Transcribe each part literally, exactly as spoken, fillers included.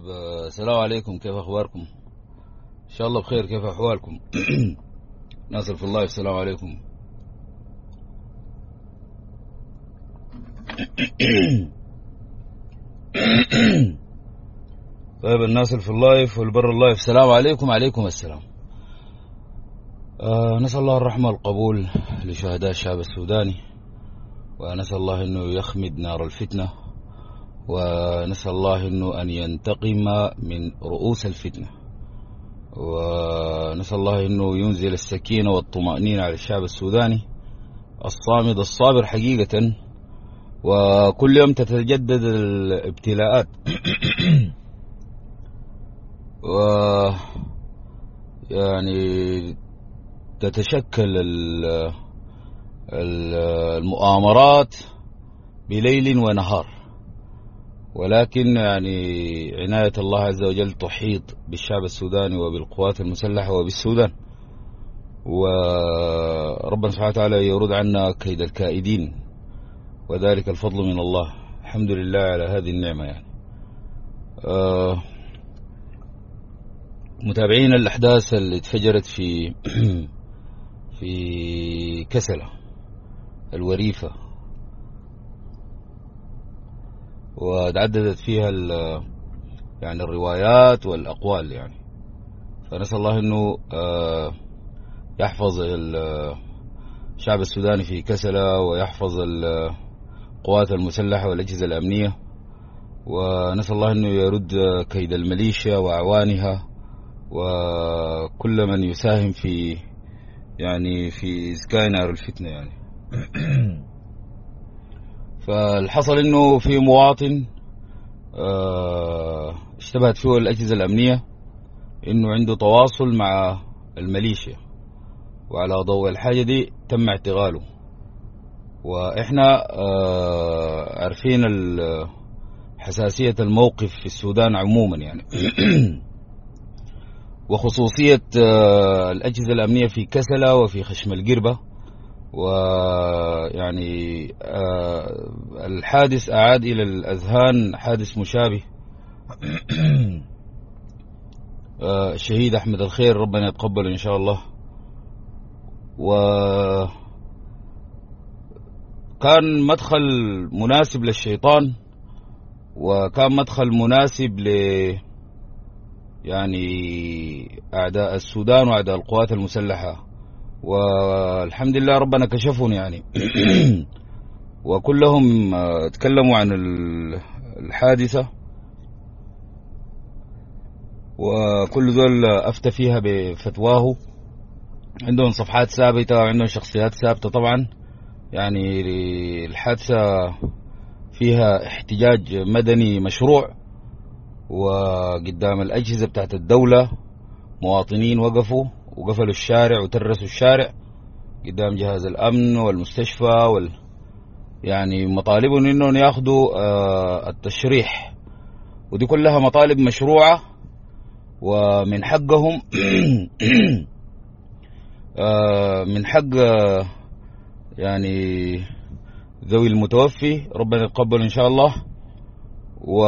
طيب، آه، السلام عليكم. كيف أخباركم؟ إن شاء الله بخير. كيف أحوالكم؟ ناصر في اللايف. السلام عليكم. طيب، الناس اللي في اللايف واللي برا اللايف، السلام عليكم. عليكم السلام. آه نسأل الله الرحمة والقبول لشهداء الشعب السوداني، ونسأل الله أنه يخمد نار الفتنة، ونسأل الله أنه أن ينتقم من رؤوس الفتنة، ونسأل الله أنه ينزل السكينة والطمأنينة على الشعب السوداني الصامد الصابر حقيقة. وكل يوم تتجدد الابتلاءات و يعني تتشكل المؤامرات بليل ونهار، ولكن يعني عناية الله عز وجل تحيط بالشعب السوداني وبالقوات المسلحة وبالسودان، وربنا سبحانه وتعالى يرد عنا كيد الكائدين، وذلك الفضل من الله. الحمد لله على هذه النعمة. يعني آه متابعين الأحداث اللي اتفجرت في في كسلة الوريفة، وتعددت فيها يعني الروايات والأقوال، يعني فنسأل الله أنه آه يحفظ الشعب السوداني في كسلة، ويحفظ القوات المسلحة والأجهزة الأمنية، ونسأل الله أنه يرد كيد الميليشيا وأعوانها وكل من يساهم في يعني في إسكان نار الفتنة. يعني فالحصل أنه في مواطن اه اشتبهت فيه الأجهزة الأمنية أنه عنده تواصل مع الميليشيا، وعلى ضوء الحاجة دي تم اعتقاله. وإحنا اه عارفين حساسية الموقف في السودان عموما، يعني وخصوصية الأجهزة الأمنية في كسلة وفي خشم القربة. ويعني الحادث أعاد إلى الأذهان حادث مشابه، الشهيد أحمد الخير ربنا يتقبل إن شاء الله. وكان مدخل مناسب للشيطان، وكان مدخل مناسب ل يعني أعداء السودان وأعداء القوات المسلحة، والحمد لله ربنا كشفهم يعني وكلهم تكلموا عن الحادثة، وكل ذول أفتى فيها بفتواه. عندهم صفحات ثابتة وعندهم شخصيات ثابتة. طبعا يعني الحادثة فيها احتجاج مدني مشروع، وقدام الأجهزة بتاعت الدولة مواطنين وقفوا وقفلوا الشارع وترسوا الشارع قدام جهاز الأمن والمستشفى وال يعني مطالبهم إنهم ياخدوا آه التشريح، ودي كلها مطالب مشروعة ومن حقهم آه من حق آه يعني ذوي المتوفي ربنا يتقبل إن شاء الله. و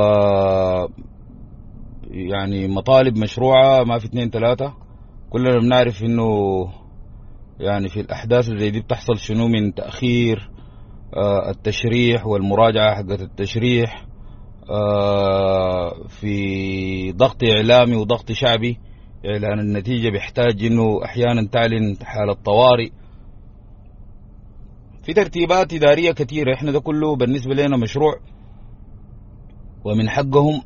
يعني مطالب مشروعة، ما في اثنين ثلاثة. كلنا بنعرف انه يعني في الاحداث اللي دي بتحصل شنو من تأخير آه التشريح والمراجعة حقت التشريح، آه في ضغط اعلامي وضغط شعبي. اعلان النتيجة بيحتاج انه احيانا تعلن حالة طوارئ، في ترتيبات ادارية كثيرة. احنا ده كله بالنسبة لنا مشروع ومن حقهم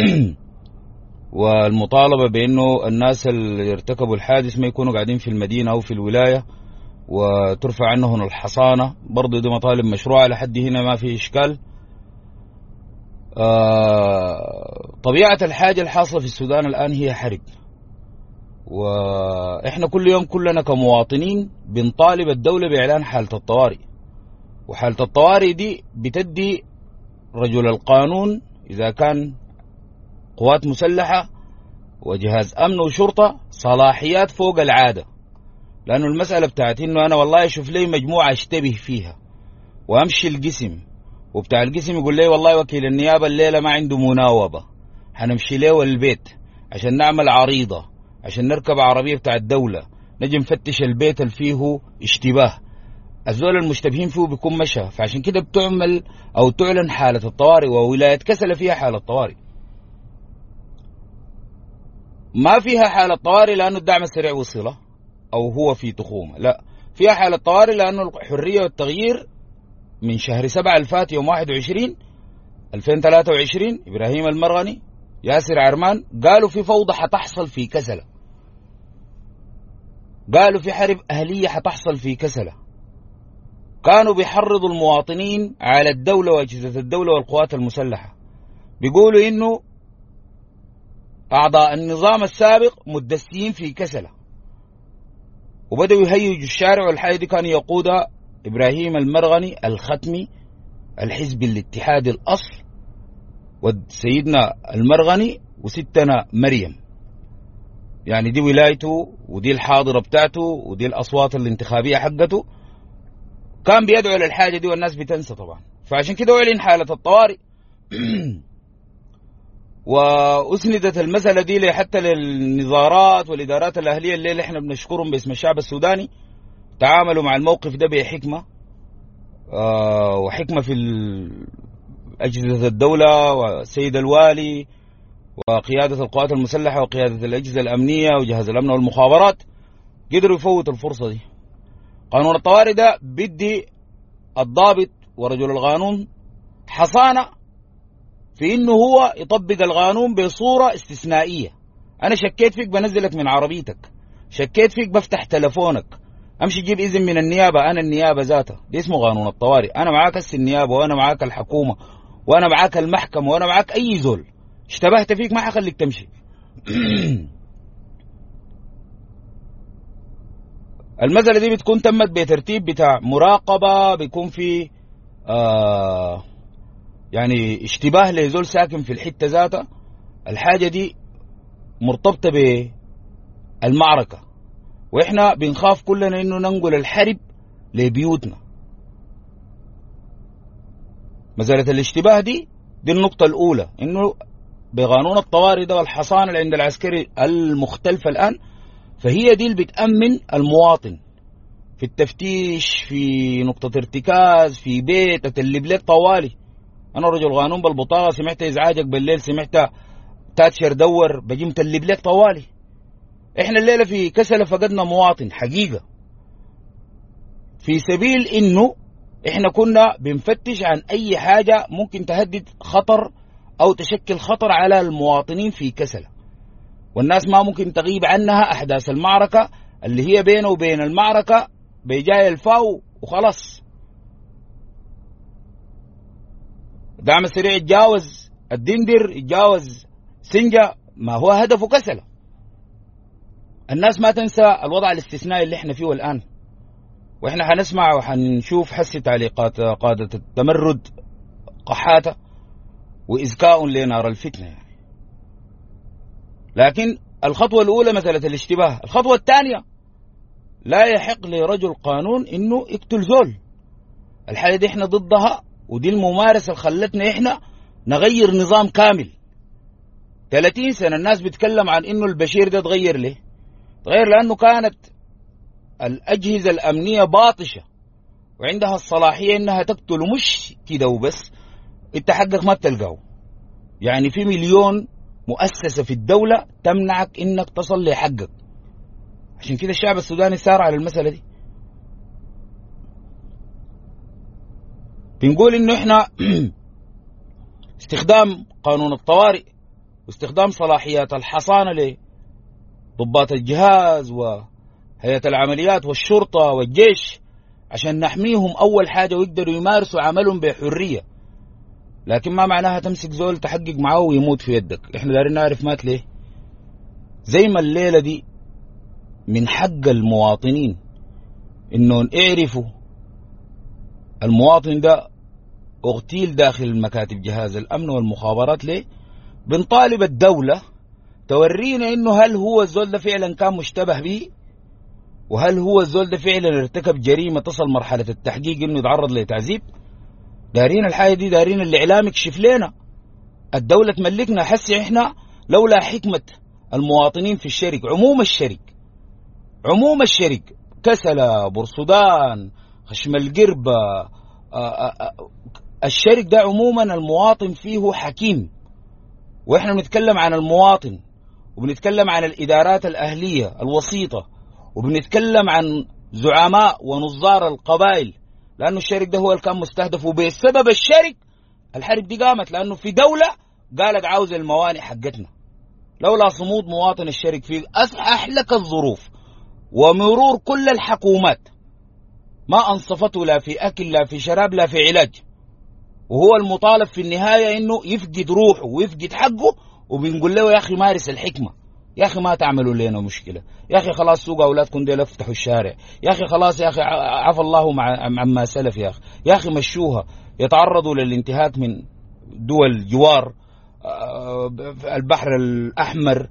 والمطالبة بأنه الناس اللي ارتكبوا الحادث ما يكونوا قاعدين في المدينة أو في الولاية، وترفع عنهم الحصانة. برضو دي مطالب مشروعة لحد هنا ما في إشكال. آه طبيعة الحاجة الحاصلة في السودان الآن هي حرب، وإحنا كل يوم كلنا كمواطنين بنطالب الدولة بإعلان حالة الطوارئ. وحالة الطوارئ دي بتدي رجل القانون إذا كان قوات مسلحة وجهاز أمن وشرطة صلاحيات فوق العادة، لأنه المسألة بتاعت إنه أنا والله أشوف لي مجموعة اشتبه فيها وأمشي القسم، وبتاع القسم يقول لي والله وكيل النيابة الليلة ما عنده مناوبة، حنمشي له البيت عشان نعمل عريضة، عشان نركب عربية بتاع الدولة، نجي نفتش البيت اللي فيه اشتباه، الزول المشتبهين فيه بيكون مشى. فعشان كده بتعمل أو تعلن حالة الطوارئ، وولاية كسلة فيها حالة طوارئ. ما فيها حالة طوارئ لأنه الدعم السريع وصله أو هو في تخومة، لا، فيها حالة طوارئ لأنه الحرية والتغيير من شهر سبعة الفات يوم واحد وعشرين ألفين وثلاثة وعشرين إبراهيم المرغني ياسر عرمان قالوا في فوضى حتحصل في كسلة، قالوا في حرب أهلية حتحصل في كسلة. كانوا بيحرضوا المواطنين على الدولة وأجهزة الدولة والقوات المسلحة، بيقولوا إنه أعضاء النظام السابق مدسين في كسلة، وبدأوا يهيجوا الشارع. والحاجة دي كان يقودها إبراهيم المرغني الختمي الحزب الاتحادي الأصل، وسيدنا المرغني وستنا مريم، يعني دي ولايته ودي الحاضرة بتاعته ودي الأصوات الانتخابية حقته. كان بيدعو للحاجة دي والناس بتنسى طبعا. فعشان كده أعلن حالة الطوارئ وأسندت المسألة دي حتى للنظارات والإدارات الأهلية اللي احنا بنشكرهم باسم الشعب السوداني، تعاملوا مع الموقف ده بحكمة آه وحكمة في أجهزة الدولة والسيد الوالي وقيادة القوات المسلحة وقيادة الأجهزة الأمنية وجهاز الأمن والمخابرات، قدروا يفوتوا الفرصة دي. قانون الطوارئ ده بدي الضابط ورجل القانون حصانة في إنه هو يطبق القانون بصورة استثنائية. أنا شكيت فيك بنزلك من عربيتك، شكيت فيك بفتح تلفونك، أمشي جيب إذن من النيابة، أنا النيابة ذاتها، دي اسمه قانون الطوارئ. أنا معاك هسه النيابة، وأنا معاك الحكومة، وأنا معاك المحكمة، وأنا معاك أي زول اشتبهت فيك ما حخليك تمشي. المسألة دي بتكون تمت بترتيب بتاع مراقبة، بيكون في آه يعني اشتباه لزول ساكن في الحتة ذاتها. الحاجة دي مرتبطة بالمعركة، وإحنا بنخاف كلنا إنه ننقل الحرب لبيوتنا. مسألة الاشتباه دي دي النقطة الأولى، إنه بقانون الطوارئ ده والحصانة اللي عند العسكري المختلفة الآن، فهي دي اللي بتأمن المواطن في التفتيش، في نقطة ارتكاز، في بيت أتلب لك طوالي. أنا رجل قانون بالبطاقة، سمعت إزعاجك بالليل، سمعت تاتشر دور، بجي متلب لك طوالي. إحنا الليلة في كسلة فقدنا مواطن حقيقة، في سبيل إنه إحنا كنا بنفتش عن أي حاجة ممكن تهدد خطر أو تشكل خطر على المواطنين في كسلة، والناس ما ممكن تغيب عنها أحداث المعركة اللي هي بينه وبين المعركة بيجاي الفاو وخلاص. دعم السريع يتجاوز الدندر، يتجاوز سنجة، ما هو هدفه كسلة. الناس ما تنسى الوضع الاستثنائي اللي احنا فيه الآن، واحنا حنسمع وحنشوف حس تعليقات قادة التمرد قحاتة وإذكاء لنار الفتنة يعني. لكن الخطوة الأولى مسألة الاشتباه. الخطوة الثانية، لا يحق لرجل قانون إنه يقتل زول. الحالة دي إحنا ضدها، ودي الممارسة اللي خلتنا إحنا نغير نظام كامل. ثلاثين سنة الناس بتكلم عن إنه البشير ده تغير ليه؟ تغير لأنه كانت الأجهزة الأمنية باطشة وعندها الصلاحية إنها تقتل، مش كده وبس، إنت حقك ما بتلقاه. يعني في مليون مؤسسة في الدولة تمنعك إنك تصل لحقك. عشان كده الشعب السوداني سار على المسألة دي. بنقول إنه إحنا استخدام قانون الطوارئ واستخدام صلاحيات الحصانة لضباط الجهاز وهيئة العمليات والشرطة والجيش عشان نحميهم أول حاجة ويقدروا يمارسوا عملهم بحرية، لكن ما معناها تمسك زول تحقق معه ويموت في يدك. احنا دارين نعرف مات ليه. زي ما الليلة دي من حق المواطنين انه يعرفوا المواطن ده اغتيل داخل مكاتب جهاز الامن والمخابرات ليه، بنطالب الدولة تورينا انه هل هو الزول ده فعلا كان مشتبه به، وهل هو الزول ده فعلا ارتكب جريمة تصل مرحلة التحقيق انه يتعرض لتعذيب. دارين الحاجة دي، دارين الاعلام يكشف لنا الدولة تملكنا. حسي إحنا لولا حكمة المواطنين في الشرق، عموم الشرق عموم الشرق كسلة، بورسودان، خشم القربة، الشرق ده عموما المواطن فيه حكيم. وإحنا بنتكلم عن المواطن، وبنتكلم عن الإدارات الأهلية الوسيطة، وبنتكلم عن زعماء ونظار القبائل، لأنه الشرق ده هو اللي كان مستهدف. وبسبب الشرق الحرب دي قامت، لأنه في دولة قالت عاوز الموانئ حقتنا. لولا صمود مواطن الشرق في أحلك الظروف ومرور كل الحكومات ما أنصفته لا في أكل لا في شراب لا في علاج، وهو المطالب في النهاية إنه يفقد روحه ويفقد حقه، وبنقول له يا أخي مارس الحكمة، يا أخي ما تعملوا لنا مشكلة، يا أخي خلاص سوق أولادكم ديل افتحوا الشارع، يا أخي خلاص، يا أخي عفى الله عما سلف، يا أخي يا أخي مشوها. يتعرضوا للانتهاك من دول جوار البحر الأحمر،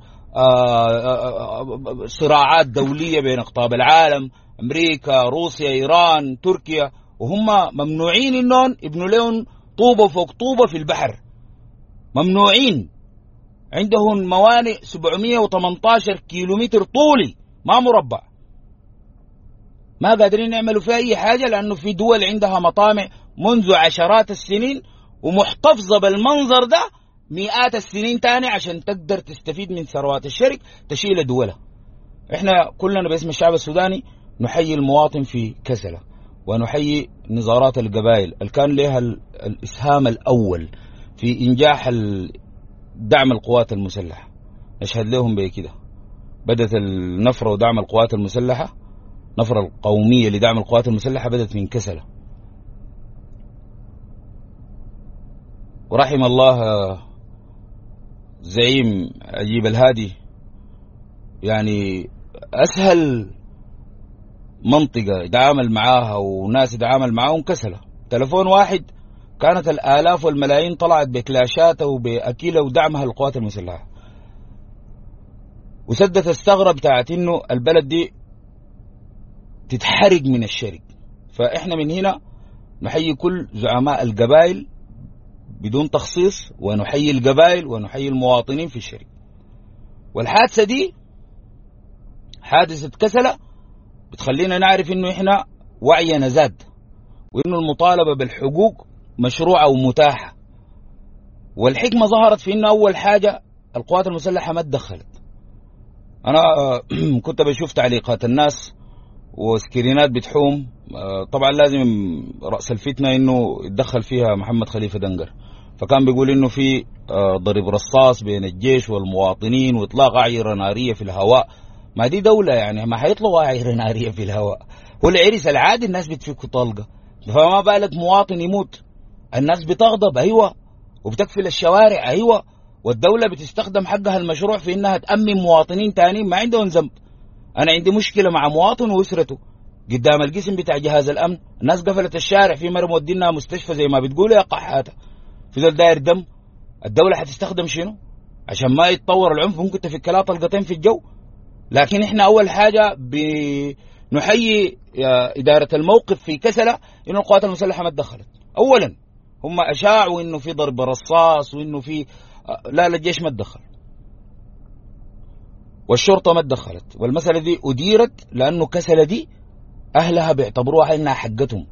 صراعات دولية بين أقطاب العالم، أمريكا، روسيا، إيران، تركيا، وهم ممنوعين إنهم يبنوا لهم طوبة فوق طوبة في البحر، ممنوعين. عندهم موانئ سبعمية وثمانية عشر كيلومتر طولي ما مربع، ما قادرين يعملوا فيها أي حاجة، لأنه في دول عندها مطامع منذ عشرات السنين ومحتفظة بالمنظر ده مئات السنين تاني عشان تقدر تستفيد من ثروات الشرق تشيل دولها. احنا كلنا باسم الشعب السوداني نحيي المواطن في كسلة، ونحيي نظارات القبائل اللي كان لها الإسهام الأول في إنجاح دعم القوات المسلحة. نشهد لهم بكده. بدأت النفرة ودعم القوات المسلحة، نفرة القومية لدعم القوات المسلحة بدأت من كسلة. ورحم الله زعيم أجيب الهادي، يعني أسهل منطقة يتعامل معاها وناس يتعامل معاهم كسلة. تلفون واحد كانت الآلاف والملايين طلعت بكلاشاتها وبأكيلة ودعمها للقوات المسلحة. وسدت الثغرة بتاعت إنه البلد دي تتحرق من الشرق. فإحنا من هنا نحيي كل زعماء القبائل بدون تخصيص، ونحيي القبائل ونحيي المواطنين في الشرق. والحادثة دي حادثة كسلة بتخلينا نعرف إنه إحنا وعينا زاد، وإنه المطالبة بالحقوق مشروعة ومتاحة. والحكمة ظهرت في إنه أول حاجة القوات المسلحة ما تدخلت. أنا كنت بشوف تعليقات الناس وسكرينات بتحوم، طبعا لازم رأس الفتنة إنه يتدخل فيها محمد خليفة دنقر، فكان بيقول إنه في ضرب رصاص بين الجيش والمواطنين وإطلاق أعيرة نارية في الهواء. ما دي دولة يعني ما حيطلقوا أعيرة نارية في الهواء، هو العرس العادي الناس بتفك طلقة، فما بالك مواطن يموت. الناس بتغضب أيوة، وبتقفل الشوارع أيوة، والدولة بتستخدم حقها المشروع في إنها تأمن مواطنين تانيين ما عندهم ذنب. أنا عندي مشكلة مع مواطن وأسرته قدام القسم بتاع جهاز الأمن، الناس قفلت الشارع، في مرة مودينها مستشفى زي ما بتقولوا يا قحاتة، في ذل داير دم. الدولة حتستخدم شنو عشان ما يتطور العنف؟ ممكن تفك لها طلقتين في الجو. لكن إحنا أول حاجة بنحيي إدارة الموقف في كسلة إنه القوات المسلحة ما تدخلت. أولا هم أشاعوا إنه في ضرب رصاص وإنه في لا لا الجيش ما تدخل والشرطة ما تدخلت، والمسألة دي أديرت لأنه كسلة دي أهلها بيعتبروها إنها حقتهم.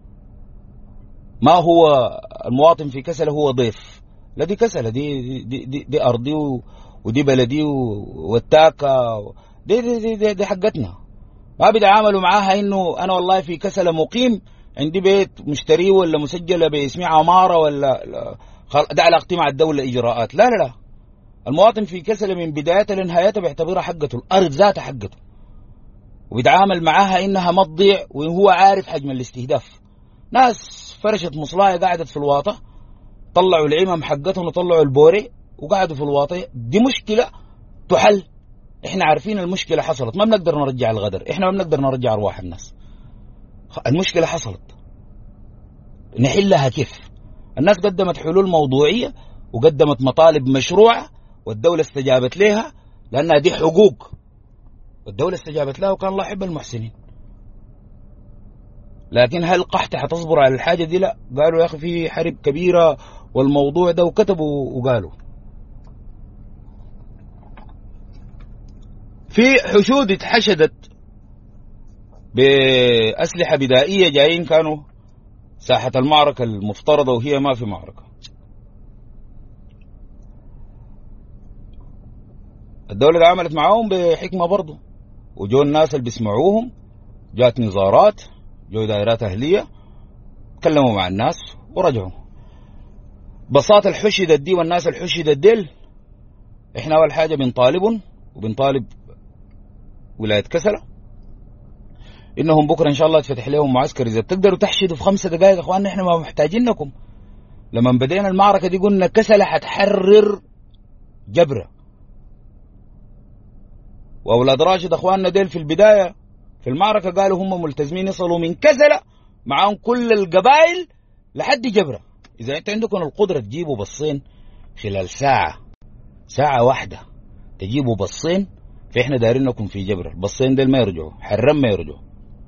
ما هو المواطن في كسلة هو ضيف، لا دي كسلة دي دي, دي, دي أرضي ودي بلدي والتاكا دي, دي, دي, دي, دي حقتنا. ما بيتعاملوا معاها إنه أنا والله في كسلة مقيم عندي بيت مشتريه ولا مسجلة باسمي عمارة ولا ده علاقتي مع الدولة إجراءات. لا لا لا، المواطن في كسلة من بدايتها لنهايتها بيعتبرها حقته، الأرض ذاتها حقته، وبيتعامل معاها إنها ما تضيع، وهو عارف حجم الاستهداف. ناس فرشت مصلاية قاعدت في الواطة، طلعوا العمم حقتهم وطلعوا البوري وقعدوا في الواطة. دي مشكلة تحل، إحنا عارفين المشكلة حصلت، ما بنقدر نرجع الغدر، إحنا ما بنقدر نرجع أرواح الناس. المشكلة حصلت نحلها كيف؟ الناس قدمت حلول موضوعية وقدمت مطالب مشروعة والدولة استجابت لها لأنها دي حقوق، والدولة استجابت لها وكان الله يحب المحسنين. لكن هل قحط حتصبر على الحاجة دي؟ لا، قالوا يا أخي في حرب كبيرة والموضوع ده وكتبوا وقالوا. في حشود اتحشدت بأسلحة بدائية جايين كانوا ساحة المعركة المفترضة وهي ما في معركة. الدولة عملت معاهم بحكمة برضو، وجو الناس اللي بيسمعوهم، جات نظارات، جو دائرات أهلية، تكلموا مع الناس ورجعوا. بساط الحشدت دي والناس الحشدت ديل، احنا أول حاجة بنطالبهم وبنطالب ولاية كسلة إنهم بكرة إن شاء الله تفتح لهم معسكر. إذا تقدروا تحشدوا في خمسة دقائق يا أخواننا، إحنا ما محتاجينكم. لما بدينا المعركة دي قلنا كسلة حتحرر جبرة، وأولاد راشد أخواننا ديل في البداية في المعركة قالوا هم ملتزمين يصلوا من كسلة معاهم كل القبائل لحد جبرة. إذا أنت عندكم القدرة تجيبوا بصين خلال ساعة ساعة واحدة تجيبوا بصين، فإحنا دارينكم في جبرة. البصين ديل ما يرجعوا، حرم ما يرجعوا.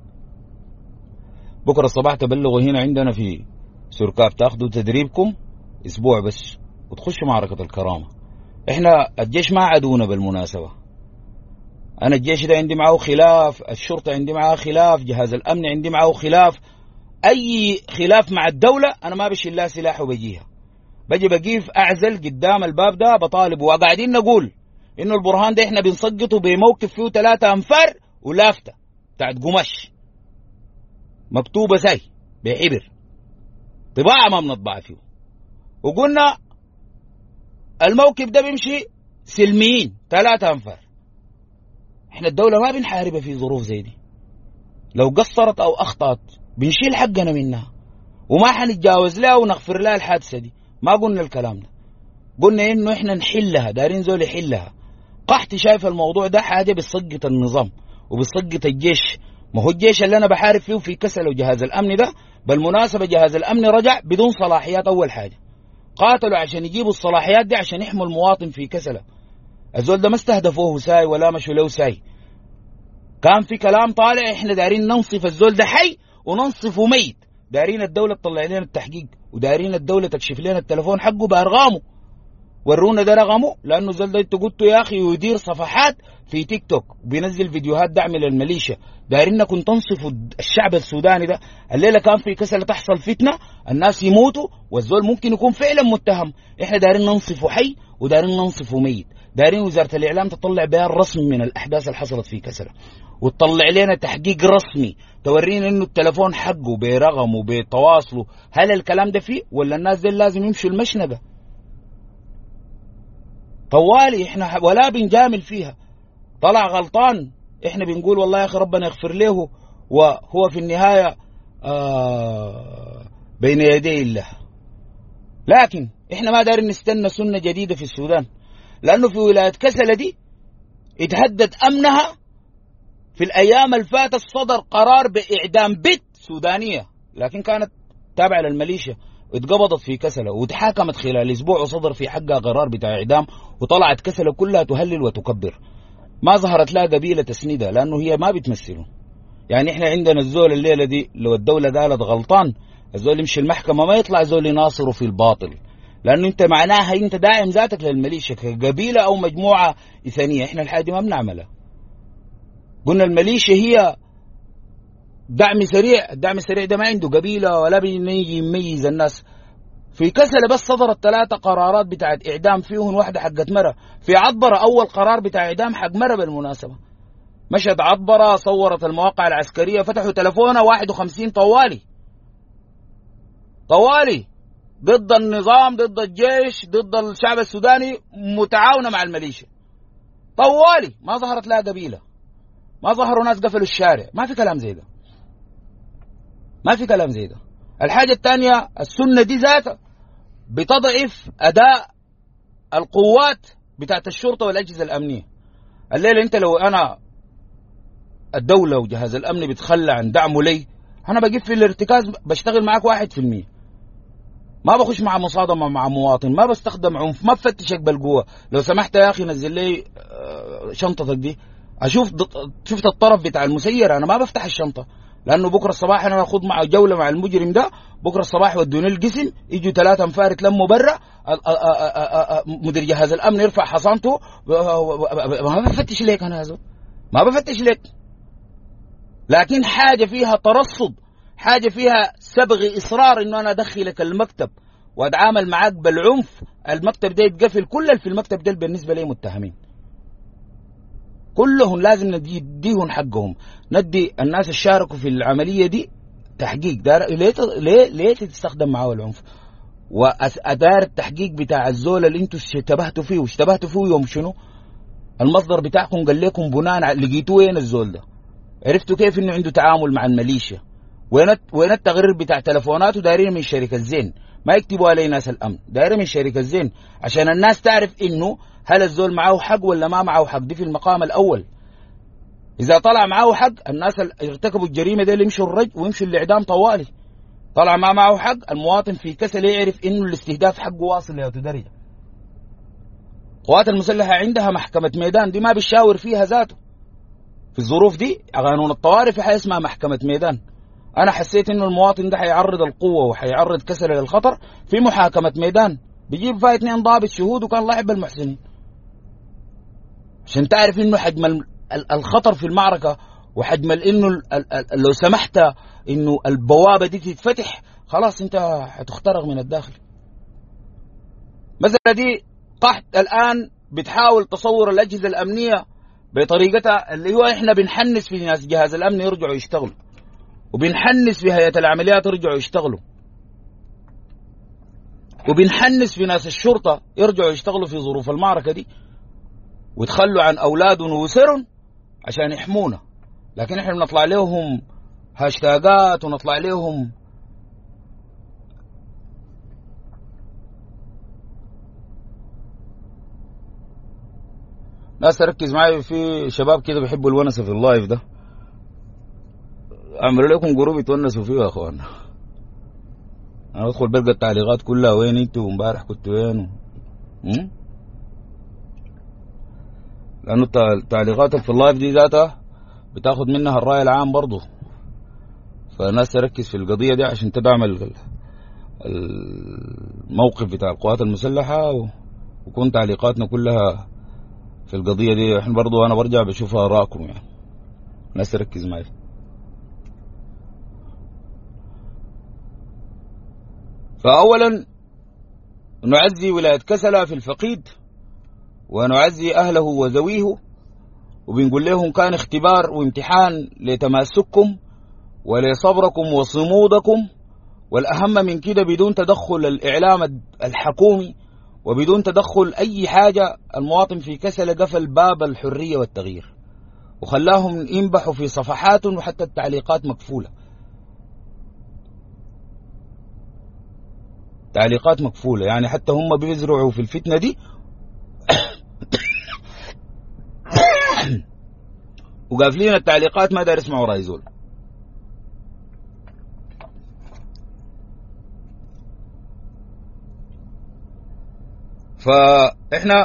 بكرة الصباح تبلغوا هنا عندنا في سركاب، تاخدوا تدريبكم اسبوع بس وتخشوا معركة الكرامة. احنا الجيش ما عدونا بالمناسبة، انا الجيش ده عندي معه خلاف، الشرطة عندي معه خلاف، جهاز الامن عندي معه خلاف، اي خلاف مع الدولة انا ما بشيل لها سلاح وبجيها، بجي بقيف اعزل قدام الباب ده بطالب. وقاعدين نقول انه البرهان ده احنا بنسقطه بموقف فيه ثلاثة انفار ولافتة بتاعت قماش مكتوبة زي بحبر، طباعة ما بنطبع فيه، وقلنا الموقف ده بيمشي سلميين ثلاثة أنفار. احنا الدولة ما بنحاربها في ظروف زي دي، لو قصرت أو أخطأت بنشيل حقنا منها وما حنتجاوز لها ونغفر لها الحادثة دي. ما قلنا الكلام ده، قلنا إنه احنا نحلها، دارين زول يحلها. قحتي شايف الموضوع ده حاجة بيسقط النظام وبيسقط الجيش. ما هو الجيش اللي أنا بحارب فيه في كسل وجهاز الأمن ده، بالمناسبة جهاز الأمن رجع بدون صلاحيات. أول حاجة قاتلوا عشان يجيبوا الصلاحيات دي عشان يحموا المواطن في كسلة. الزول ده ما استهدفوه ساي ولا مشوا له ساي، كان في كلام طالع احنا دارين ننصف الزول ده حي وننصفه ميت. دارين الدولة تطلع لنا التحقيق، ودارين الدولة تكشف لنا التلفون حقه بأرقامه، ورونا ده رقمه، لأنه الزول ده انت قلته يا أخي ويدير صفحات في تيك توك وبينزل فيديوهات دعم للميليشيا. دارين كنت تنصفوا الشعب السوداني ده. الليلة كان في كسلة تحصل فتنة، الناس يموتوا والزول ممكن يكون فعلا متهم، احنا دارين ننصفه حي ودارين ننصفه ميت. دارين وزارة الإعلام تطلع بيان رسمي من الأحداث اللي حصلت في كسلة، وتطلع لنا تحقيق رسمي تورينا انه التلفون حقه برقمه بتواصله، هل الكلام ده فيه ولا الناس دي لازم يمشوا المشنقة طوالي. احنا ولا بنجامل فيها، طلع غلطان احنا بنقول والله يا اخي ربنا يغفر له، وهو في النهاية آه بين يدي الله. لكن احنا ما دارين نستنى سنة جديدة في السودان، لانه في ولاية كسلة دي اتهدد امنها. في الايام الفاتت صدر قرار باعدام بنت سودانية لكن كانت تابعة للميليشيا، اتقبضت في كسلة واتحاكمت خلال اسبوع وصدر في حقها قرار بتاع اعدام، وطلعت كسلة كلها تهلل وتكبر. ما ظهرت لها قبيلة تسندها لانه هي ما بتمثله. يعني احنا عندنا الزول الليلة دي لو الدولة قالت غلطان، الزول يمشي المحكمة ما يطلع زول يناصره في الباطل، لانه انت معناها انت داعم ذاتك للميليشيا كقبيلة او مجموعة اثنية. احنا الحاجة ما بنعملها، قلنا الميليشيا هي دعم سريع، الدعم السريع ده ما عنده قبيلة ولا بيجي يميز الناس. في كسلة بس صدرت ثلاثة قرارات بتاعت إعدام، فيهم واحدة حقت مرة. في عطبرة أول قرار بتاع إعدام حق مرة بالمناسبة، مشت عطبرة صورت المواقع العسكرية، فتحوا تلفونها واحد وخمسين طوالي طوالي ضد النظام ضد الجيش ضد الشعب السوداني، متعاونة مع الميليشيا طوالي. ما ظهرت لها قبيلة، ما ظهروا ناس قفلوا الشارع، ما في كلام زي ده، ما في كلام زي ده. الحاجة الثانية السنة دي ذاتها بتضعف أداء القوات بتاعت الشرطة والأجهزة الأمنية. الليلة أنت لو أنا الدولة وجهاز الأمن بتخلى عن دعمه لي، أنا بقف في الارتكاز بشتغل معك واحد في المية، ما بخش مع مصادمة مع مواطن، ما بستخدم عنف، ما بفتشك بالقوة. لو سمحت يا أخي نزل لي شنطتك دي، أشوف شفت الطرف بتاع المسير، أنا ما بفتح الشنطة، لأنه بكرة الصباح أنا أخذ مع جولة مع المجرم ده، بكرة الصباح ودوني القسم، يجوا ثلاثة انفار تلموا برا، مدير جهاز الأمن يرفع حصانته، ما بفتش ليك أنا هذا، ما بفتش ليك. لكن حاجة فيها ترصد، حاجة فيها سبغ إصرار إنه أنا أدخلك المكتب وأتعامل معاك بالعنف، المكتب ده يتقفل. كل اللي في المكتب ده بالنسبة لي متهمين كلهم، لازم نديهم حقهم، ندي الناس اللي شاركوا في العملية دي تحقيق. ليه ليه ليه تستخدم معاه العنف؟ وأدار التحقيق بتاع الزول اللي انتوا اشتبهتوا فيه واشتبهتوا فيه يوم شنو؟ المصدر بتاعكم قال لكم بناء على لقيتوه وين الزول ده؟ عرفتوا كيف انه عنده تعامل مع الميليشيا؟ وين وين التقرير بتاع تلفوناته؟ دايرين من شركة زين، ما يكتبوا عليه ناس الأمن، دايرين من شركة زين عشان الناس تعرف انه هل الزول معه حق ولا ما معه حق. دي في المقام الأول. إذا طلع معه حق، الناس اللي ارتكبوا الجريمة دي اللي يمشوا الرج ويمشوا الإعدام طوالي. طلع ما معه حق، المواطن في كسل يعرف إنه الاستهداف حقه واصل لهذه درجة. القوات المسلحة عندها محكمة ميدان، دي ما بيشاور فيها ذاته. في الظروف دي قانون الطوارئ في حاجة اسمها محكمة ميدان. أنا حسيت إنه المواطن ده حيعرض القوة وحيعرض كسل للخطر، في محاكمة ميدان بيجيب فيها اثنين ضابط شهود وكان لاعب بالمحسنين، عشان تعرف إنه حجم الخطر في المعركة، وحجم إنه لو سمحت إنه البوابة دي تتفتح خلاص أنت حتخترق من الداخل. مثلا دي قحط الآن بتحاول تصور الأجهزة الأمنية بطريقتها اللي هو إحنا بنحنس في ناس جهاز الأمن يرجعوا يشتغلوا، وبنحنس في هيئة العمليات يرجعوا يشتغلوا، وبنحنس في ناس الشرطة يرجعوا يشتغلوا في ظروف المعركة دي، وتخلوا عن أولادهم وأسرهم عشان يحمونا. لكن إحنا بنطلع لهم هاشتاجات ونطلع لهم ناس. تركز معي في شباب كده بيحبوا الونسة في اللايف ده، اعملوا لكم جروب يتونسوا فيه يا اخوانا. انا بدخل بلقى التعليقات كلها وين انتوا امبارح كنتوا وين، لانه التعليقات في اللايف دي ذاتها بتاخد منها الراي العام برضه. فالناس تركز في القضيه دي عشان تدعم الموقف بتاع القوات المسلحه، وكون تعليقاتنا كلها في القضيه دي. احنا برضه انا برجع بشوف ارائكم، يعني الناس تركز معي. فأولا نعزي ولاية كسلة في الفقيد، ونعزي أهله وذويه، وبنقول لهم كان اختبار وامتحان لتماسككم ولصبركم وصمودكم، والأهم من كده بدون تدخل الإعلام الحكومي وبدون تدخل أي حاجة. المواطن في كسلة قفل باب الحرية والتغيير وخلاهم ينبحوا في صفحاتهم، وحتى التعليقات مكفولة، تعليقات مكفولة، يعني حتى هم بيزرعوا في الفتنة دي وقافلين التعليقات، ما دار يسمعوا راي زول. فإحنا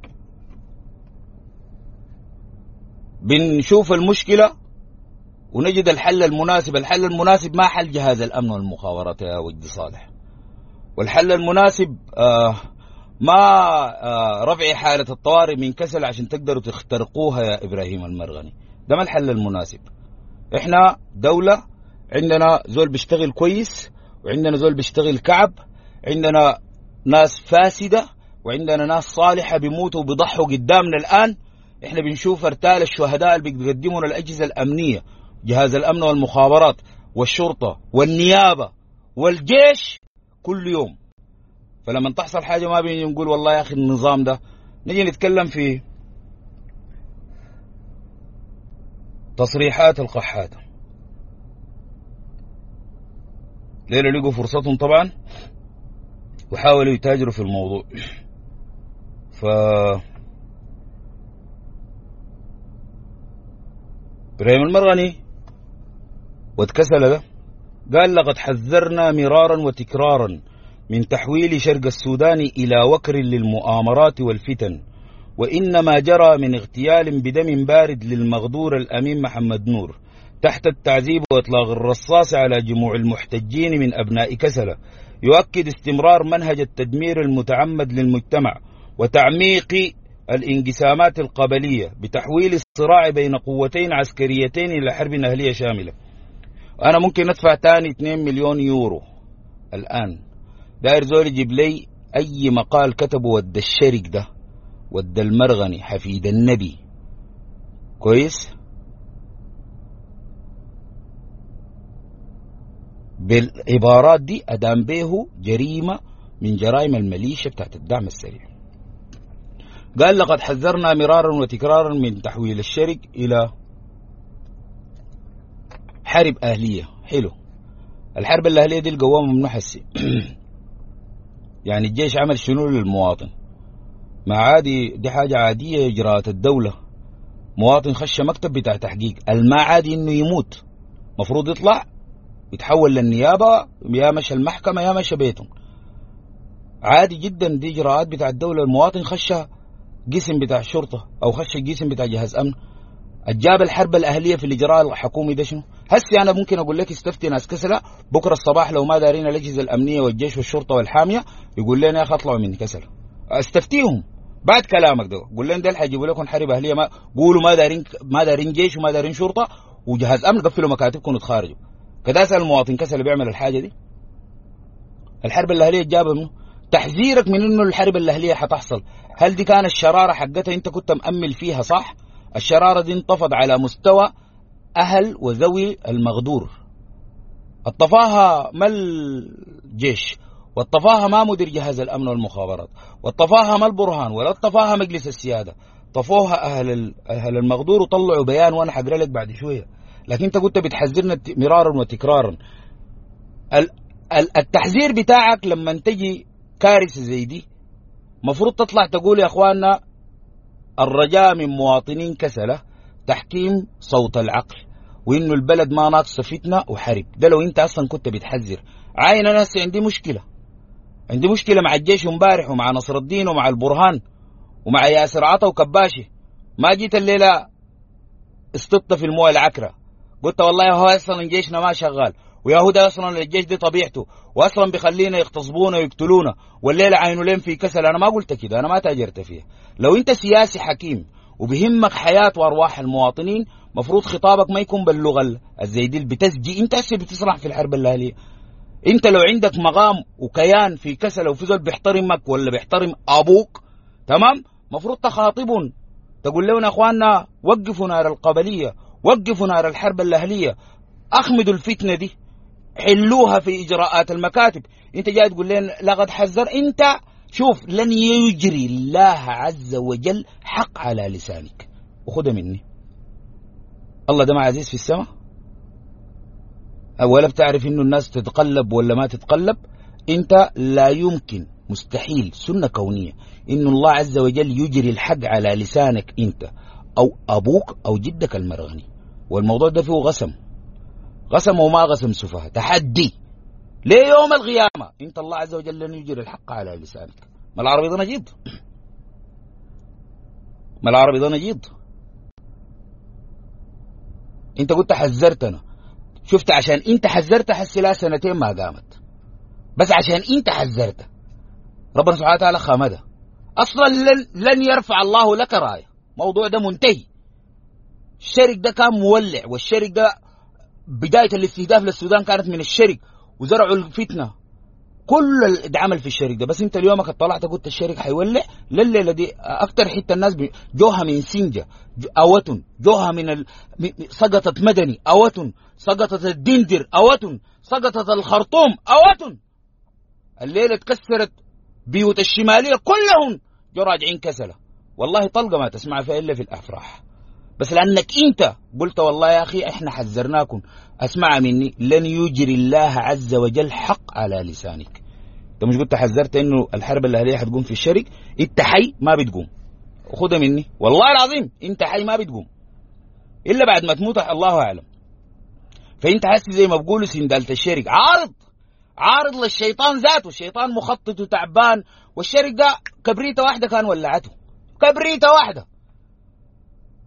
بنشوف المشكلة ونجد الحل المناسب. الحل المناسب ما حل جهاز الأمن والمخابرات يا وجد صالح، والحل المناسب آه ما آه رفع حالة الطوارئ من كسل عشان تقدروا تخترقوها يا إبراهيم المرغني. ده ما الحل المناسب. إحنا دولة عندنا زول بيشتغل كويس، وعندنا زول بيشتغل كعب، عندنا ناس فاسدة وعندنا ناس صالحة بيموتوا وبيضحوا قدامنا. الآن إحنا بنشوف ارتال الشهداء اللي بيقدمون الأجهزة الأمنية، جهاز الأمن والمخابرات والشرطة والنيابة والجيش كل يوم. فلما تحصل حاجة ما بيجي نقول والله يا أخي النظام ده، نجي نتكلم في تصريحات القحاتة. ليلة لقوا فرصتهم طبعا وحاولوا يتاجروا في الموضوع. ف إبراهيم المرغني واتكسل ده قال لقد حذرنا مرارا وتكرارا من تحويل شرق السودان إلى وكر للمؤامرات والفتن، وإنما جرى من اغتيال بدم بارد للمغدور الأمين محمد نور تحت التعذيب وإطلاق الرصاص على جموع المحتجين من أبناء كسلة، يؤكد استمرار منهج التدمير المتعمد للمجتمع وتعميق الانقسامات القبلية بتحويل الصراع بين قوتين عسكريتين إلى حرب أهلية شاملة. أنا ممكن أدفع تاني اثنين مليون يورو الآن، داير زول يجيب لي أي مقال كتبه ود الشرك ده، ود المرغني حفيد النبي، كويس، بالعبارات دي أدام به جريمة من جرائم الميليشيا بتاعت الدعم السريع. قال لقد حذرنا مرارا وتكرارا من تحويل الشرك إلى حرب أهلية. حلو، الحرب الأهلية دي القوامة ممنوع حسي يعني الجيش عمل شنو للمواطن؟ ما عادي، دي حاجة عادية إجراءات الدولة. مواطن خش مكتب بتاع تحقيق، الما عادي إنه يموت، مفروض يطلع يتحول للنيابة، يا مشى المحكمة يا مشى بيتهم، عادي جدا، دي إجراءات بتاع الدولة. المواطن خش قسم بتاع شرطة أو خش قسم بتاع جهاز أمن، الجاب الحرب الأهلية في الإجراء الحكومي ده شنو؟ هسي أنا ممكن أقول لك استفتي ناس كسلة بكرة الصباح لو ما دارين الأجهزة الأمنية والجيش والشرطة والحامية يقول لنا يا أخي اطلعوا من كسلة، استفتيهم بعد كلامك ده، قول لنا ده حيجيبوا لكم حرب أهلية، ما قولوا ما دارين ما دارين جيش وما دارين شرطة وجهاز أمن، قفلوا مكاتبكم وتخارجوا. كده أسأل المواطن كسلة بيعمل الحاجة دي؟ الحرب الأهلية جابها منه؟ تحذيرك من إنه الحرب الأهلية حتحصل، هل دي كان الشرارة حقتها أنت كنت مأمل فيها صح؟ الشرارة دي انتفض على مستوى أهل وذوي المغدور. الطفاها ما الجيش، والطفاها ما مدير جهاز الأمن والمخابرات، والطفاها ما البرهان، ولا الطفاها مجلس السيادة، طفوها أهل أهل المغدور وطلعوا بيان وأنا حقرأ لك بعد شوية. لكن أنت كنت بتحذرنا مرارا وتكرارا. التحذير بتاعك لما تجي كارثة زي دي مفروض تطلع تقول يا أخواننا الرجاء من مواطنين كسلة تحكيم صوت العقل، وإنه البلد ما ناقصة فتنة وحرب. ده لو أنت أصلا كنت بتحذر. عاين أنا عندي مشكلة، عندي مشكلة مع الجيش امبارح ومع نصر الدين ومع البرهان ومع ياسر عطا وكباشي. ما جيت الليلة استطت في المويه العكرة قلت والله هو أصلا جيشنا ما شغال، ويهودا أصلا الجيش دي طبيعته، وأصلا بيخلينا يغتصبونا ويقتلونا، والليلة عينوا لين في كسل. أنا ما قلت كده، أنا ما تاجرت فيها. لو أنت سياسي حكيم وبهمك حياة وأرواح المواطنين مفروض خطابك ما يكون باللغة الزيدي بتسجي. أنت هسه بتسرح في الحرب الأهلية. أنت لو عندك مقام وكيان في كسل وفي زول بيحترمك ولا بيحترم أبوك تمام، مفروض تخاطبون تقول لهم أخواننا وقفوا نار القبلية، وقفوا نار الحرب الأهلية، أخمدوا الفتنة دي، حلوها في إجراءات المكاتب. أنت جاي تقول لنا لقد حذر. أنت شوف لن يجري الله عز وجل حق على لسانك، وخذها مني. الله ده ما عزيز في السماء ولا بتعرف إنه الناس تتقلب ولا ما تتقلب؟ أنت لا يمكن، مستحيل، سنة كونية إنه الله عز وجل يجري الحق على لسانك أنت أو أبوك أو جدك المرغني. والموضوع ده فيه غسم، غسم وما غسم سفه، تحدي ليوم القيامة. انت الله عز وجل لن يجري الحق على لسانك. ما العربي ده نجيض، ما العربي ده نجيض. انت قلت حذرتنا، شفت عشان انت حذرت حسي لا سنتين ما قامت، بس عشان انت حذرت ربنا سبحانه وتعالى خامده. اصلا لن, لن يرفع الله لك راية، موضوع ده منتهي. الشرك ده كان مولع، والشرك ده بداية الاستهداف للسودان كانت من الشرك، وزرعوا الفتنة كل العمل في الشرك ده. بس انت اليومك طلعت قلت الشرك حيولع. لليلة دي اكتر حتة الناس جوها من سنجة اوتن، جوها من ال... سقطت مدني اوتن، سقطت الدندر اوتن، سقطت الخرطوم اوتن. الليلة تكسرت بيوت الشمالية كلهم جو راجعين كسلة. والله طلقة ما تسمع فيها الا في الافراح، بس لأنك أنت قلت والله يا أخي إحنا حذرناكم. أسمع مني، لن يجري الله عز وجل حق على لسانك. أنت مش قلت حذرت إنه الحرب الأهلية حتقوم في الشرق؟ أنت حي ما بتقوم، خدها مني والله العظيم، أنت حي ما بتقوم إلا بعد ما تموت الله أعلم. فأنت حاسس زي ما بقولوا سندالة الشرق عارض، عارض للشيطان ذاته. الشيطان مخطط وتعبان، والشرق ده كبريتة واحدة كان ولعته، كبريتة واحدة.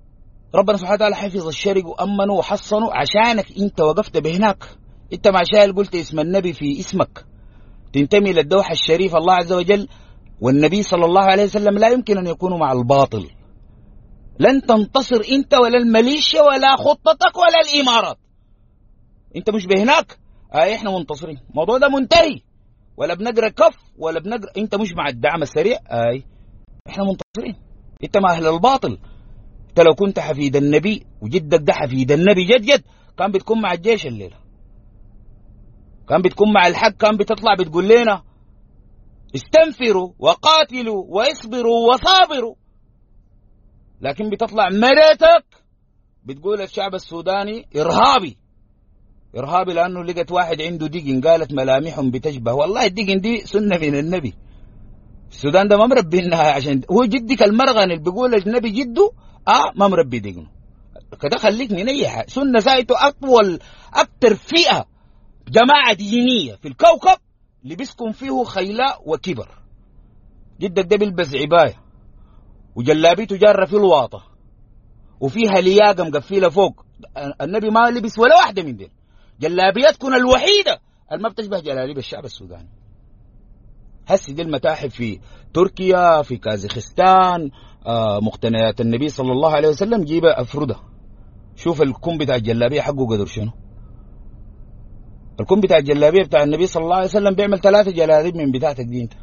ربنا سبحانه وتعالى حفظ الشرق وأمنه وحصنه عشانك انت وقفت بهناك. انت ما شايل قلت اسم النبي في اسمك، تنتمي للدوحة الشريف الله عز وجل، والنبي صلى الله عليه وسلم لا يمكن أن يكونوا مع الباطل. لن تنتصر انت ولا الميليشيا ولا خطتك ولا الإمارات. انت مش بهناك، آه احنا منتصرين، الموضوع ده منتهي، ولا بنقرأ كف ولا بنقرأ. انت مش مع الدعم السريع، آه احنا منتصرين. انت مع أهل الباطل. انت لو كنت حفيد النبي وجدك ده حفيد النبي جد جد كان بتكون مع الجيش الليلة، كان بتكون مع الحق، كان بتطلع بتقول لنا استنفروا وقاتلوا واصبروا وصابروا. لكن بتطلع مرتك بتقول الشعب السوداني إرهابي. إرهابي لأنه لقت واحد عنده دقن قالت ملامحهم بتشبه. والله الدقن دي سنة من النبي. السودان ده ما مربينها عشان هو جدك المرغن اللي بيقول النبي جده اه ما مربي دقنه كده. خليك من اي حاجه. سنه سايته اطول اكتر فئه جماعه دينيه في الكوكب اللي بيسكن فيه خيلاء وكبر. جدك ده بيلبس عبايه وجلابيته جاره في الواطه وفيها لياقه مقفله فوق. النبي ما لبس ولا واحده من دي. جلابيتكم الوحيده اللي ما بتشبه جلاليب الشعب السوداني. هسي دي المتاحف في تركيا، في كازاخستان، آه مقتنيات النبي صلى الله عليه وسلم جيبها افردها. شوف الكم بتاع الجلابيه حقه قدر شنو. الكم بتاع الجلابيه بتاع النبي صلى الله عليه وسلم بيعمل ثلاثه جلابيب من بتاعتك دي انت.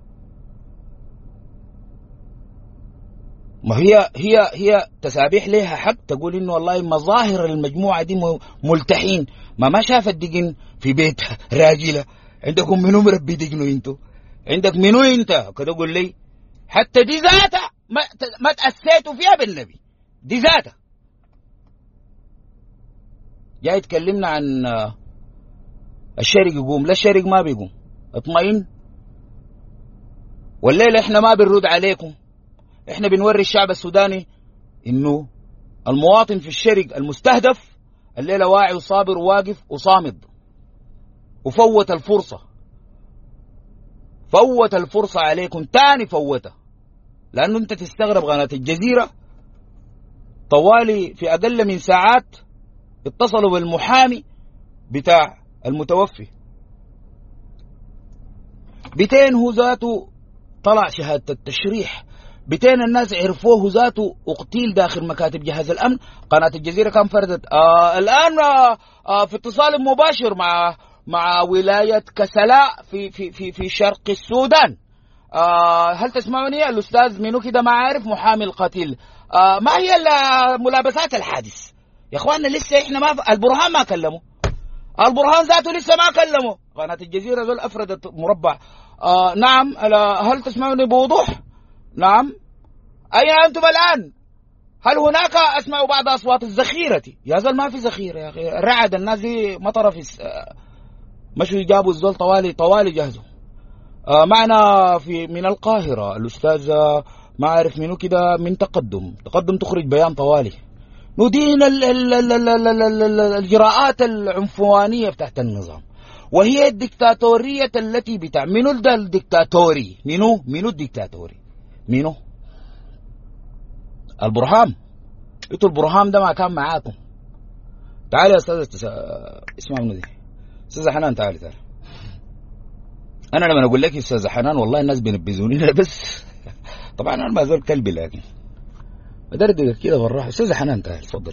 ما هي هي هي تسابيح ليها حق تقول انه والله مظاهر المجموعه دي ملتحين. ما ما شاف الدقن في بيت راجله. عندكم منو مربي دقنه انتو؟ عندك منو انت كده قول لي. حتى دي ذاتها ما ما تأسيتوا فيها بالنبي. دي ذاتها جاي يتكلمنا عن الشرق يقوم. لا الشرق ما بيقوم. اطمئن. والليله احنا ما بنرد عليكم. احنا بنوري الشعب السوداني انه المواطن في الشرق المستهدف الليله واعي وصابر وواقف وصامد وفوت الفرصه. فوت الفرصه عليكم تاني فوتها. لانه انت تستغرب قناه الجزيره طوالي في اقل من ساعات اتصلوا بالمحامي بتاع المتوفي بتين هو ذاته طلع شهاده التشريح. بتين الناس عرفوه ذاته اقتيل داخل مكاتب جهاز الامن. قناه الجزيره كان فردت آه الان آه آه في اتصال مباشر مع مع ولايه كسلاء في في في في شرق السودان. آه هل تسمعوني؟ الاستاذ منو كده ما عارف محامي القتيل. آه ما هي ملابسات الحادث يا اخواننا؟ لسه احنا ما ف... البرهان ما كلموا. البرهان ذاته لسه ما كلموا. قناه الجزيره ذول افردت مربع. آه نعم. هل تسمعوني بوضوح؟ نعم. اين انتم الان؟ هل هناك اسمع بعض اصوات الذخيره؟ يا زول ما في ذخيره يا اخي. الرعد الناس دي مطره في س... مشوا جابوا الزول طوالي طوالي جهزوا. آه معنا في من القاهره الاستاذ ما عارف منو كده من تقدم. تقدم تخرج بيان طوالي ندين ال ال ال ال ال ال ال ال الإجراءات العنفوانية بتاعت النظام وهي الدكتاتورية التي بتاع منو ده الدكتاتوري. منو منو الدكتاتوري؟ منو؟ البرهام. انتوا البرهام ده ما كان معاكم. تعالي يا استاذ تس... اسمع منو دي استاذ حنان. تعالي تعالي. انا لما اقول لك يا استاذ حنان والله الناس بينبذوني بس طبعا انا ما زول كلبي لكن بدردك كده بالراحه. استاذ حنان تعالي تفضل.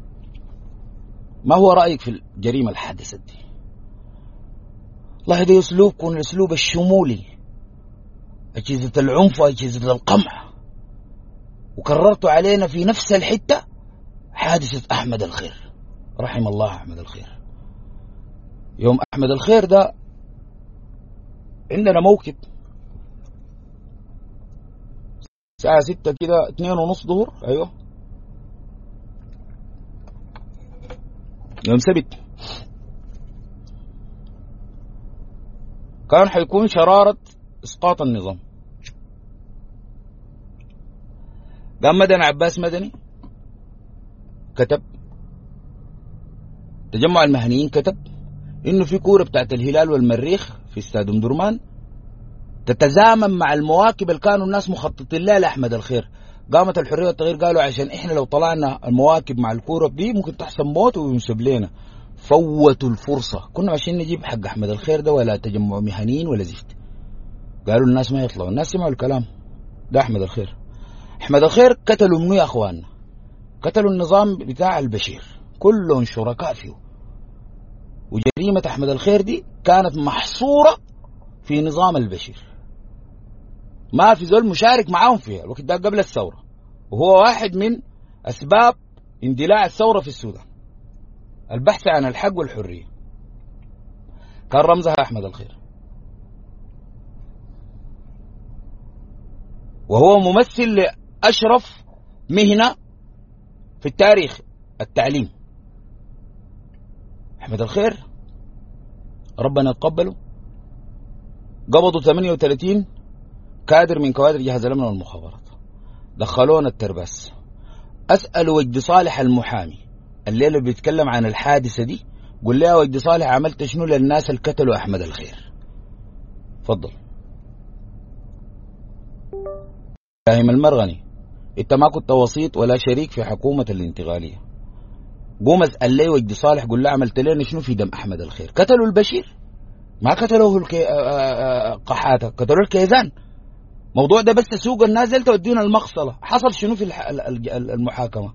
ما هو رايك في الجريمه اللي حدثت دي؟ والله ده اسلوبكم الاسلوب الشمولي اجهزه العنف واجهزه القمع وكررتوا علينا في نفس الحته حادثه احمد الخير. رحم الله احمد الخير. يوم احمد الخير ده عندنا موكب الساعة ستة كده اتنين ونص ظهر. ايوه يوم سبت كان حيكون شرارة اسقاط النظام. قام مدني عباس مدني كتب، تجمع المهنيين كتب انه في كورة بتاعت الهلال والمريخ في استاد ام درمان تتزامن مع المواكب اللي كانوا الناس مخططين لها لأحمد الخير. قامت الحرية والتغيير قالوا عشان إحنا لو طلعنا المواكب مع الكورة دي ممكن تحصل موت وينسب لنا. فوتوا الفرصة. كنا عشان نجيب حق أحمد الخير ده ولا تجمع مهنيين ولا زفت. قالوا الناس ما يطلعوا. الناس سمعوا الكلام ده. أحمد الخير أحمد الخير قتلوا منو يا أخواننا؟ قتلوا النظام بتاع البشير، كلهم شركاء فيه. وجريمة أحمد الخير دي كانت محصورة في نظام البشير، ما في زول مشارك معاهم فيها الوقت ده قبل الثورة، وهو واحد من أسباب اندلاع الثورة في السودان، البحث عن الحق والحرية. كان رمزها أحمد الخير، وهو ممثل لأشرف مهنة في التاريخ، التعليم. أحمد الخير ربنا يتقبله قبضوا ثمانية وثلاثين كادر من كوادر جهاز الأمن والمخابرات، دخلونا الترباس. أسأل وجد صالح المحامي الليلة بيتكلم عن الحادثة دي، قل لي يا وجد صالح عملت شنو للناس اللي قتلوا أحمد الخير؟ فضل. فاهم المرغني، انت ما كنت وسيط ولا شريك في حكومة الانتقالية. قوم اسأل لي وجد صالح قل له عملت لنا شنو في دم أحمد الخير؟ قتلوا البشير، ما قتلوه الكي... قحاته، قتلوا الكيزان. موضوع ده بس سوق النازل تودينا المغسلة. حصل شنو في المحاكمة؟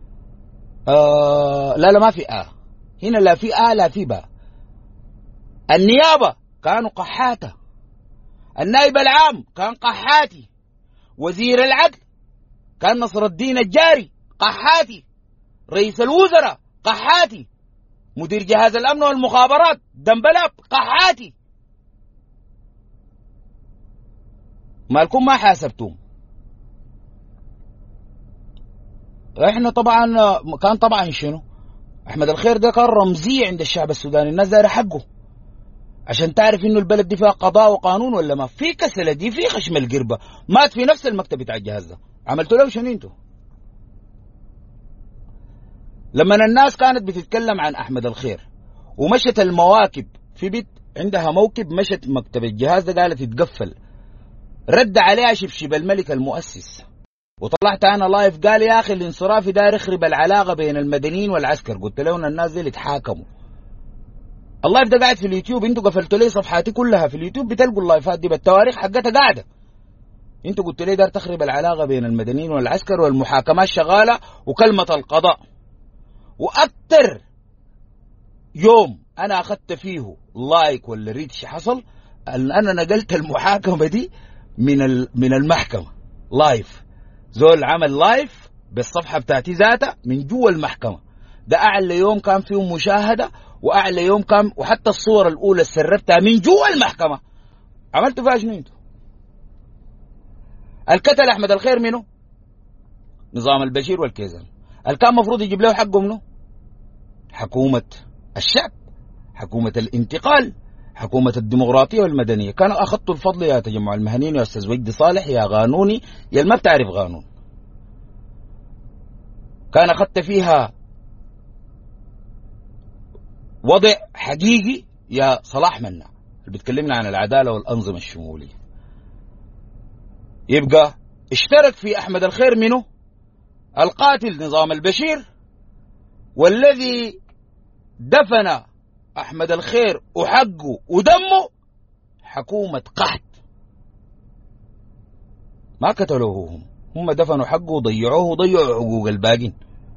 آه لا لا ما في آه هنا، لا في آه لا في با. النيابة كانوا قحاته، النائب العام كان قحاتي، وزير العدل كان نصر الدين الجاري قحاتي، رئيس الوزراء قحاتي، مدير جهاز الأمن والمخابرات دنبلاب قحاتي. مالكم ما حاسبتم؟ احنا طبعا كان طبعا شنو احمد الخير ده كان رمزي عند الشعب السوداني، الناس دايره حقه عشان تعرف انه البلد دي فيها قضاء وقانون ولا ما في. كسله دي في خشم القربه مات في نفس المكتب بتاع الجهاز ده، عملتوا له شنو انتوا؟ لما الناس كانت بتتكلم عن احمد الخير ومشت المواكب في بيت عندها موكب، مشت مكتب الجهاز ده قالت يتقفل، رد عليها شبشب الملك المؤسس، وطلعت انا لايف قال يا اخي الانصراف داير يخرب العلاقه بين المدنيين والعسكر. قلت لهم الناس دي اللي يتحاكموا. اللايف ده قاعد في اليوتيوب، انتوا قفلتوا لي صفحاتي كلها في اليوتيوب، بتلقوا اللايفات دي بالتواريخ حقتها قاعده. انتوا قلتوا لي داير تخرب العلاقه بين المدنيين والعسكر والمحاكمات شغاله وكلمه القضاء. واكثر يوم انا اخذت فيه لايك ولا ريتش حصل ان انا نقلت المحاكمه دي من من المحكمه لايف. زول عمل لايف بالصفحه بتاعتي ذاتها من جوا المحكمه. ده اعلى يوم كان فيه مشاهده، واعلى يوم كان، وحتى الصور الاولى سربتها من جوا المحكمه. عملتوا فيها شنو انتوا؟ القتل احمد الخير منه نظام البشير والكيزان. الكان مفروض يجيب له حقه منه حكومه الشعب، حكومه الانتقال، حكومة الديمقراطية والمدنية. كان أخذت الفضل يا تجمع المهنيين يا أستاذ وجدي صالح يا غانوني يا ما بتعرف غانون. كان أخذت فيها وضع حقيقي يا صلاح منا اللي بتكلمنا عن العدالة والأنظمة الشمولية. يبقى اشترك في أحمد الخير منه القاتل نظام البشير، والذي دفن أحمد الخير وحقه ودمه حكومة قحط. ما قتلوه هم، هم دفنوا حقه وضيعوه وضيعوا حقوق الباقين.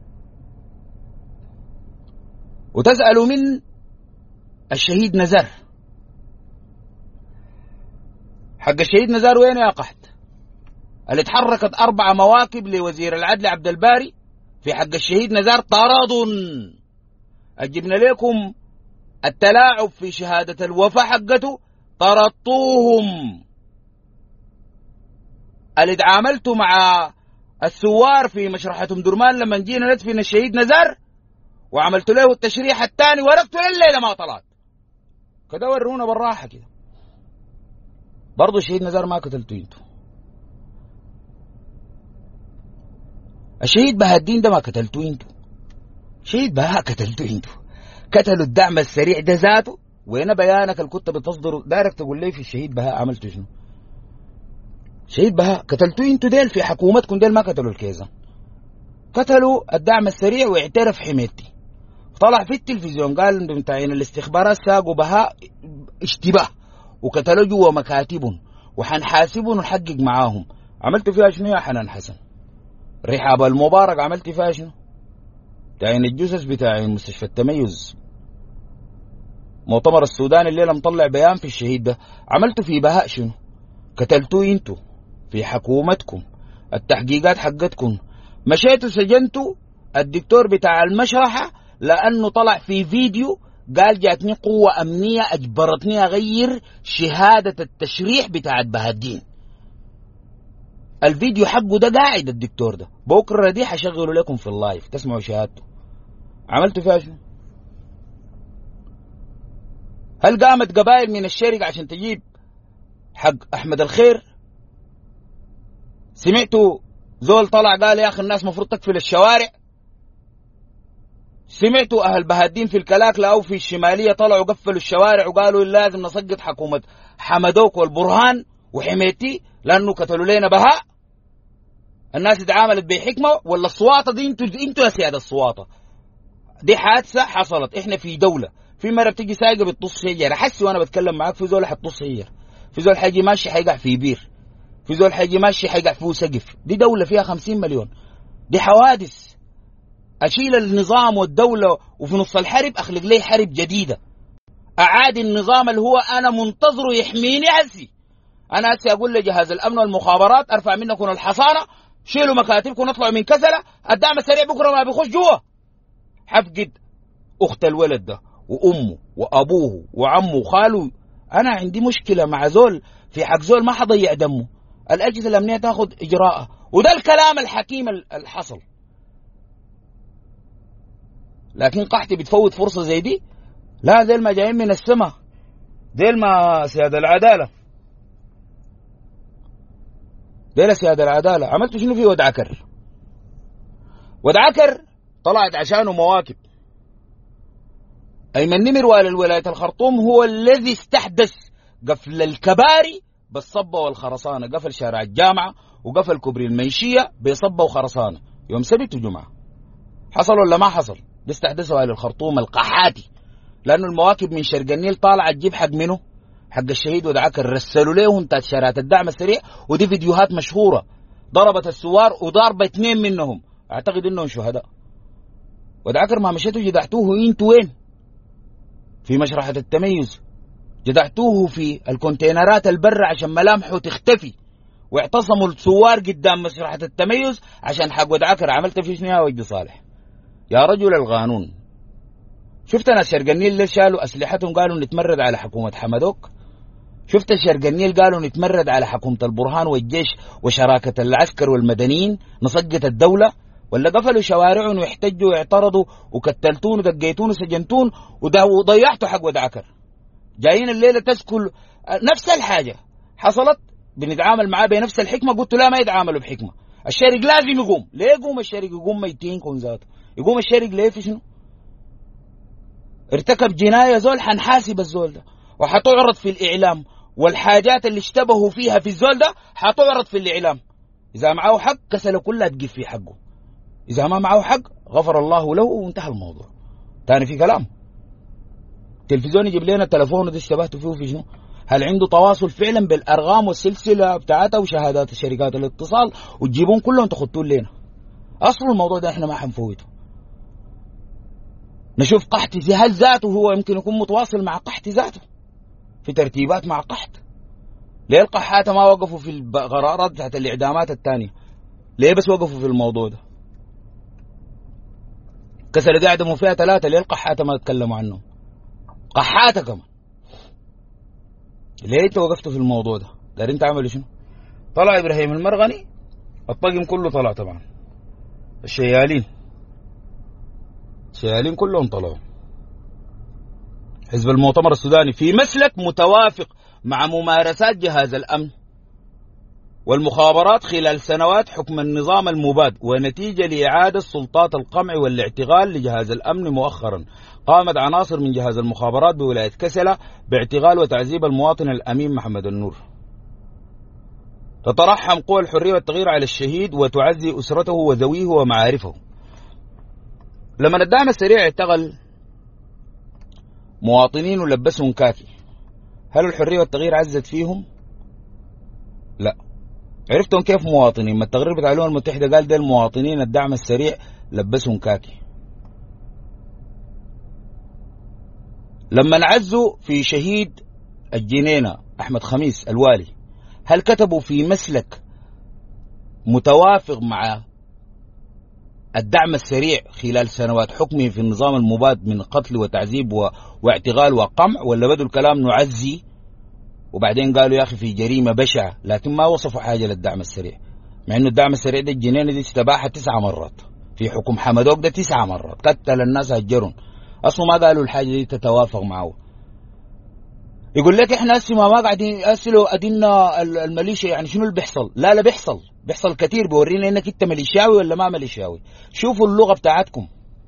وتسألوا من الشهيد نزار، حق الشهيد نزار وين يا قحط؟ اللي اتحركت أربع مواكب لوزير العدل عبد الباري في حق الشهيد نزار طرد. أجبنا لكم التلاعب في شهادة الوفاة حقته، طردتوهم. اللي تعاملتوا مع الثوار في مشرحة ام درمان لما جينا ندفن الشهيد نزار وعملت له التشريح الثاني ورقته الليلة ما طلعت كده. ورونا بالراحة كده. برضو الشهيد نزار ما قتلتوا انتوا. الشهيد بهاء الدين ده ما قتلتوا انتوا. شهيد بهاء قتلتوا انتوا. قتلوا الدعم السريع ده ذاته. وين بيانك اللي كنت بتصدر دايرك تقول لي في الشهيد بهاء عملت شنو؟ شهيد بهاء قتلتوا انتوا ديل في حكومتكم ديل، ما قتلوا الكيزان، قتلوا الدعم السريع واعترف حميتي. طلع في التلفزيون قال بتاعين الاستخبارات ساقوا بهاء اشتباه وقتلوا جوا مكاتبهم وحنحاسبهم ونحقق معاهم. عملتوا فيها شنو يا حنان حسن؟ رحاب المبارك عملت فيها شنو؟ بتاعين الجثث بتاعين مستشفى التميز، مؤتمر السوداني الليله مطلع بيان في الشهيد ده، عملتوا في بهاء شنو؟ قتلتوا انتوا في حكومتكم، التحقيقات حقتكم، مشيتوا سجنتوا الدكتور بتاع المشرحة لأنه طلع في فيديو قال جاتني قوة أمنية أجبرتني أغير شهادة التشريح بتاعت بهاء الدين. الفيديو حقه ده قاعد الدكتور ده، بكرة دي حشغله لكم في اللايف تسمعوا شهادته. عملتوا فيها شنو؟ هل قامت قبائل من الشرق عشان تجيب حق أحمد الخير؟ سمعتوا زول طلع قال يا أخي الناس مفروض تقفل الشوارع؟ سمعتوا أهل بهاء الدين في الكلاكلة أو في الشمالية طلعوا قفلوا الشوارع وقالوا لازم نسقط حكومة حمدوك والبرهان وحميتي لأنه قتلوا لنا بهاء؟ الناس اتعاملت بحكمة ولا الصواطة دي انتوا انتوا يا سيادة الصواطة؟ دي حادثة حصلت، احنا في دولة، في مرة بتيجي سايقة بتطص شجرة، حسي وانا بتكلم معاك في زول حتطص شجرة، في زول حيجي ماشي حيقع في بير، في زول حيجي ماشي حيقع فيه سقف. دي دولة فيها خمسين مليون، دي حوادث. أشيل النظام والدولة وفي نص الحرب أخلق لي حرب جديدة، أعادي النظام اللي هو أنا منتظره يحميني. هسي أنا هسي أقول لجهاز الأمن والمخابرات أرفع منكم الحصانة، شيلوا مكاتبكم نطلعوا من كسلة، الدعم السريع بكرة ما بيخش جوا. حفقد أخت الولد ده وأمه وأبوه وعمه وخاله. أنا عندي مشكلة مع زول في حق زول ما حضيع دمه، الأجهزة الأمنية تاخد إجراءها، وده الكلام الحكيم الحصل. لكن قحتي بتفوت فرصة زي دي؟ لا، ذيل ما جايين من السماء، ذيل ما سيادة العدالة، ذيل سيادة العدالة. عملتوا شنو في ود عكر؟ ود عكر طلعت عشانه مواكب. أيمن نمر والي الولاية الخرطوم هو الذي استحدث قفل الكباري بالصبة والخرسانة، قفل شارع الجامعة وقفل كبري الميشية بصبة وخرسانة يوم سبت وجمعة. حصل ولا ما حصل؟ ده استحدثه والي الخرطوم القحاتي، لأنه المواكب من شرق النيل طالعة تجيب حق منه؟ حق الشهيد ود عكر. رسلوا لهم تاع شارعات الدعم السريع، ودي فيديوهات مشهورة، ضربت السوار وضرب اثنين منهم، أعتقد إنهم شهداء. ود عكر ما مشيتوا جدعتوه انتوا وين؟ في مشرحة التميز جدعتوه في الكونتينرات البر عشان ملامحه تختفي، واعتصموا الثوار قدام مشرحة التميز عشان حق ود عكر. عملت في شنو يا وجد صالح يا رجل القانون؟ شفت ناس شرق النيل اللي شالوا أسلحتهم قالوا نتمرد على حكومة حمدوك؟ شفت شرق النيل قالوا نتمرد على حكومة البرهان والجيش وشراكة العسكر والمدنيين نسقط الدولة؟ ولا قفلوا شوارعهم ويحتجوا ويعترضوا وكتلتون ودقيتون وسجنتون وضيعتوا حق ود عكر؟ جايين الليلة تسكل نفس الحاجة حصلت، بنتعامل معاه بنفس الحكمة. قلت لا، ما يتعاملوا بحكمة، الشارق لازم يقوم. ليه يقوم الشارق؟ يقوم ميتين كون ذاته. يقوم الشارق ليه؟ في شنو؟ ارتكب جناية زول، حنحاسب الزول ده وحتعرض في الإعلام، والحاجات اللي اشتبهوا فيها في الزول ده حتعرض في الإعلام. إذا معه حق كسله كلها تقف في حقه، إذا ما معه حق غفر الله له وانتهى الموضوع. تاني في كلام التلفزيون يجيب لنا تلفون وده اشتبهتوا فيه في شنو؟ هل عنده تواصل فعلا بالأرقام والسلسلة بتاعتها وشهادات شركات الاتصال وتجيبون كلهم تخطون لنا؟ أصل الموضوع ده احنا ما حنفوته. نشوف قحط هل ذاته هو يمكن يكون متواصل مع قحط ذاته في ترتيبات مع قحط. ليه القحاتة ما وقفوا في القرارات بتاعت الإعدامات الثانية؟ ليه بس وقفوا في الموضوع ده؟ كسر قاعدة فيها ثلاثة، ليه القحاتة ما تكلموا عنه؟ قحاتة كمان ليه انت وقفتوا في الموضوع ده؟ دارين تعملوا شنو؟ طلع إبراهيم المرغني، الطاقم كله طلع طبعا، الشيالين الشيالين كلهم طلعوا. حزب المؤتمر السوداني في مسلك متوافق مع ممارسات جهاز الأمن والمخابرات خلال سنوات حكم النظام المباد، ونتيجة لإعادة سلطات القمع والاعتقال لجهاز الأمن مؤخرا، قامت عناصر من جهاز المخابرات بولاية كسلة باعتقال وتعذيب المواطن الأمين محمد النور. تترحم قوى الحرية والتغيير على الشهيد وتعزي أسرته وذويه ومعارفه. لما الدعم السريع اشتغل مواطنين ولبسهم كاكي، هل الحرية والتغيير عزت فيهم؟ لا. عرفتهم كيف مواطنين؟ ما التقرير بتاع الأمم المتحدة قال ده المواطنين الدعم السريع لبسهم كاكي. لما نعزوا في شهيد الجنينة أحمد خميس الوالي، هل كتبوا في مسلك متوافق مع الدعم السريع خلال سنوات حكمه في النظام المباد من قتل وتعذيب و... واعتقال وقمع، ولا بدوا الكلام نعزي وبعدين قالوا يا أخي في جريمة بشعة، لكن ما وصفوا حاجة للدعم السريع، مع إنه الدعم السريع ده الجنينة دي استباحة تسعة مرات في حكم حمدوك ده، تسعة مرات قتل الناس هجرون، أصلا ما قالوا الحاجة دي تتوافق معه. يقول لك إحنا أسمى ما قاعدين أسلوا أدينا الميليشيا، يعني شنو اللي بيحصل؟ لا لا بيحصل بيحصل كتير، بيورينا إنك أنت ميليشياوي ولا ما ميليشياوي. شوفوا اللغة بتاعتكم.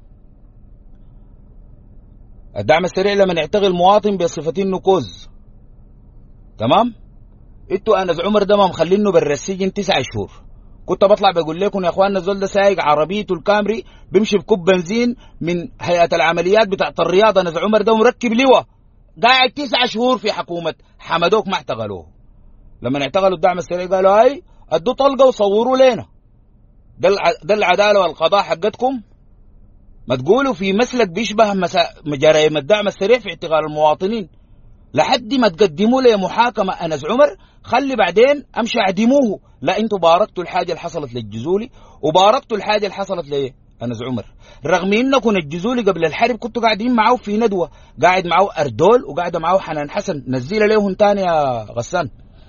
الدعم السريع لما يعتقل مواطن بصفة إنه كوز، تمام؟ انتوا انس عمر ده ما مخلينه برا السجن تسعة شهور. كنت بطلع بقول لكم يا اخواننا الزول ده سايق عربيته الكامري بيمشي بكوب بنزين من هيئة العمليات بتاعت الرياض، انس عمر ده مركب لواء قاعد تسعة شهور في حكومة حمدوك ما اعتقلوه. لما اعتقلوا الدعم السريع قالوا هاي ادوا طلقة وصوروا لنا. ده ده العدالة والقضاء حقتكم؟ ما تقولوا في مسلك بيشبه جرائم الدعم السريع في اعتقال المواطنين لحد ما تقدموا لي محاكمة أنس عمر، خلي بعدين أمشي أعدموه. لا، أنتوا باركتوا الحاجة اللي حصلت للجزولي وباركتوا الحاجة اللي حصلت لأنس عمر، رغم إنكم الجزولي قبل الحرب كنتوا قاعدين معه في ندوة، قاعد معه أردول وقاعد معه حنان حسن، نزيل ليهم تاني يا غسان،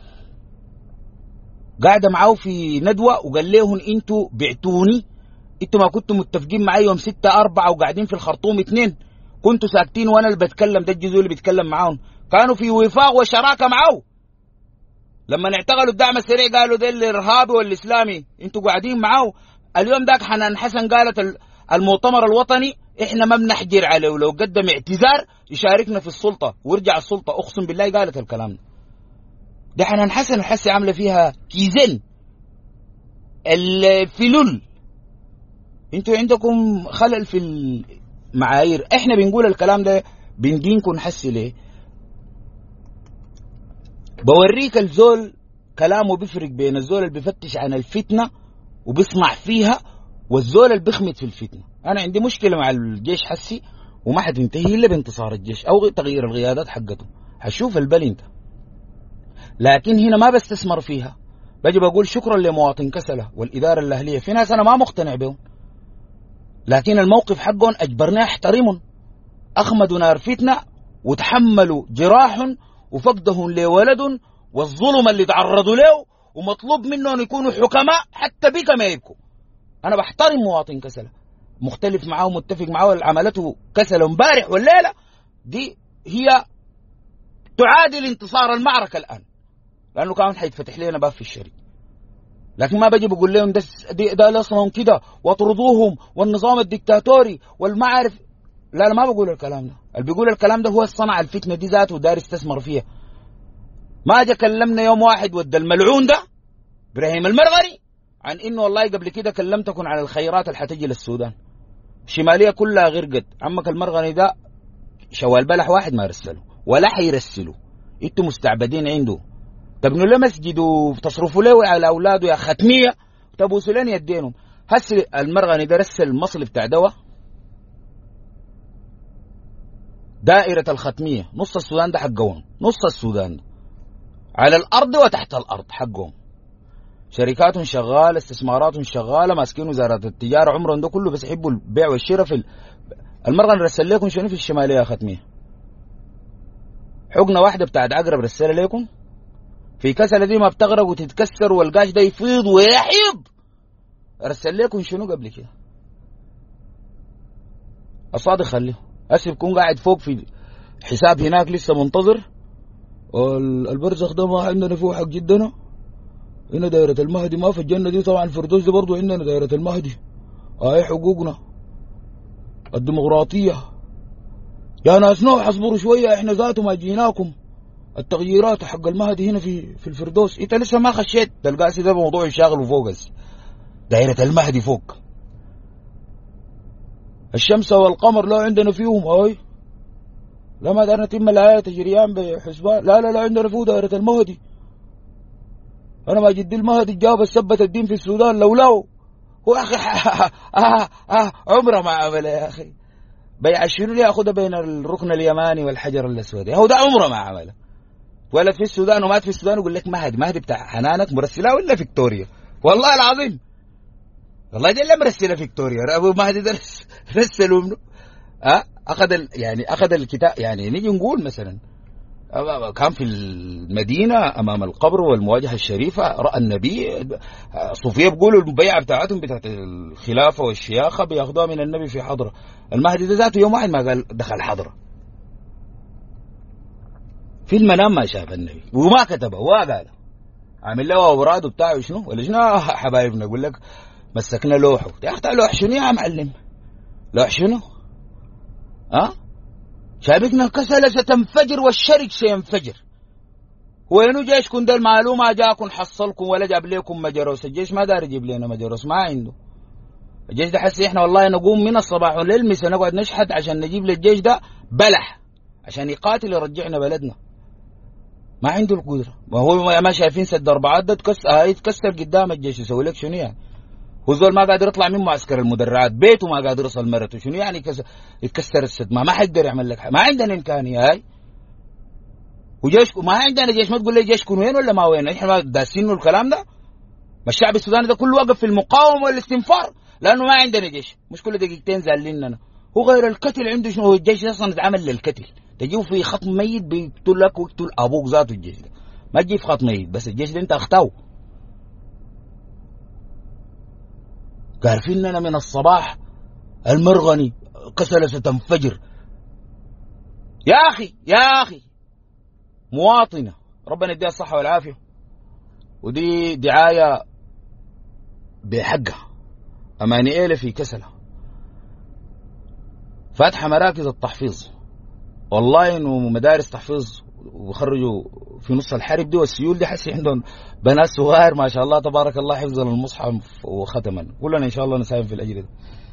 قاعد معه في ندوة وقال لهم أنتوا بعتوني، أنتوا ما كنتوا متفقين معي يوم ستة أربعة وقاعدين في الخرطوم اثنين، كنتوا ساكتين وأنا اللي بتكلم، ده الجزولي بيتكلم معاهم، كانوا في وفاق وشراكة معه. لما اعتقلوا الدعم السريع قالوا ده الإرهابي والإسلامي، انتوا قاعدين معه. اليوم داك حنان حسن قالت المؤتمر الوطني احنا ما بنحجر عليه، ولو قدم اعتذار يشاركنا في السلطة ويرجع السلطة، اقسم بالله قالت الكلام ده. ده حنان حسن الحسي عامله فيها كيزن الفلول. انتوا عندكم خلل في المعايير. احنا بنقول الكلام ده بندينكم نحسي ليه؟ بوريك الزول كلامه بيفرق بين الزول اللي بيفتش عن الفتنة وبيصنع فيها والزول اللي بيخمد في الفتنة. أنا عندي مشكلة مع الجيش حسي وما حتنتهي إلا بانتصار الجيش أو تغيير القيادات حقته، هشوف البل انت. لكن هنا ما بستثمر فيها، بجي بقول شكرا لمواطن كسلة والإدارة الأهلية. في ناس أنا ما مقتنع بهم، لكن الموقف حقهم أجبرني أحترمهم، أخمدوا نار فتنة وتحملوا جراح وفقدهم لولد والظلم اللي تعرضوا له، ومطلوب منهم يكونوا حكماء حتى بك ما يبكوا. أنا بحترم مواطن كسلة، مختلف معاه ومتفق معاه، عملته كسلة امبارح والليلة دي هي تعادل انتصار المعركة الآن، لأنه كان حيتفتح لنا باب في الشريك. لكن ما بجي بقول لهم ده ده اصلهم كده واطردوهم والنظام الدكتاتوري والمعارف. لا لا ما بقول الكلام ده، اللي بيقول الكلام ده هو صنع الفتنة دي ذاته ودار استثمر فيها. ما جا كلمنا يوم واحد ود الملعون ده إبراهيم المرغني عن إنه والله قبل كده كلمتكم على الخيرات اللي حتجي للسودان، الشمالية كلها غرقت، عمك المرغني ده شوال بلح واحد ما رسله ولا حيرسله، انتوا مستعبدين عنده، تبنوا له مسجد وتصرفوا له على أولاده يا ختمية وتبوسوا لين يدينهم. هسه المرغني ده رسل المصل بتاع دواء دائرة الختمية، نص السودان ده حقهم، نص السودان ده على الأرض وتحت الأرض حقهم، شركاتهم شغالة، استثماراتهم شغالة، ماسكين وزارة التجارة، عمرهم ده كله بس يحبوا البيع والشراء. في المرغني رسل لكم شنو في الشمالية يا ختمية؟ حقنة واحدة بتاعت عقرب رسالة لكم؟ في كسلة دي ما بتغرق وتتكسر والقاش ده يفيض ويحيض، رسل لكم شنو قبل كده؟ الصادق خليه أسف يكون قاعد فوق في حساب هناك لسه منتظر، البرزخ ده ما عندنا فيه حق جدنا، هنا دائرة المهدي ما في الجنة دي، طبعا الفردوس دي برضو عندنا دائرة المهدي، هاي حقوقنا الديمقراطية. يا ناس نوح اصبروا شوية، احنا ذاته ما جيناكم التغييرات حق المهدي هنا في في الفردوس. انت لسه ما خشيت تلقى ده موضوع يشاغل فوق دائرة المهدي فوق. الشمس والقمر لا عندنا فيهم هاي، لا ما دارنا تم الآية تجريان بحسبان، لا لا لا عندنا فيه دائرة المهدي. أنا ما جدي المهدي جاب السبت الدين في السودان لولاه هو أخي آه آه عمره ما عمله يا أخي. بيع الشنو اللي يأخذه بين الركن اليماني والحجر الأسود هو ده عمره ما عمله. ولد في السودان ومات في السودان يقول لك مهدي، مهدي بتاع حنانك مرسلة ولا فيكتوريا؟ والله العظيم والله دي اللي مرسلة فيكتوريا. أبو مهدي ده رسلوا منه أه أخذ ال... يعني أخذ الكتاب. يعني نيجي نقول مثلا كان في المدينة أمام القبر والمواجهة الشريفة رأى النبي. صوفية بيقولوا البيعة بتاعتهم بتاعت الخلافة والشياخة بياخدوها من النبي في حضرة. المهدي ده ذاته يوم واحد ما قال دخل حضرة، في المنام ما شاف النبي وما كتبه وقال عامل له أوراده بتاعه شنو ولا شنو. حبايبنا يقول لك مسكنا لوحه يا أخي لوح شنو يا معلم؟ لوح شنو؟ ها أه؟ شابكنا كسلة ستنفجر والشرك سينفجر. وينو جيشكم ده المعلومة جاكم حصلكم ولا جاب لكم مجروس؟ الجيش ما دار يجيب لنا مجروس، ما عنده. الجيش ده حسي احنا والله نقوم من الصباح والليل نقعد نشحت عشان نجيب للجيش ده بلح عشان يقاتل يرجعنا بلدنا. ما عنده القدرة. وهو ما شايفين سد أربعات ده يتكسر يتكسر قدام الجيش يسوي لك شنو يعني؟ هو زول ما قادر يطلع من معسكر المدرعات، بيته ما قادر يصل مرته، شنو يعني يتكسر السد؟ ما ما حيقدر يعمل لك حاجة. ما عندنا إمكانية هاي. وجيشكم ما عندنا جيش. ما تقول لي جيشكم وين ولا ما وين؟ احنا ما داسين الكلام ده. ما الشعب السوداني ده كله واقف في المقاومة والاستنفار لأنه ما عندنا جيش. مش كل دقيقتين زالين. هو غير القتل عنده شنو؟ هو الجيش أصلا اتعمل للقتل. تجيه في خط ميت بيقتل لك ويقتل أبوك ذاته. الجيش ده ما تجي في خط ميت، بس الجيش ده أنت أختاو. عارفين لنا من الصباح المرغني كسلة ستنفجر. يا أخي يا أخي مواطنة ربنا يديها الصحة والعافية، ودي دعاية بحقها. أماني إيلة في كسلة فاتحة مراكز التحفيظ، والله إنه مدارس تحفيظ وخرجوا في نص الحرب دي والسيول دي. حسي عندهم بنات صغار ما شاء الله تبارك الله حفظا المصحف وختما. كلنا إن شاء الله نساهم في الأجر ده.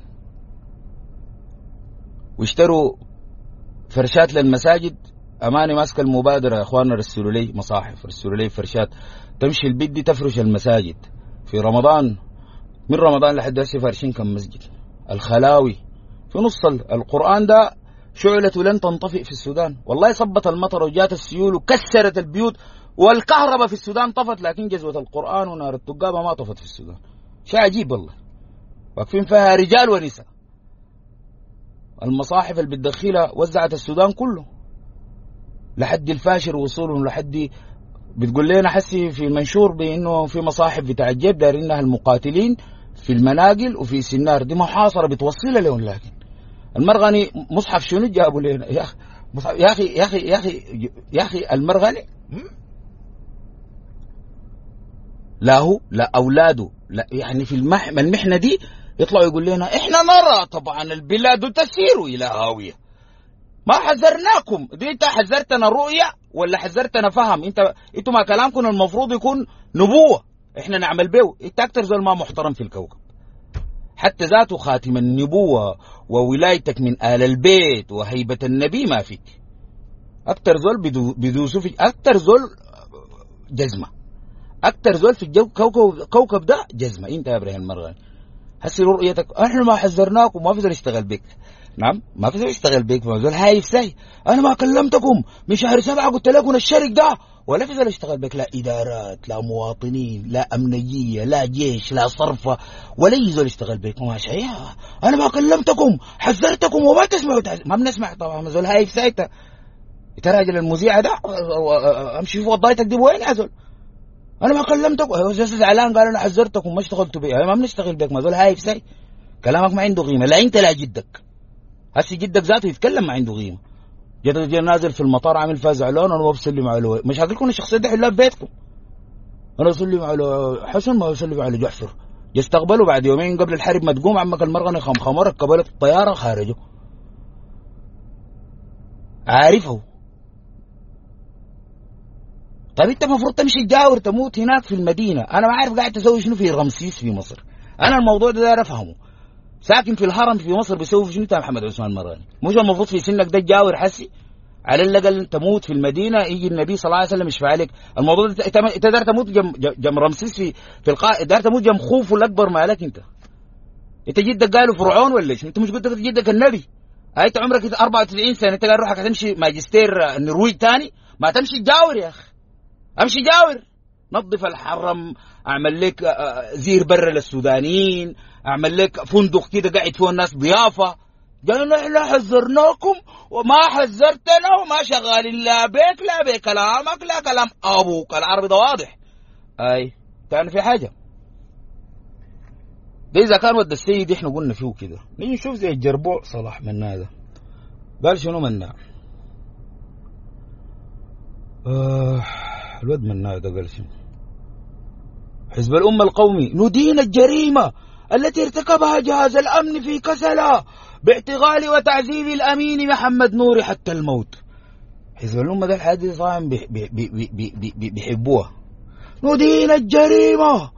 واشتروا فرشات للمساجد. أماني ماسك المبادرة يا إخواننا، رسلوا لي مصاحف، رسلوا لي فرشات تمشي البيت دي تفرش المساجد في رمضان. من رمضان لحد هسه فارشين كم مسجد. الخلاوي في نص القرآن ده شعلة لن تنطفئ في السودان. والله صبت المطر وجات السيول وكسرت البيوت والكهرباء في السودان طفت، لكن جزوة القرآن ونار التقابة ما طفت في السودان. شيء عجيب والله. واقفين فيها رجال ونساء. المصاحف اللي بتدخلها وزعت السودان كله لحد الفاشر وصولهم لحد. بتقول لنا حسي في المنشور بانه في مصاحف بتاع الجيب دارينها المقاتلين في المناقل وفي سنار. دي محاصرة بتوصلها لهم. لكن المرغني مصحف شنو جابوا لنا يا اخي؟ يا اخي يا اخي يا اخي يا اخي المرغني لا هو لا اولاده لا يعني في المح... المحنه دي يطلعوا يقول لنا احنا نرى طبعا البلاد تسير الى هاويه. ما حذرناكم دي؟ انت حذرتنا رؤيه ولا حذرتنا فهم؟ انت انتوا ما كلامكم المفروض يكون نبوه احنا نعمل به. انت اكتر زول ما محترم في الكوكب. حتى ذاته خاتم النبوة وولايتك من آل البيت وهيبة النبي ما فيك. أكتر زول بدو بدوسو في أكتر زول جزمة. أكتر زول في الجو كوكب كوكب ده جزمة. أنت يا إبراهيم المرغني هسي رؤيتك احنا ما حذرناكم ما في زول يشتغل بك. نعم ما في زول يشتغل بك. ما زول هايف ساي. أنا ما كلمتكم من شهر سبعة قلت لكم الشرك ده ولا في زول يشتغل بك. لا إدارات لا مواطنين لا أمنية لا جيش لا صرفة ولا يزول يشتغل بك. ما شيء أنا ما كلمتكم حذرتكم وما تسمعوا. ما بنسمع طبعا. زول هايف سايته يتراجل المذيعة ده أمشي في وضايتك دي وين يا زول؟ أنا ما كلمتكم. زعلان قال أنا حذرتكم ما اشتغلتوا بي. ما بنشتغل بك. ما زول هايف ساي. كلامك ما عنده قيمة. لا أنت لا جدك. هسي جدك ذاته يتكلم ما عنده قيمة. جدك جاي نازل في المطار عامل فيها زعلان أنا ما بسلم على مش هقولكم الشخصية دي حلها في بيتكم. أنا أسلم على حسن ما أسلم على جعفر. يستقبلوا بعد يومين قبل الحرب ما تقوم عمك المرغني خمخمر ركبوا الطيارة خارجوا. عارفه طيب انت المفروض تمشي تجاور تموت هناك في المدينه. انا ما عارف قاعد تسوي شنو في رمسيس في مصر. انا الموضوع ده داير افهمه. ساكن في الهرم في مصر بيسوي شنو؟ محمد عثمان مراني مش المفروض في سنك ده تجاور حسي على الاقل تموت في المدينه، يجي النبي صلى الله عليه وسلم يشفع عليك. الموضوع ده انت داير تموت جم جم رمسيس في في القاء، داير تموت جم خوفو الاكبر مالك انت. انت جدك قالوا فرعون ولا ايش؟ انت مش قلت جدك النبي؟ انت عمرك أربعة وتسعين سنه، انت قال روحك هتمشي ماجستير النرويج تاني؟ ما تمشي تجاور يا اخي، امشي جاور، نظف الحرم، اعمل لك زير برا للسودانيين، اعمل لك فندق كده قاعد فيه الناس ضيافه. قالوا احنا حذرناكم وما حذرتنا وما شغالين لا بيك لا بكلامك لا كلام ابوك. العربي ده واضح. اي كان في حاجه ده اذا كان ود السيد احنا قلنا فيه كده. نيجي نشوف زي الجربوع صلاح منا ده قال شنو منا. آه الود منا ده قال شنو؟ حزب الأمة القومي ندين الجريمة التي ارتكبها جهاز الأمن في كسلا باعتقال وتعذيب الأمين محمد نوري حتى الموت. حزب الأمة ده الحديث صراحة بي بي بي بي بي بيحبوها. ندين الجريمة.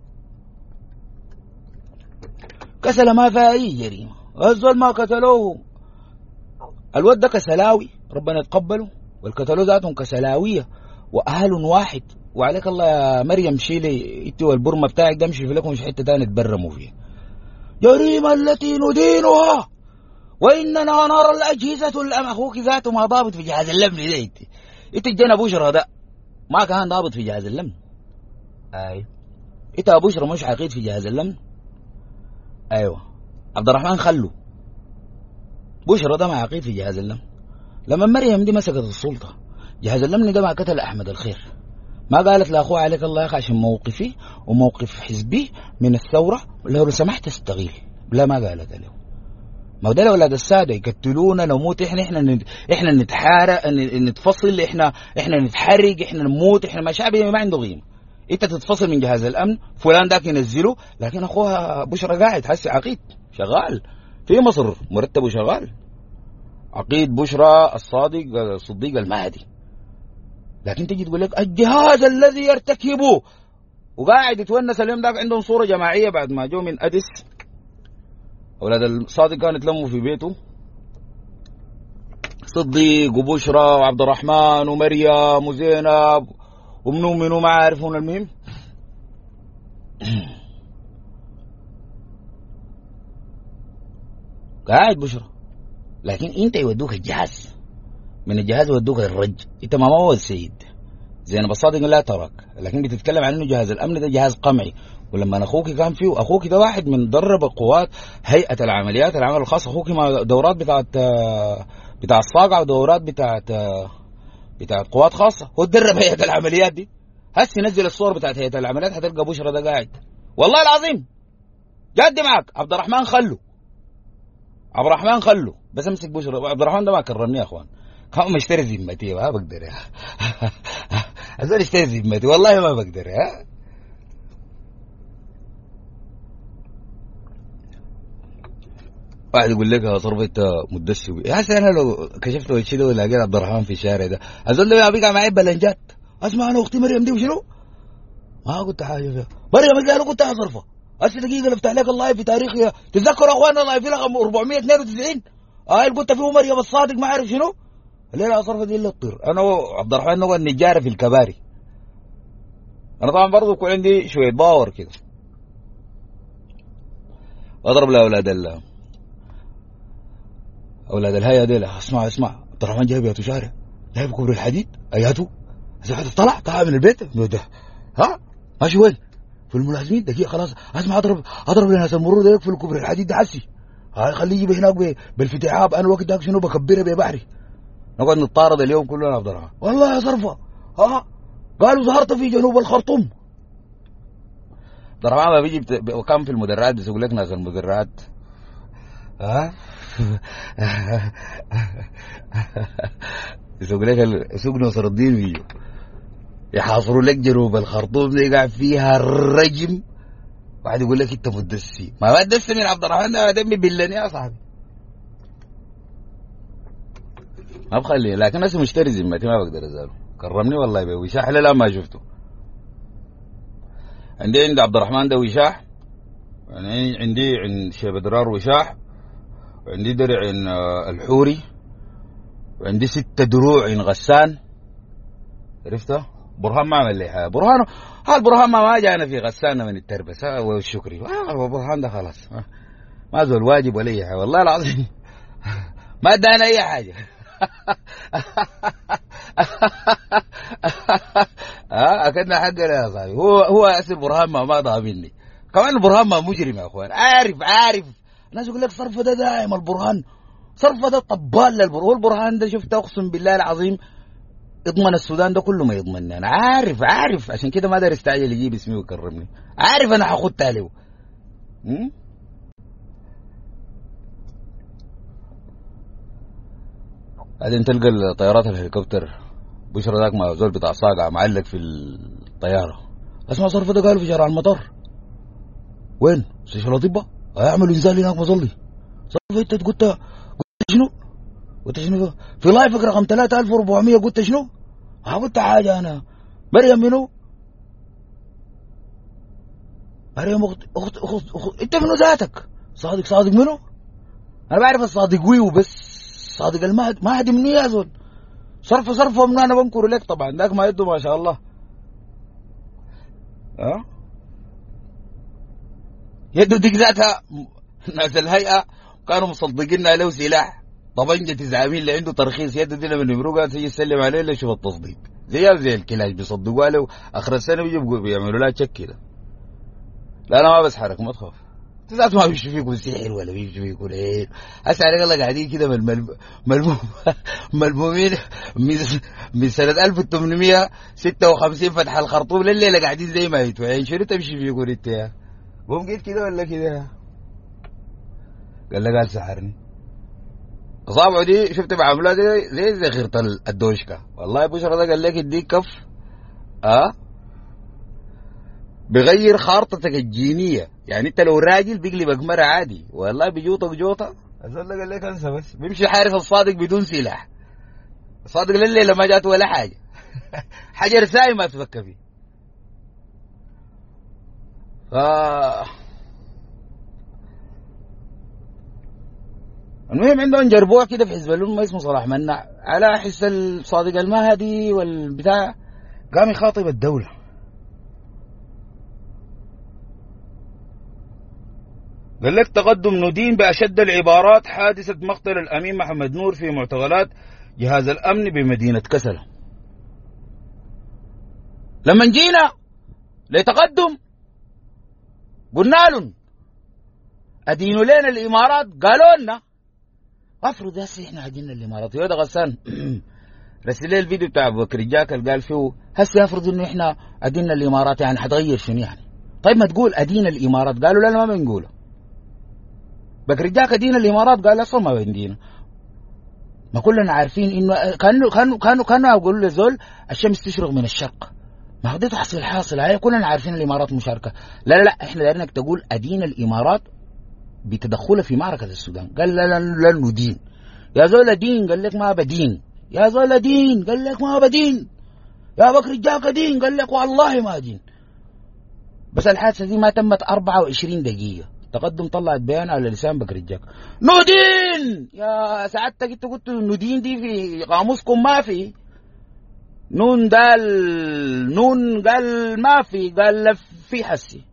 كسلا ما فيها أي جريمة، الزول ما قتلوه. الود ده كسلاوي ربنا يتقبله، والقتلوا ذاتهم كسلاوية وأهل واحد. وعليك الله يا مريم شيلي انت والبرمه بتاعك ده، امشي في لكم مش حته ثانيه تبرموا فيها. جريمه التي ندينها واننا نرى الاجهزه الام. اخوك ذاته ما ضابط في جهاز الامن ده. انت انت الجنى بشرى ده ما كان ضابط في جهاز الامن. اي انت ابو بشرى مش عقيد في جهاز الامن. ايوه عبد الرحمن خلو بشرى ده ما عقيد في جهاز الامن. لما مريم دي مسكت السلطه جهاز الامن ده ما قتل احمد الخير، ما قالت لاخوها عليك الله يا اخي عشان موقفي وموقف حزبي من الثوره لو سمحت استغيل. لا ما قالت له. ما ده اولاد الساده يقتلونا نموت احنا احنا احنا نتحارب نتفصل، احنا احنا نتحرق، احنا نموت، احنا ما شعبي ما عنده قيمه. انت تتفصل من جهاز الامن فلان داك ينزله، لكن اخوها بشرى قاعد حسي عقيد شغال في مصر مرتب وشغال عقيد بشرى الصادق الصديق المهدي. لكن تجي تقول لك الجهاز الذي يرتكبه وقاعد يتونس اليوم ذاك عندهم صورة جماعية بعد ما جو من أديس. أولاد الصادق كانوا يتلموا في بيته، صديق وبشرى وعبد الرحمن ومريم وزينب ومنو منو ما عارفون. المهم قاعد بشرى، لكن انت يودوك الجهاز، من الجهاز يودوك الرج. انت ما هو السيد زينب الصادق لا تراك، لكن بتتكلم عن انه جهاز الامن ده جهاز قمعي. ولما اخوك كان فيه، اخوك ده واحد من درب قوات هيئه العمليات العمل الخاص. اخوك ما دورات بتاعت بتاع الصاقع ودورات بتاعت بتاعت قوات خاصه، هو درب هيئه العمليات دي. هسه نزل الصور بتاعت هيئه العمليات هتلقى بشرى ده قاعد والله العظيم جد معك. عبد الرحمن خلو عبد الرحمن خلو بس امسك بشرى. عبد الرحمن ده ما كرمني يا اخوان، كان مشتري ذمتي ما بقدر يا أزول اشتري ذمتي والله ما بقدر. ها واحد يقول لك صرف انت مدسي يا حسن. انا لو كشفت وجهي ده ولاقيت عبد الرحمن في الشارع ده أزول ده بيقع معي بلنجات. اسمع انا اختي مريم دي وشنو ما قلت حاجه فيها. مريم قالوا كنت اصرفها. هسه دقيقه لفتح لك الله في تاريخي. تتذكروا اخواننا الله في رقم أربعمية واثنين وتسعين هاي قلت فيه مريم الصادق ما عارف شنو. الليله اصرفت دي اللي تطير. انا وعبد الرحمن نقعد نجاره في الكباري. انا طبعا برضه يكون عندي شويه باور كده اضرب لاولاد ال اولاد الهيئه دي. اسمع اسمع عبد الرحمن جايب ياتو شارع جايب كبر الحديد اياتو طلع طلع من البيت ده. ها ماشي وين في الملازمين دقيقه خلاص. اسمع اضرب اضرب لناس المرور ده في الكبر الحديد ده حسي. هاي خليه يجيب هناك بالفتحاب. انا الوقت داك شنو بكبره ببحري. نقعد نتطارد اليوم كلنا عبد الرحمن والله يا صرفه. ها قالوا ظهرت في جنوب الخرطوم. عبد الرحمن ما بيجي بت... وكان في المدرعات بيسوق لك ناس المدرعات. ها يسوق لك سوق نصر الدين بيجوا يحاصروا لك جنوب الخرطوم دي قاعد فيها الرجم. واحد يقول لك انت مدسي ما مدسي من عبد الرحمن ده دمي بلني يا صاحبي ما بخليه. لكن اسمه مشتري ذمتي ما بقدر ازاله. كرمني والله بوشاح، لا ما شفته. عندي عند عبد الرحمن ده وشاح، يعني عندي عند شيخ بدرار وشاح، وعندي درع عند الحوري، وعندي ستة دروع عند غسان. عرفته؟ برهان ما عمل لي حاجه. برهان هال برهان ما, ما جانا في غسان من التربس والشكري. آه برهان ده خلاص ما زول واجب ولا اي حاجه والله العظيم. ما ادانا اي حاجه. ها اكدنا حقنا يا صاحبي. هو هو اسم برهان ما ما ضاع مني. كمان برهان ما مجرم يا اخوان. عارف عارف الناس يقول لك صرف ده دائما البرهان، صرف ده طبال للبرهان. البرهان ده شفته اقسم بالله العظيم اضمن السودان ده كله ما يضمنني. انا عارف عارف عشان كده ما دار يستعجل يجيب اسمي ويكرمني. عارف انا حاخد تالي. بعدين تلقى الطيارات الهليكوبتر بشرى ذاك ما زول بتاع صاقع معلق في الطياره. اسمع صرف ده قالوا في شارع المطار. وين؟ مستشفى الاطباء هيعملوا انزال هناك مظلي. صرف انت قلت قلت شنو؟ قلت شنو؟ في لايفك رقم ثلاثة آلاف وأربعمية قلت شنو؟ ها قلت حاجه انا. مريم منو؟ مريم اخت اخت اخت, أخت. انت منو ذاتك؟ صادق صادق منو؟ انا بعرف الصادق ويو بس صادق المهد ما هدي مني يا زول. صرف صرفه من انا بنكر لك طبعا. ذاك ما يده ما شاء الله. ها يده ديك ذاتها ناس الهيئه كانوا مصدقين له سلاح طبنجه تسعمية اللي عنده ترخيص. يده دي لما يمرقها تيجي تسلم عليه اللي يشوف التصديق زي زي الكلاش بيصدقوا له. اخر السنه بيجوا بيعملوا لها تشك كده. لا انا ما بسحرك ما تخاف. تزعل ما بيمشي فيكم سحر ولا بيمشي فيكم ايه. هسه عليك الله قاعدين كده ملموم ملمومين من سنه ألف وثمانمية وستة وخمسين فتح الخرطوم لليله قاعدين زي ما يتوعين. شنو تمشي فيكم انت يا قوم جيت كده ولا كده؟ قال له قال سحرني. اصابعه دي شفت بعملها دي زي زي خيرة الدوشكه. والله ابو شرطه قال لك اديك كف اه بغير خارطتك الجينيه. يعني انت لو راجل بيقلبك مرة عادي والله بيجوطك جوطه. الزول قال لك انسى بس بيمشي حارس الصادق بدون سلاح. الصادق لليله ما جاته ولا حاجه. حجر ساي ما تفكر فيه. ف المهم عندهم جربوع كده في حزب الأمة اسمه صلاح منع على حس الصادق المهدي والبتاع. قام يخاطب الدولة. قال لك تقدم ندين بأشد العبارات حادثة مقتل الأمين محمد نور في معتقلات جهاز الأمن بمدينة كسلة. لما جينا لتقدم قلنا لهم أدينوا لنا الإمارات. قالوا لنا افرض هسه احنا عدينا الامارات. يا ده غسان رسل لي الفيديو بتاع بكر الجاك اللي قال فيه هسه افرض انه احنا عدينا الامارات يعني حتغير شنو يعني؟ طيب ما تقول ادينا الامارات. قالوا لا ما بنقوله. بكر الجاك ادينا الامارات قال اصلا ما بندينا. ما كلنا عارفين انه كانوا كانوا كانوا كانوا اقول لزول الشمس تشرق من الشرق. ما قضيت حصل حاصل هاي كلنا عارفين الامارات مشاركه. لا لا لا احنا دايرينك تقول ادينا الامارات بتدخله في معركة السودان. قال لا لا لا ندين. يا زول دين قال لك ما بدين. يا زول دين قال لك ما بدين. يا بكر الجاك دين قال لك والله ما دين. بس الحادثة دي ما تمت أربعة وعشرين دقيقة. تقدم طلعت بيان على لسان بكر الجاك ندين. يا سعادتك انت قلت ندين دي في قاموسكم ما في. نون دال نون قال ما في. قال في حسي.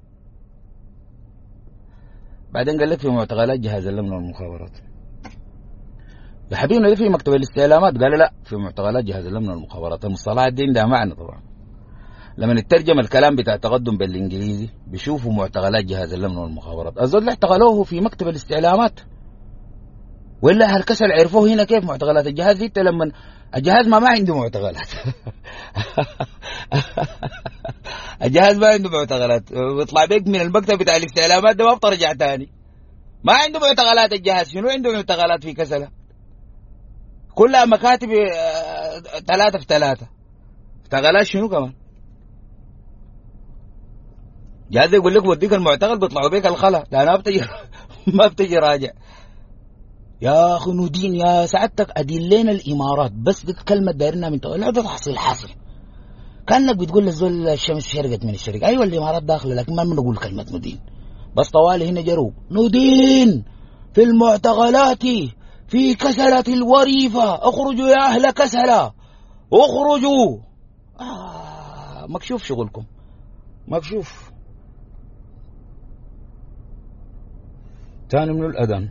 بعدين قال لك في معتقلات جهاز الأمن والمخابرات. يا حبيبنا في مكتب الاستعلامات. قال لا في معتقلات جهاز الأمن والمخابرات. المصطلحات دي عندها معنى طبعا. لما نترجم الكلام بتاع التقدم بالانجليزي بيشوفوا معتقلات جهاز الأمن والمخابرات. الزول اللي اعتقلوه في مكتب الاستعلامات ولا اهل كسل عرفوه هنا كيف معتقلات الجهاز دي. لما الجهاز ما ما عنده معتقلات. الجهاز ما عنده معتقلات. بيطلع بيك من المكتب بتاع الاستعلامات ده ما بترجع تاني. ما عنده معتقلات الجهاز. شنو عنده معتقلات في كسلة؟ كلها مكاتب ثلاثة في ثلاثة. معتقلات شنو كمان؟ جهاز يقول لك وديك المعتقل بيطلعوا بيك الخلا. لا ما بتجي ما بتجي راجع. يا أخي ندين يا سعادتك أدين لنا الإمارات بس دي كلمة دايرنا من طوال لا ده تحصيل حاصل كأنك بتقول للزول الشمس شرقت من الشرق. أيوة الإمارات داخلة لكن ما بنقول كلمة ندين بس طوالي هنا جروب ندين في المعتقلات في كسلة الوريفة اخرجوا يا أهل كسلة اخرجوا. آه مكشوف شغلكم مكشوف. تاني من الأذان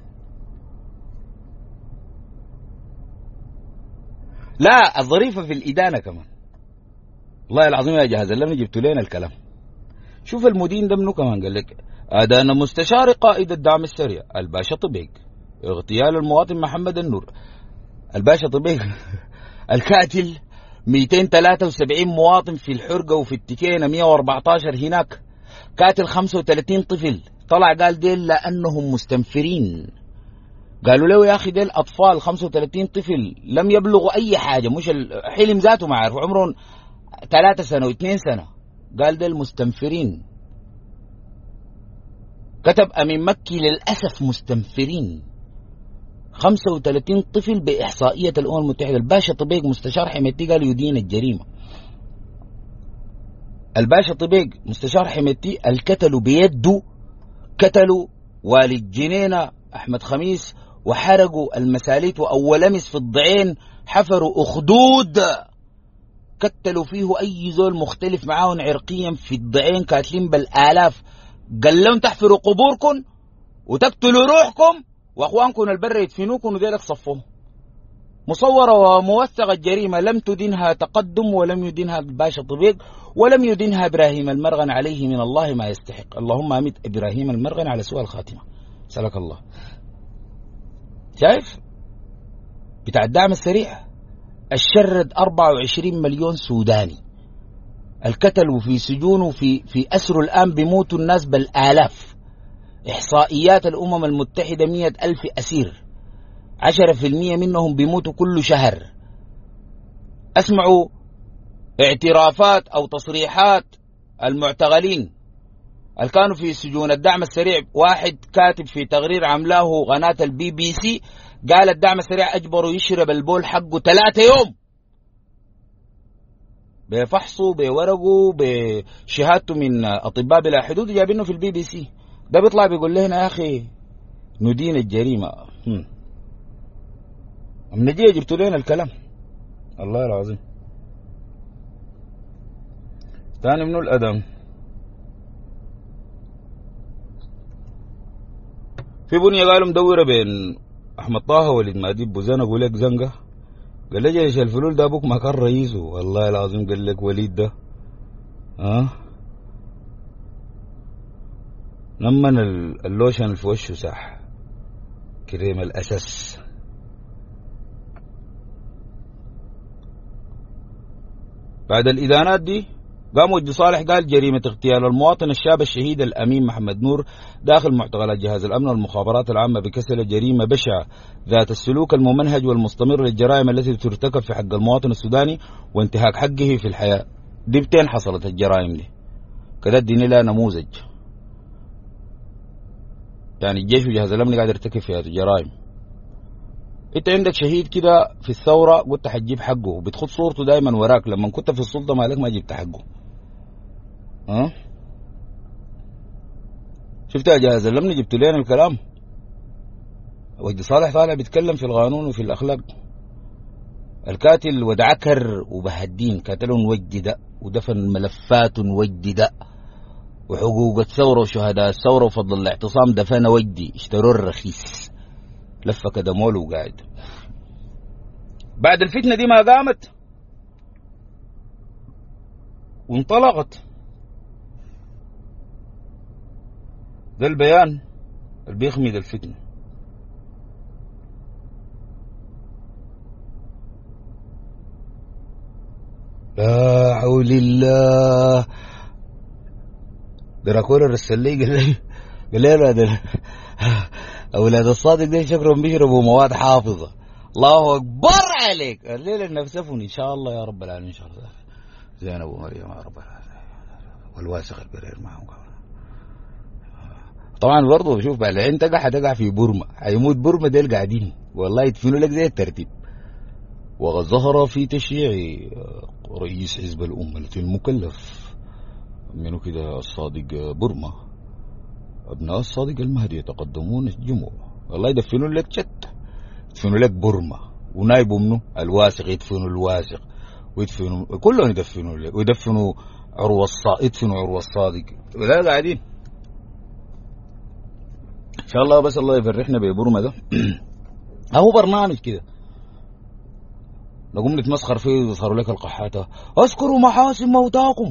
لا الظريفة في الإدانة كمان. والله العظيم يا جهاز اللي جبتوا لنا الكلام. شوف المدين ده منه كمان قال لك أدان مستشار قائد الدعم السريع الباشا طبيق اغتيال المواطن محمد النور. الباشا طبيق القاتل مئتين وثلاثة وسبعين مواطن في الحرقة وفي التكينة مئة وأربعة عشر هناك. قاتل خمسة وثلاثين طفل. طلع قال ديل لأنهم مستنفرين. قالوا له يا أخي ديل أطفال خمسة وثلاثين طفل لم يبلغوا أي حاجة مش حلم ذاته ما عارف عمرهم ثلاثة سنة واثنين سنة. قال ديل مستنفرين. كتب أمين مكي للأسف مستنفرين. خمسة وثلاثين طفل بإحصائية الأمم المتحدة. الباشا طبيق مستشار حميتي قال يدين الجريمة. الباشا طبيق مستشار حميتي الكتلوا بيده قتلوا والد جنينة أحمد خميس وحرقوا المساليت وأول لمس في الضعين حفروا أخدود قتلوا فيه أي زول مختلف معاهم عرقيا في الضعين كاتلين بالآلاف. قال لهم تحفروا قبوركم وتقتلوا روحكم وأخوانكم البر يدفنوكم وذلك صفوه. مصورة وموثقة الجريمة لم تدنها تقدم ولم يدنها الباشا طبيق ولم يدنها إبراهيم المرغن عليه من الله ما يستحق. اللهم أمت إبراهيم المرغن على سوء الخاتمة سلك الله. شايف بتاع الدعم السريع الشرد أربعة وعشرين مليون سوداني الكتل وفي سجون وفي في أسر الآن بيموتوا الناس بالآلاف. إحصائيات الأمم المتحدة مئة ألف أسير عشرة في المئة منهم بيموتوا كل شهر. أسمعوا اعترافات أو تصريحات المعتقلين اللي كانوا في سجون الدعم السريع. واحد كاتب في تقرير عملاه قناة البي بي سي قال الدعم السريع أجبروا يشرب البول حقه ثلاثة يوم بفحصه بورقه بشهادته من أطباء بلا حدود جايبينه في البي بي سي. ده بيطلع بيقول لنا يا أخي ندين الجريمة. من نجي جبتوا لنا الكلام الله العظيم. ثاني منه الأدم في بنية قالوا مدورة بين أحمد طه وليد ماديب بوزان أقول لك زنقة. قال لي جيش الفلول ده أبوك ما كان رئيسه والله العظيم. قال لك وليد ده ها لمن اللوشن اللي في وشه ساح كريم الأساس. بعد الإدانات دي قام وجه صالح قال جريمة اغتيال المواطن الشاب الشهيد الأمين محمد نور داخل معتقلات جهاز الأمن والمخابرات العامة بكسلة جريمة بشعة ذات السلوك الممنهج والمستمر للجرائم التي ترتكب في حق المواطن السوداني وانتهاك حقه في الحياة. دي بتين حصلت الجرائم دي كده اديني لها نموذج. يعني الجيش وجهاز الأمن قاعد يرتكب فيها الجرائم. انت عندك شهيد كده في الثورة قلت حتجيب حقه وبتخد صورته دايما وراك. لما كنت في السلطة مالك ما جبت حقه. ها شفت يا جهاز الأمن جبت لنا الكلام. وجه صالح طالع بيتكلم في القانون وفي الأخلاق. الكاتل ودعكر وبهدين كاتلون وجد ودفن ملفات وجد وحقوق الثورة وشهداء الثورة وفضل الاعتصام دفن وجدي اشتروا الرخيص لفة كده مول وقاعد. بعد الفتنة دي ما قامت وانطلقت. ده البيان اللي بيخمد الفتنة. لا حول الله. ده راكور الرسل لي قال لي قال لي هذا أولاد الصادق ده شكرهم بيشربوا مواد حافظة. الله أكبر عليك. الليلة النفسفون إن شاء الله يا رب العالمين. إن شاء الله زينب ومريم يا رب العالمين والواسخ البرير معهم. طبعا برضه بشوف بقى العين تقع هتقع في بورما، هيموت بورما ديل قاعدين والله يدفنوا لك زي الترتيب. وقد ظهر في تشييع رئيس حزب الأمة المكلف منه كده الصادق بورما، أبناء الصادق المهدي يتقدمون الجموع، والله يدفنوا لك شت، يدفنوا لك بورما، ونايبوا منه الواثق يدفنوا الواثق، ويدفنوا كلهم يدفنوا لك، ويدفنوا عروة الصادق، يدفنوا عروة الصادق، ولا قاعدين إن شاء الله. بس الله يفرحنا ببورما ده. أهو برنامج كده نقوم نتمسخر فيه ويظهروا لك القحاتة، اذكروا محاسن موتاكم.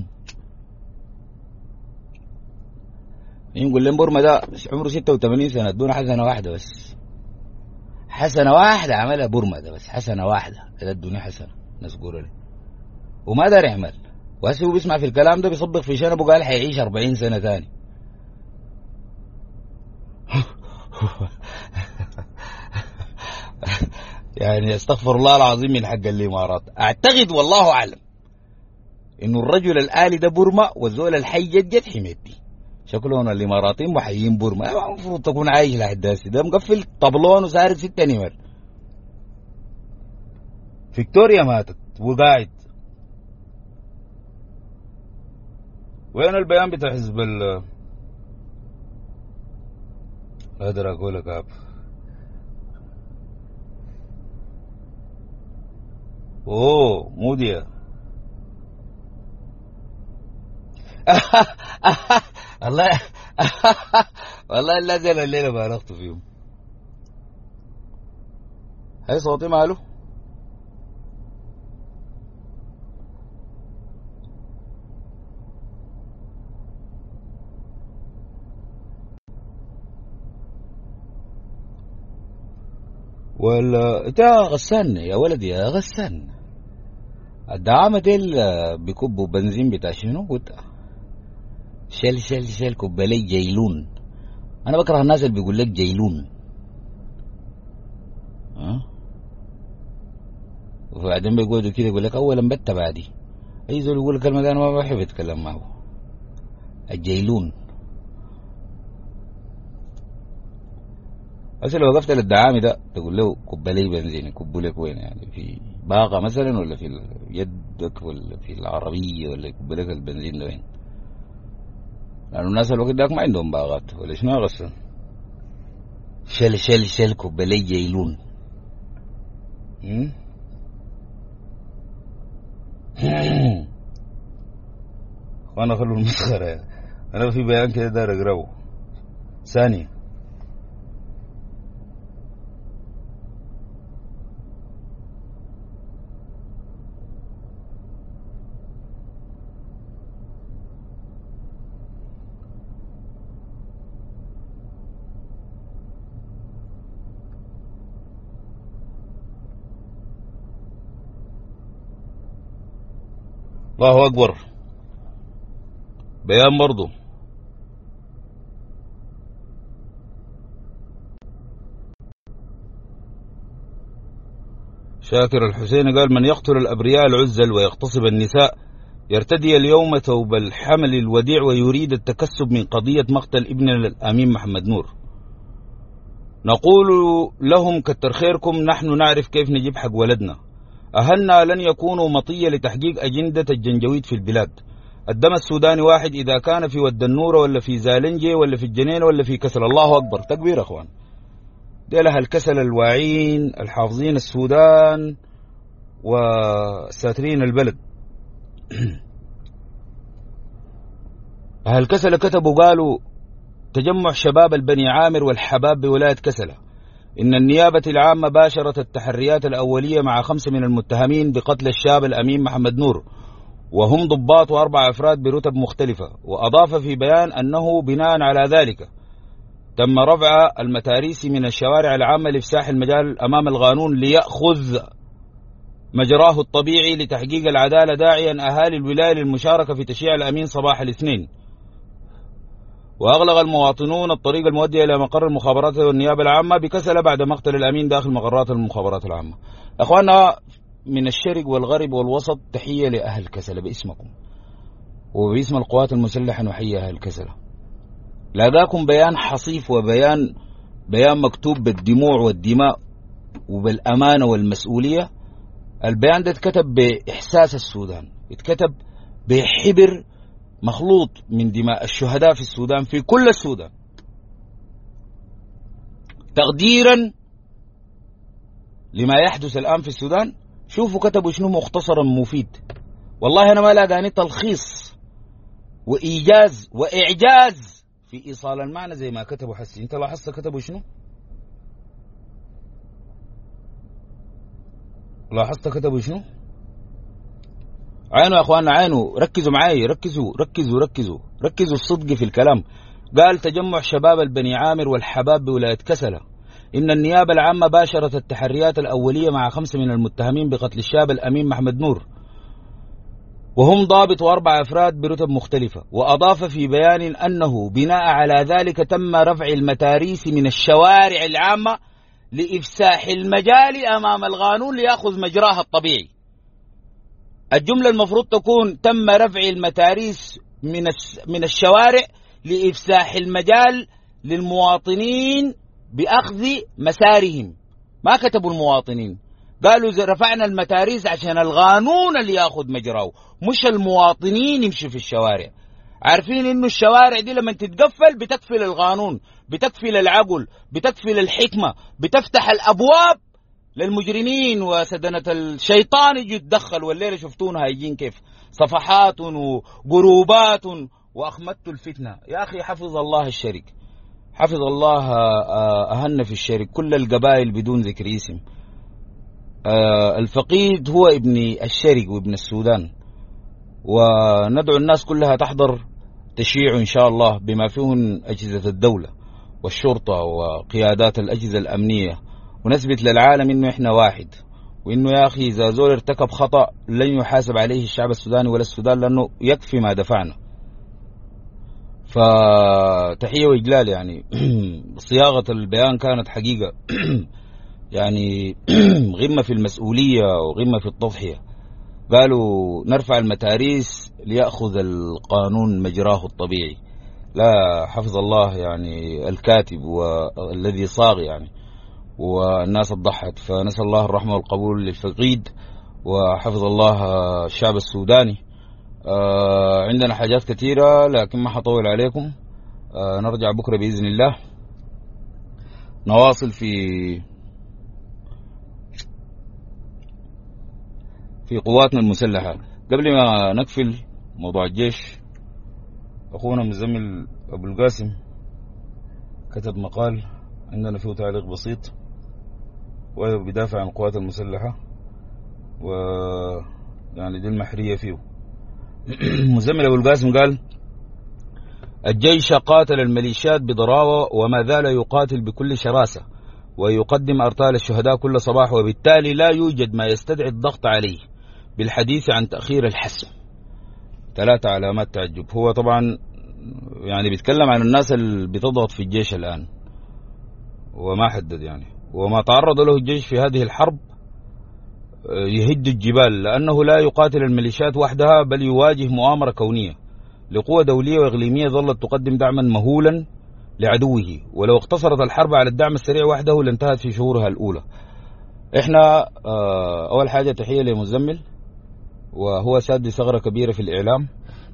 نقول لهم بورما ده عمره ستة وثمانين سنة دون حسنة واحدة بس، حسنة واحدة عملها بورما ده بس، حسنة واحدة كده الدنيا حسنة نذكر له، وما دار يعمل. وهسه هو بيسمع في الكلام ده بيصبغ في شنبه قال حيعيش أربعين سنة ثاني. يعني استغفر الله العظيم من حق الامارات. اعتقد والله اعلم انه الرجل الآلي ده بورما، والزول الحي جد جد حميدي. شكلهم الاماراتيين محيين بورما، المفروض تكون عايش لحد هسه. ده مقفل طبلون وسارق ستة نمر. فيكتوريا ماتت وقاعد. وين البيان بتاع حزب ال قادر اقول لك اب اوه موديا. الله والله لا زال الليله بالغت فيهم. هاي صوتي ماله؟ ولا انت غسان يا ولدي يا غسان. الدعامة ديل بيكبوا بنزين بتاع شنو قلت شل شل شل كوبالي جيلون. انا بكره الناس اللي بيقول لك جيلون ها، وبعدين بيقعدوا كده يقول لك اولا بت بعدي. اي زول يقول الكلمه دي انا ما بحب اتكلم معه. الجيلون هسه لو وقفت للدعامي ده تقول له كوبالي بنزين، يكبوا لك وين يعني؟ في باقة مثلا، ولا في يدك، ولا في العربية، ولا يكب لك البنزين ده وين؟ لأنه الناس الوقت داك ما عندهم باغات ولا شنو يا غسان؟ شل شل شل كوبالي جيلون. وانا خلوا المسخرة. انا في بيان كده داير اقراه ثانية. الله أكبر. بيان برضو شاكر الحسيني قال من يقتل الأبرياء العزل ويغتصب النساء يرتدي اليوم ثوب الحمل الوديع ويريد التكسب من قضية مقتل ابن الأمين محمد نور. نقول لهم كتر خيركم، نحن نعرف كيف نجيب حق ولدنا. أهلنا لن يكونوا مطية لتحقيق أجندة الجنجويد في البلاد. الدم السوداني واحد إذا كان في ود النورة ولا في زالنجي ولا في الجنين ولا في كسل. الله أكبر تكبير أخوان. دي لها الكسل الواعين الحافظين السودان وساترين البلد. أهل كسل كتبوا قالوا تجمع شباب البني عامر والحباب بولاية كسلة إن النيابة العامة باشرت التحريات الأولية مع خمسة من المتهمين بقتل الشاب الأمين محمد نور، وهم ضباط وأربع أفراد برتب مختلفة. وأضاف في بيان أنه بناء على ذلك تم رفع المتاريس من الشوارع العامة لإفساح المجال أمام القانون ليأخذ مجراه الطبيعي لتحقيق العدالة، داعيا أهالي الولاية للمشاركة في تشييع الأمين صباح الاثنين. وأغلق المواطنون الطريق المؤدي إلى مقر المخابرات والنيابة العامة بكسلة بعد مقتل الأمين داخل مقرات المخابرات العامة. أخوانا من الشرق والغرب والوسط تحية لأهل كسلة باسمكم وباسم القوات المسلحة، نحيي أهل كسلة. لاقاكم بيان حصيف وبيان بيان مكتوب بالدموع والدماء وبالأمانة والمسؤولية. البيان ده اتكتب بإحساس السودان، اتكتب بحبر مخلوط من دماء الشهداء في السودان، في كل السودان، تقديرا لما يحدث الآن في السودان. شوفوا كتبوا شنو مختصرا مفيد. والله أنا ما لاقاني تلخيص وإيجاز وإعجاز في إيصال المعنى زي ما كتبوا. حسي أنت لاحظت كتبوا شنو؟ لاحظت كتبوا شنو؟ عينوا يا أخواننا، عينوا، ركزوا معاي، ركزوا ركزوا ركزوا ركزوا الصدق في الكلام. قال تجمع شباب البني عامر والحباب بولاية كسلة إن النيابة العامة باشرت التحريات الأولية مع خمسة من المتهمين بقتل الشاب الأمين محمد نور، وهم ضابط وأربع أفراد برتب مختلفة. وأضاف في بيان أنه بناء على ذلك تم رفع المتاريس من الشوارع العامة لإفساح المجال أمام القانون ليأخذ مجراها الطبيعي. الجملة المفروض تكون تم رفع المتاريس من من الشوارع لإفساح المجال للمواطنين بأخذ مسارهم. ما كتبوا المواطنين، قالوا رفعنا المتاريس عشان القانون اللي ياخذ مجراه، مش المواطنين يمشوا في الشوارع. عارفين انه الشوارع دي لما تتقفل بتكفل القانون، بتكفل العقل، بتكفل الحكمة، بتفتح الأبواب للمجرمين وسدنة الشيطان يجوا يتدخلوا. والليلة شفتونها هيجين كيف صفحات وجروبات وأخمدت الفتنة. يا أخي حفظ الله الشرك، حفظ الله أهن في الشرك كل القبائل بدون ذكر اسم. الفقيد هو ابن الشرق وابن السودان، وندعو الناس كلها تحضر تشييع إن شاء الله بما فيهن أجهزة الدولة والشرطة وقيادات الأجهزة الأمنية، ونثبت للعالم إنه إحنا واحد، وإنه يا أخي إذا زول ارتكب خطأ لن يحاسب عليه الشعب السوداني ولا السودان، لأنه يكفي ما دفعنا. فتحية وإجلال يعني. صياغة البيان كانت حقيقة يعني غمة في المسؤولية وغمة في التضحية. قالوا نرفع المتاريس ليأخذ القانون مجراه الطبيعي. لا، حفظ الله يعني الكاتب والذي صاغ يعني، والناس ضحت. فنسأل الله الرحمة والقبول للفقيد، وحفظ الله الشعب السوداني. آه عندنا حاجات كثيرة لكن ما حطول عليكم. آه نرجع بكرة بإذن الله نواصل في في قواتنا المسلحة. قبل ما نقفل موضوع الجيش، أخونا مزمل أبو القاسم كتب مقال عندنا فيه تعليق بسيط، وبيدافع عن القوات المسلحة ويعني دي المحرية فيه. مزمل أبو القاسم قال الجيش قاتل الميليشيات بضراوة وما زال يقاتل بكل شراسة ويقدم أرطال الشهداء كل صباح، وبالتالي لا يوجد ما يستدعي الضغط عليه بالحديث عن تأخير الحسم. ثلاثة علامات تعجب. هو طبعا يعني بيتكلم عن الناس اللي بتضغط في الجيش الآن وما حدد يعني، وما تعرض له الجيش في هذه الحرب يهد الجبال، لأنه لا يقاتل الميليشيات وحدها بل يواجه مؤامرة كونية لقوة دولية وإقليمية ظلت تقدم دعما مهولا لعدوه، ولو اقتصرت الحرب على الدعم السريع وحده لانتهت في شهورها الأولى. احنا أول حاجة تحية لمزمل، وهو ساد ثغرة كبيرة في الإعلام،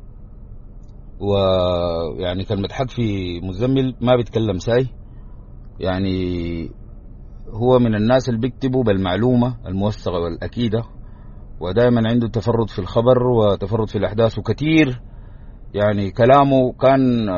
ويعني كلمة حق في مزمل ما بيتكلم ساي، يعني هو من الناس اللي بيكتبوا بالمعلومة الموثقة والأكيدة، ودائما عنده تفرد في الخبر وتفرد في الأحداث، وكثير يعني كلامه كان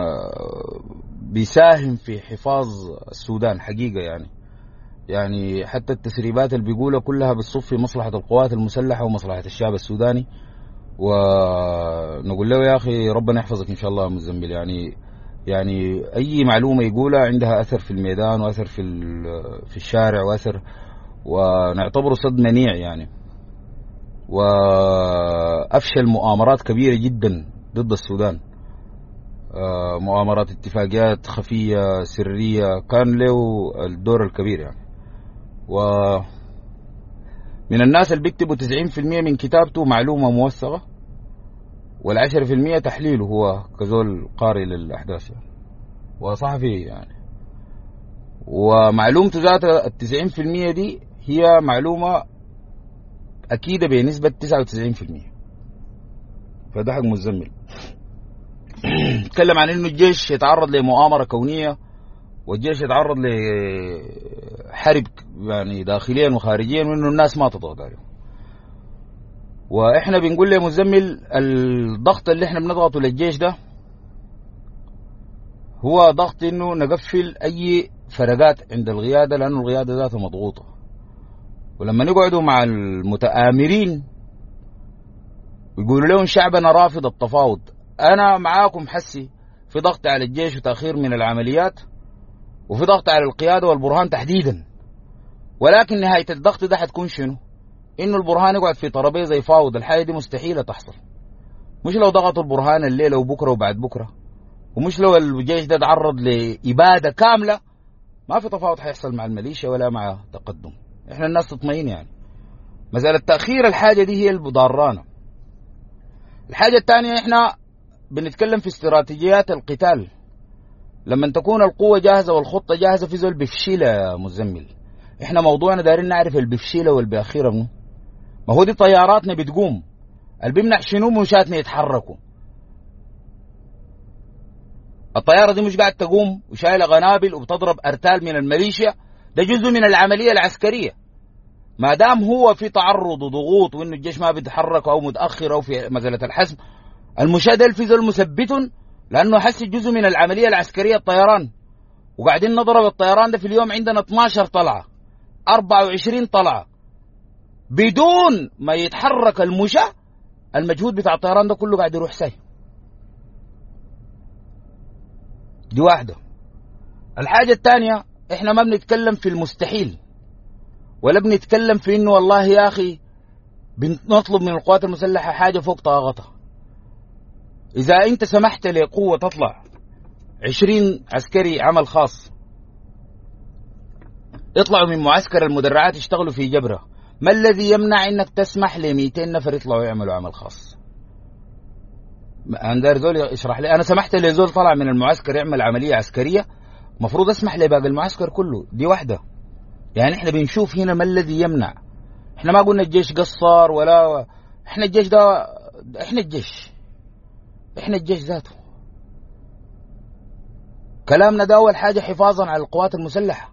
بيساهم في حفاظ السودان حقيقة يعني. يعني حتى التسريبات اللي بيقولها كلها بتصف في مصلحة القوات المسلحة ومصلحة الشعب السوداني. ونقول له يا أخي ربنا يحفظك إن شاء الله مزمل. يعني يعني أي معلومة يقولها عندها أثر في الميدان وأثر في في الشارع وأثر، ونعتبره صد منيع يعني، وأفشل مؤامرات كبيرة جدا ضد السودان، مؤامرات اتفاقيات خفية سرية كان له الدور الكبير يعني. ومن الناس اللي بيكتبوا تسعين في المية من كتابته معلومة موثقة، والعشرة في المية تحليله هو كزول قارئ للأحداث يعني. وصحفي يعني، ومعلومته ذات التسعين في المية دي هي معلومة أكيدة بنسبة تسعة وتسعين في المية. فده حق مزمل. تكلم عن إنه الجيش يتعرض لمؤامرة كونية، والجيش يتعرض لحرب يعني داخليا وخارجيا، وإنه الناس ما تضغط عليه. وإحنا بنقول لمزمل الضغط اللي إحنا بنضغطه للجيش ده هو ضغط إنه نقفل أي فرقات عند القيادة، لأنه القيادة ذاتها مضغوطة. ولما نقعدوا مع المتآمرين يقولوا لهم شعبنا رافض التفاوض، أنا معاكم حسي في ضغط على الجيش وتأخير من العمليات، وفي ضغط على القيادة والبرهان تحديدا. ولكن نهاية الضغط ده حتكون شنو؟ إنه البرهان يقعد في طرابيزة يفاوض. الحاجة دي مستحيلة تحصل. مش لو ضغطوا البرهان الليلة وبكرة وبعد بكرة، ومش لو الجيش ده تعرض لإبادة كاملة، ما في تفاوض حيحصل مع الميليشيا ولا مع تقدم. إحنا الناس تطمئن يعني. مسألة تأخير الحاجة دي هي الضارانا. الحاجة الثانية، إحنا بنتكلم في استراتيجيات القتال. لما تكون القوة جاهزة والخطة جاهزة في زول بفشيلة يا مزمل. إحنا موضوعنا دارين نعرف البفشيلة والبأخيرة منه. ما هو دي طياراتنا بتقوم، اللي بيمنع شنو مشاتنا يتحركوا. الطيارة دي مش قاعد تقوم وشايلة قنابل وبتضرب أرتال من الميليشيا، ده جزء من العملية العسكرية. ما دام هو في تعرض وضغوط وإنه الجيش ما بيتحرك أو متأخر أو في مسألة الحسم، المشاهد في ذول مثبت، لأنه حس جزء من العملية العسكرية الطيران. وقاعدين نضرب الطيران ده في اليوم عندنا اثناشر طلعة، أربعة وعشرين طلعة، بدون ما يتحرك المشاة. المجهود بتاع الطيران ده كله قاعد يروح ساي. دي واحدة. الحاجة الثانية، احنا ما بنتكلم في المستحيل، ولا بنتكلم في انه والله يا اخي بنطلب من القوات المسلحة حاجة فوق طاقتها. اذا انت سمحت لقوة تطلع عشرين عسكري عمل خاص يطلعوا من معسكر المدرعات يشتغلوا في جبرة، ما الذي يمنع انك تسمح ل مئتين نفر يطلعوا يعملوا عمل خاص؟ انا زول يشرح لي. انا سمحت لزول طلع من المعسكر يعمل عملية عسكرية، مفروض اسمح لباقي المعسكر كله. دي واحدة. يعني احنا بنشوف هنا ما الذي يمنع. احنا ما قلنا الجيش قصر، ولا احنا الجيش ده، احنا الجيش احنا الجيش ذاته. كلامنا ده اول حاجة حفاظا على القوات المسلحة.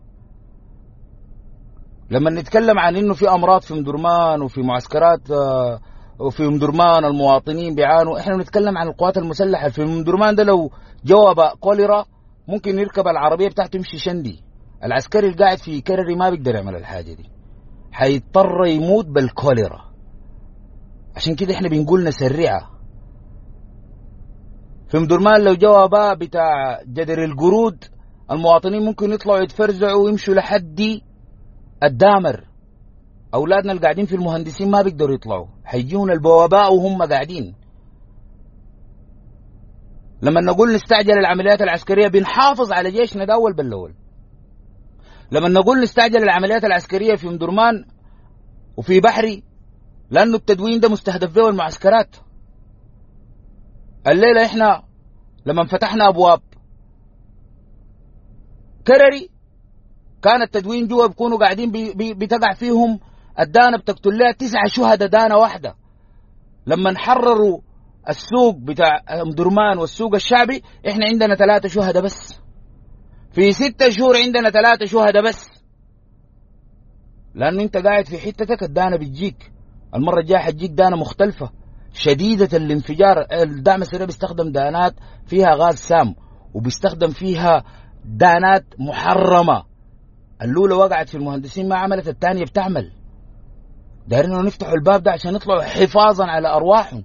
لما نتكلم عن انه في امراض في مدرمان وفي معسكرات وفي مدرمان المواطنين بيعانوا، احنا بنتكلم عن القوات المسلحة. في مدرمان ده لو جواب كوليرا ممكن يركب العربية بتاعته يمشي شندي. العسكري اللي قاعد في كرري ما بيقدر يعمل الحاجة دي، حيضطر يموت بالكوليرا. عشان كده احنا بنقول نسرعها. في مدرمان لو جواب بتاع جدر القرود، المواطنين ممكن يطلعوا يتفرزعوا ويمشوا لحد الدامر. أولادنا اللي قاعدين في المهندسين ما بيقدروا يطلعوا، حيجيون البواباء وهم قاعدين. لما نقول نستعجل العمليات العسكرية بنحافظ على جيشنا ده أول بالأول. لما نقول نستعجل العمليات العسكرية في مدرمان وفي بحري، لأنه التدوين ده مستهدف به المعسكرات. الليلة إحنا لما فتحنا أبواب كرري كان التدوين جوا بيكونوا قاعدين بي بي بتقع فيهم الدانة بتقتل لها تسعة شهداء دانة واحدة. لما نحرروا السوق بتاع مدرمان والسوق الشعبي احنا عندنا ثلاثة شهداء بس. في ستة شهور عندنا ثلاثة شهداء بس، لأنه انت قاعد في حتتك الدانة بتجيك. المرة الجاية حتجيك دانة مختلفة شديدة الانفجار. الدعم السريع بيستخدم دانات فيها غاز سام، وبيستخدم فيها دانات محرمة. الأولى وقعت في المهندسين ما عملت، الثانية بتعمل. دارين نفتحوا الباب ده عشان يطلعوا حفاظا على أرواحهم.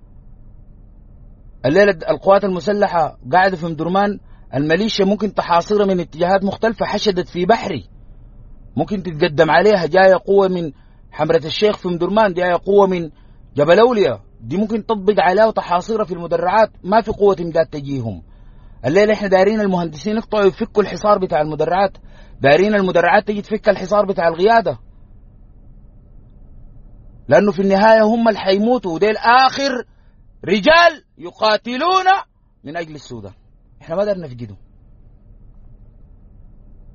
الليلة القوات المسلحة قاعدة في مدرمان، الميليشيا ممكن تحاصرها من اتجاهات مختلفة. حشدت في بحري ممكن تتقدم عليها، جاية قوة من حمرة الشيخ في مدرمان، جاية قوة من جبل أولياء، دي ممكن تطبق عليها وتحاصرها في المدرعات. ما في قوة امداد تجيهم. الليلة احنا دارين المهندسين يقطعوا يفكوا الحصار بتاع المدرعات، دارين المدرعات تجي تفك الحصار بتاع القيادة، لأنه في النهاية هم اللي حيموتوا، وديل آخر رجال يقاتلون من أجل السودان. احنا ما دار نفقدهم.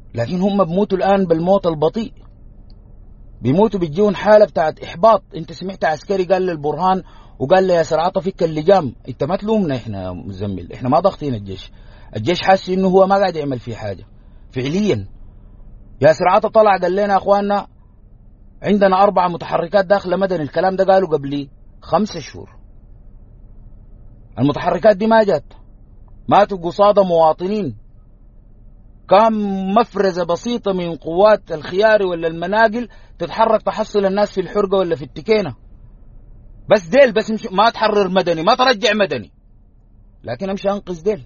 لكن هم بموتوا الآن بالموت البطيء، بيموتوا بيجيهم حالة بتاعت إحباط. أنت سمعت عسكري قال للبرهان وقال لي يا سرعة فك اللجام. أنت ما تلومنا إحنا يا مزمل، إحنا ما ضاغطين الجيش. الجيش حاسس إنه هو ما قاعد يعمل فيه حاجة فعليا. يا سرعة طلع قال لنا يا أخواننا عندنا أربعة متحركات داخل مدني. الكلام ده قالوا قبل خمسة شهور. المتحركات دي ما جات، ماتوا قصاد مواطنين. كان مفرزة بسيطة من قوات الخياري ولا المناقل تتحرك تحصل الناس في الحرقة ولا في التكينة. بس ديل بس مش ما تحرر مدني، ما ترجع مدني، لكن امشي انقذ ديل.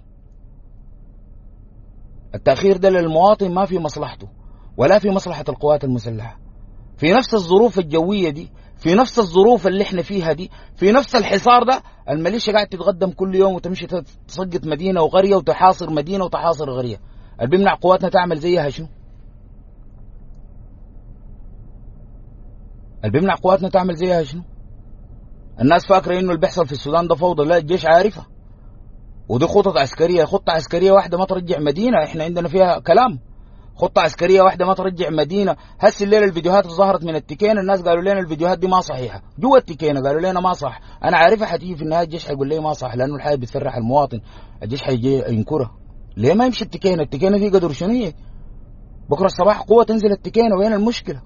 التأخير ده للمواطن ما في مصلحته ولا في مصلحة القوات المسلحة. في نفس الظروف الجوية دي، في نفس الظروف اللي احنا فيها دي، في نفس الحصار ده، الميليشيا قاعد تتقدم كل يوم وتمشي تسقط مدينة وقرية وتحاصر مدينة وتحاصر قرية. اللي بيمنع قواتنا تعمل زيها شنو؟ اللي بيمنع قواتنا تعمل زيها شنو؟ الناس فاكرة انه اللي بيحصل في السودان ده فوضى. لا، الجيش عارفها، ودي خطط عسكرية. خطة عسكرية واحدة ما ترجع مدينة، احنا عندنا فيها كلام. خطة عسكرية واحدة ما ترجع مدينة. هسه الليلة الفيديوهات اللي ظهرت من التكين، الناس قالوا لنا الفيديوهات دي ما صحيحة. جوا التكينة قالوا لنا ما صح. انا عارفها حتيجي في النهاية الجيش حيقول لي ما صح، لانه الحاجة بتفرح المواطن. الجيش حيجي ينكرها. ليه ما يمشي التكينة؟ التكينة دي قدر شنو؟ بكرة الصباح قوة تنزل التكينة. وين المشكلة؟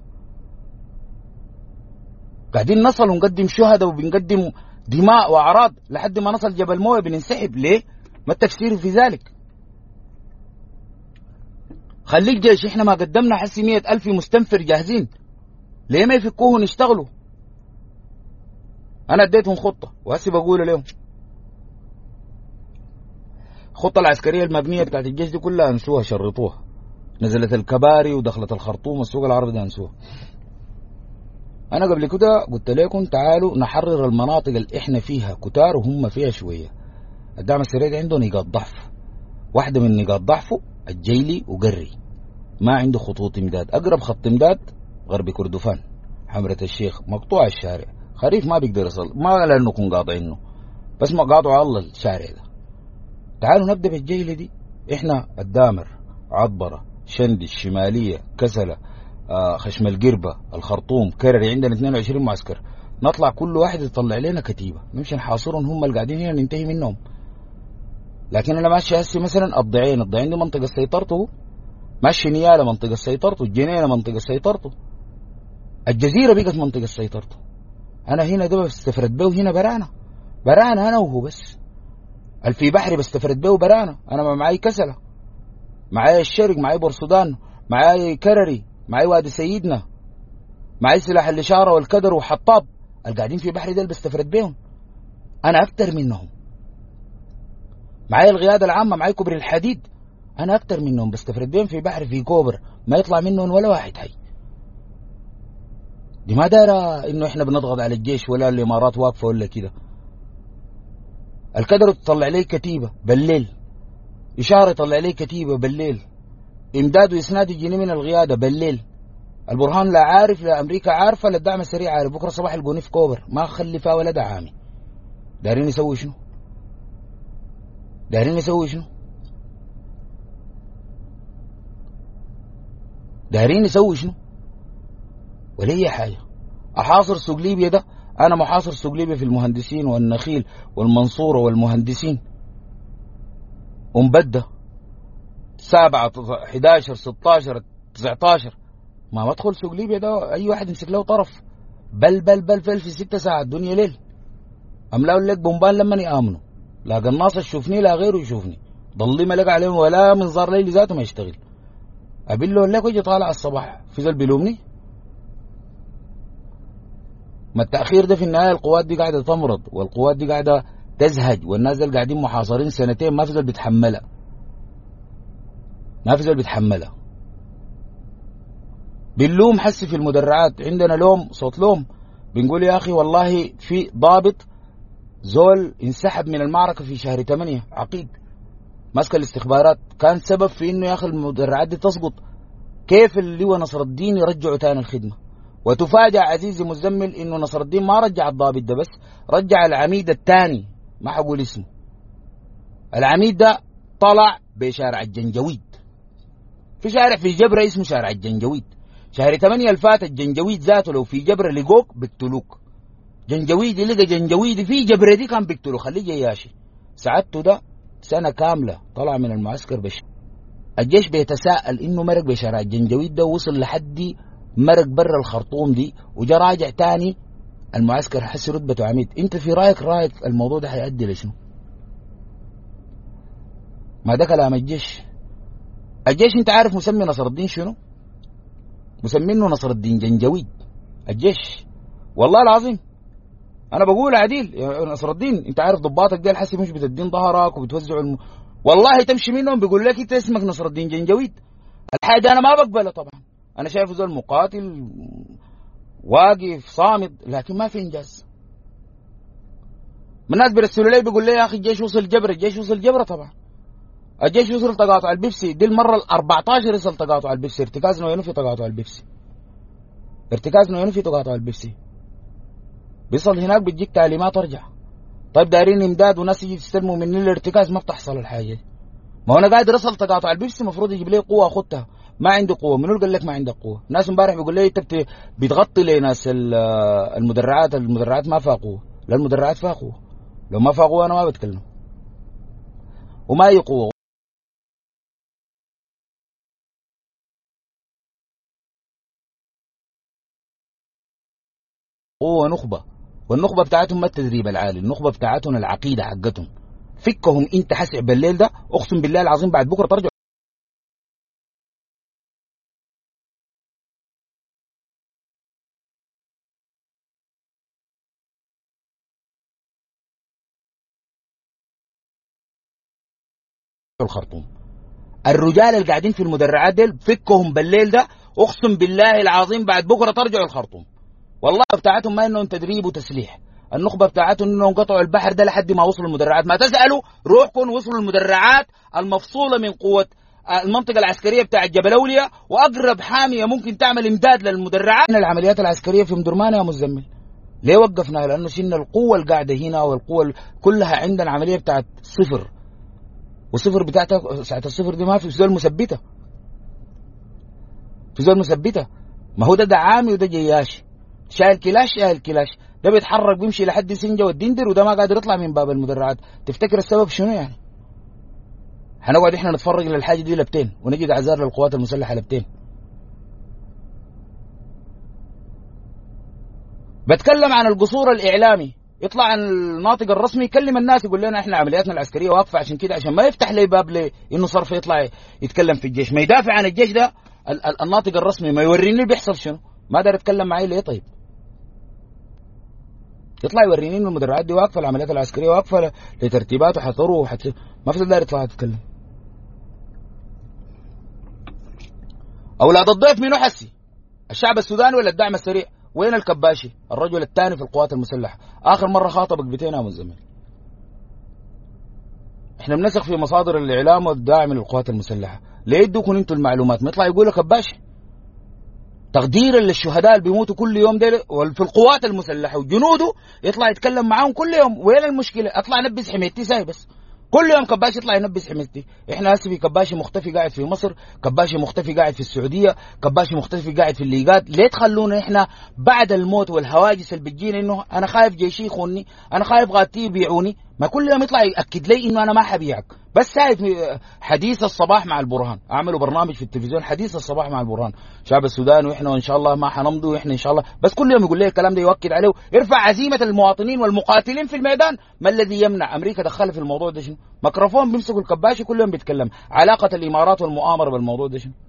قاعدين نصل ونقدم شهداء وبنقدم دماء وأعراض لحد ما نصل جبل موية بننسحب. ليه؟ ما التفسير في ذلك؟ خليك جيش. احنا ما قدمنا حسي مية ألف مستنفر جاهزين، ليه ما يفكوهم يشتغلوا؟ أنا اديتهم خطة وهسي بقول لهم الخطة العسكرية المبنية بتاعت الجيش دي كلها انسوها، شرطوها. نزلت الكباري ودخلت الخرطوم السوق العربي ده انسوها. أنا قبل كده قلت لكم تعالوا نحرر المناطق اللي إحنا فيها كتار وهم فيها شوية. الدعم السريع عنده نقاط ضعف. واحدة من نقاط ضعفه الجيلي وقري، ما عنده خطوط امداد. أقرب خط امداد غرب كردفان، حمرة الشيخ، مقطوع الشارع. خريف ما بيقدر يصل، ما لأنكم قاطعينه، بس ما قاطعوا الله الشارع ده. تعالوا نبدأ بالجيلي دي. إحنا الدامر، عطبرة، شندي، الشمالية، كسلة، آه خشم القربة، الخرطوم، كرري. عندنا اثنين وعشرين معسكر. نطلع كل واحد يطلع لنا كتيبة نمشي نحاصرهم. هم اللي قاعدين هنا ننتهي منهم. لكن أنا ماشي هسي مثلا الضعين. الضعين دي منطقة سيطرته. ماشي نيالة منطقة سيطرته. الجنينة منطقة سيطرته. الجزيرة بقت منطقة سيطرته. أنا هنا ده بستفرد به، وهنا برانا برانا أنا وهو بس. الفي بحري بستفرد به وبرانا. أنا ما معاي كسلة، معاي الشرق، معاي بورسودان، معاي كرري، معاي وادي سيدنا، معاي سلاح الإشارة والكدر وحطاب. القاعدين في بحري ده اللي بستفرد بهم. أنا أكتر منهم. معاي القيادة العامة، معاي كبر الحديد. أنا أكتر منهم بستفرد بهم في بحر في كوبر ما يطلع منهم ولا واحد حي. دي ما دارة إنه إحنا بنضغط على الجيش ولا الإمارات واقفة ولا كده. الكدر تطلع لي كتيبة بالليل، إشارة يطلع لي كتيبة بالليل، إمداد وإسناد يجيني من القيادة بالليل. البرهان لا عارف، لا أمريكا عارفة، لا الدعم السريع عارف. بكرة صباح يلقوني في كوبر ما خلفها ولا دعامي. دارين يسوي شنو؟ دارين يسوي شنو؟ دارين يسوي شنو؟ ولا أي حاجة. أحاصر سوق ليبيا ده. أنا محاصر سوق ليبيا في المهندسين والنخيل والمنصورة والمهندسين ومبدة سبعة حداشر ستاشر تسعتاشر. ما بدخل سوق ليبيا ده أي واحد يمسك له طرف. بل بل بل بل في ستة ساعات الدنيا ليل. أملاو لك بومبان لما يآمنوا. لا قناص يشوفني لا غيره يشوفني. ضلي ما لقى عليهم ولا منظار ليلي ذاته ما يشتغل. أبين له لك ويجي طالع الصباح في ذل بيلومني. ما التأخير ده في النهاية القوات دي قاعدة تمرض، والقوات دي قاعدة تزهج، والناس دي قاعدين محاصرين سنتين ما في ذل بيتحملها. ما في ذل بيتحملها. بنلوم حسي في المدرعات. عندنا لوم صوت لوم. بنقول يا أخي والله في ضابط زول انسحب من المعركة في شهر ثمانية، عقيد ماسك الاستخبارات، كان سبب في انه يا اخي المدرعات دي تسقط. كيف اللي هو نصر الدين يرجعوا تاني الخدمة؟ وتفاجأ عزيزي مزمل انه نصر الدين ما رجع الضابط ده بس، رجع العميد الثاني ما حقول اسمه. العميد ده طلع بشارع الجنجويد في شارع في جبرة اسمه شارع الجنجويد، شهر ثمانية الفات الجنجويد ذاته لو في جبرة لقوك بيقتلوك. جنجويد لقى جنجويد في جبرة دي كان بيقتلوه، خليه جياشي. سعادته ده سنة كاملة طلع من المعسكر بش. الجيش بيتساءل انه مرق بشارع الجنجويد ده وصل لحد مرق برا الخرطوم دي وجا راجع تاني المعسكر حس رتبته عميد. انت في رايك رايك الموضوع ده هيؤدي لشنو؟ ما ده كلام الجيش. الجيش انت عارف مسمي نصر الدين شنو؟ مسمينه نصر الدين جنجويد الجيش. والله العظيم انا بقول عديل يا نصر الدين، انت عارف ضباطك دي الحسي مش بتدين ظهرك وبتوزعوا الم... والله تمشي منهم بيقول لك انت اسمك نصر الدين جنجويد. الحاجه انا ما بقبلها طبعا، انا شايفه زول مقاتل واقف صامد لكن ما في انجاز. من الناس بيرسلوا لي بيقول لي يا اخي الجيش وصل جبره، الجيش وصل جبره. طبعا الجيش وصل تقاطع البيبسي، دي المره ال أربعتاشر يصل تقاطع البيبسي، ارتكاز نوينو في تقاطع البيبسي، ارتكاز نوينو في تقاطع البيبسي. بيصل هناك بتجيك تعليمات ارجع. طيب دارين امداد وناس يجي تستلموا مني الارتكاز، ما بتحصل الحاجه. ما هو انا قادر اصل تقاطع البيبسي المفروض يجيب لي قوه اخدها، ما عندي قوه. منو قال لك ما عندك قوه؟ ناس امبارح بيقول لي انت بتغطي لناس المدرعات، المدرعات ما فيها قوه. لا المدرعات فيها قوه، لو ما فيها قوه انا ما بتكلم. وما هي قوه قوه نخبه، والنخبه بتاعتهم ما التدريب العالي، النخبه بتاعتهم العقيده حقتهم. فكهم انت حسع بالليل ده اقسم بالله العظيم بعد بكره ترجع الخرطوم. الرجال اللي قاعدين في المدرعات ديل فكهم بالليل ده اقسم بالله العظيم بعد بكره ترجعوا الخرطوم. والله بتاعتهم ما انهم تدريب وتسليح، النخبه بتاعتهم انهم قطعوا البحر ده لحد ما وصلوا المدرعات. ما تسالوا روحكم وصلوا المدرعات المفصوله من قوه المنطقه العسكريه بتاع جبل اولياء، واقرب حاميه ممكن تعمل امداد للمدرعات. العمليات العسكريه في مدرمان يا مزمل ليه وقفناها؟ لانه شلنا القوه القاعده هنا والقوه كلها عندنا عمليه بتاعت صفر، والصفر بتاعتها ساعه الصفر دي ما في زول مثبته، في زول مثبته. ما هو ده دعامي وده جياشي، شايل كلاش شايل كلاش، ده بيتحرك بيمشي لحد سنجة والدندر وده ما قادر يطلع من باب المدرعات. تفتكر السبب شنو يعني؟ هنقعد احنا نتفرج للحاجه دي لبتين ونجد اعذار للقوات المسلحه لبتين. بتكلم عن القصور الاعلامي، يطلع الناطق الرسمي يكلم الناس يقول لنا احنا عملياتنا العسكريه واقفه عشان كده، عشان ما يفتح لي باب لي انه صرف يطلع يتكلم في الجيش، ما يدافع عن الجيش ده الناطق الرسمي، ما يوريني بيحصل شنو. ما دار يتكلم معي ليه؟ طيب يطلع يوريني انه المدرعات دي واقفه، العمليات العسكريه واقفه لترتيبات وحضور وحت... ما في دار يطلع يتكلم. اولاد الضيف منو حسي؟ الشعب السوداني ولا الدعم السريع؟ وين الكباشي الرجل الثاني في القوات المسلحه؟ اخر مره خاطبك بتين يا مزمل. احنا بنثق في مصادر الاعلام والداعم للقوات المسلحه، ليه يدوكم انتوا المعلومات؟ ما يطلع يقول كباشي تقديرا للشهداء اللي بيموتوا كل يوم دي في القوات المسلحه وجنوده، يطلع يتكلم معاهم كل يوم. وين المشكله؟ اطلع نبز حميتي ساي بس، كل يوم كباشي يطلع ينبز حميتي. احنا هسه في كباشي مختفي قاعد في مصر، كباشي مختفي قاعد في السعوديه، كباشي مختفي قاعد في الليقات. ليه تخلونا احنا بعد الموت والهواجس اللي بتجينا انه انا خايف جيشي يخونني، انا خايف غاتي يبيعوني؟ ما كل يوم يطلع ياكد لي انه انا ما حبيعك. بس شايف حديث الصباح مع البرهان، اعملوا برنامج في التلفزيون حديث الصباح مع البرهان، شعب السودان واحنا وان شاء الله ما حنمضي واحنا ان شاء الله، بس كل يوم يقول لي الكلام ده يؤكد عليه، يرفع عزيمه المواطنين والمقاتلين في الميدان. ما الذي يمنع امريكا دخلها في الموضوع ده شنو؟ ميكروفون بيمسكوا الكباشي كل يوم بيتكلم. علاقه الامارات والمؤامره بالموضوع ده شنو؟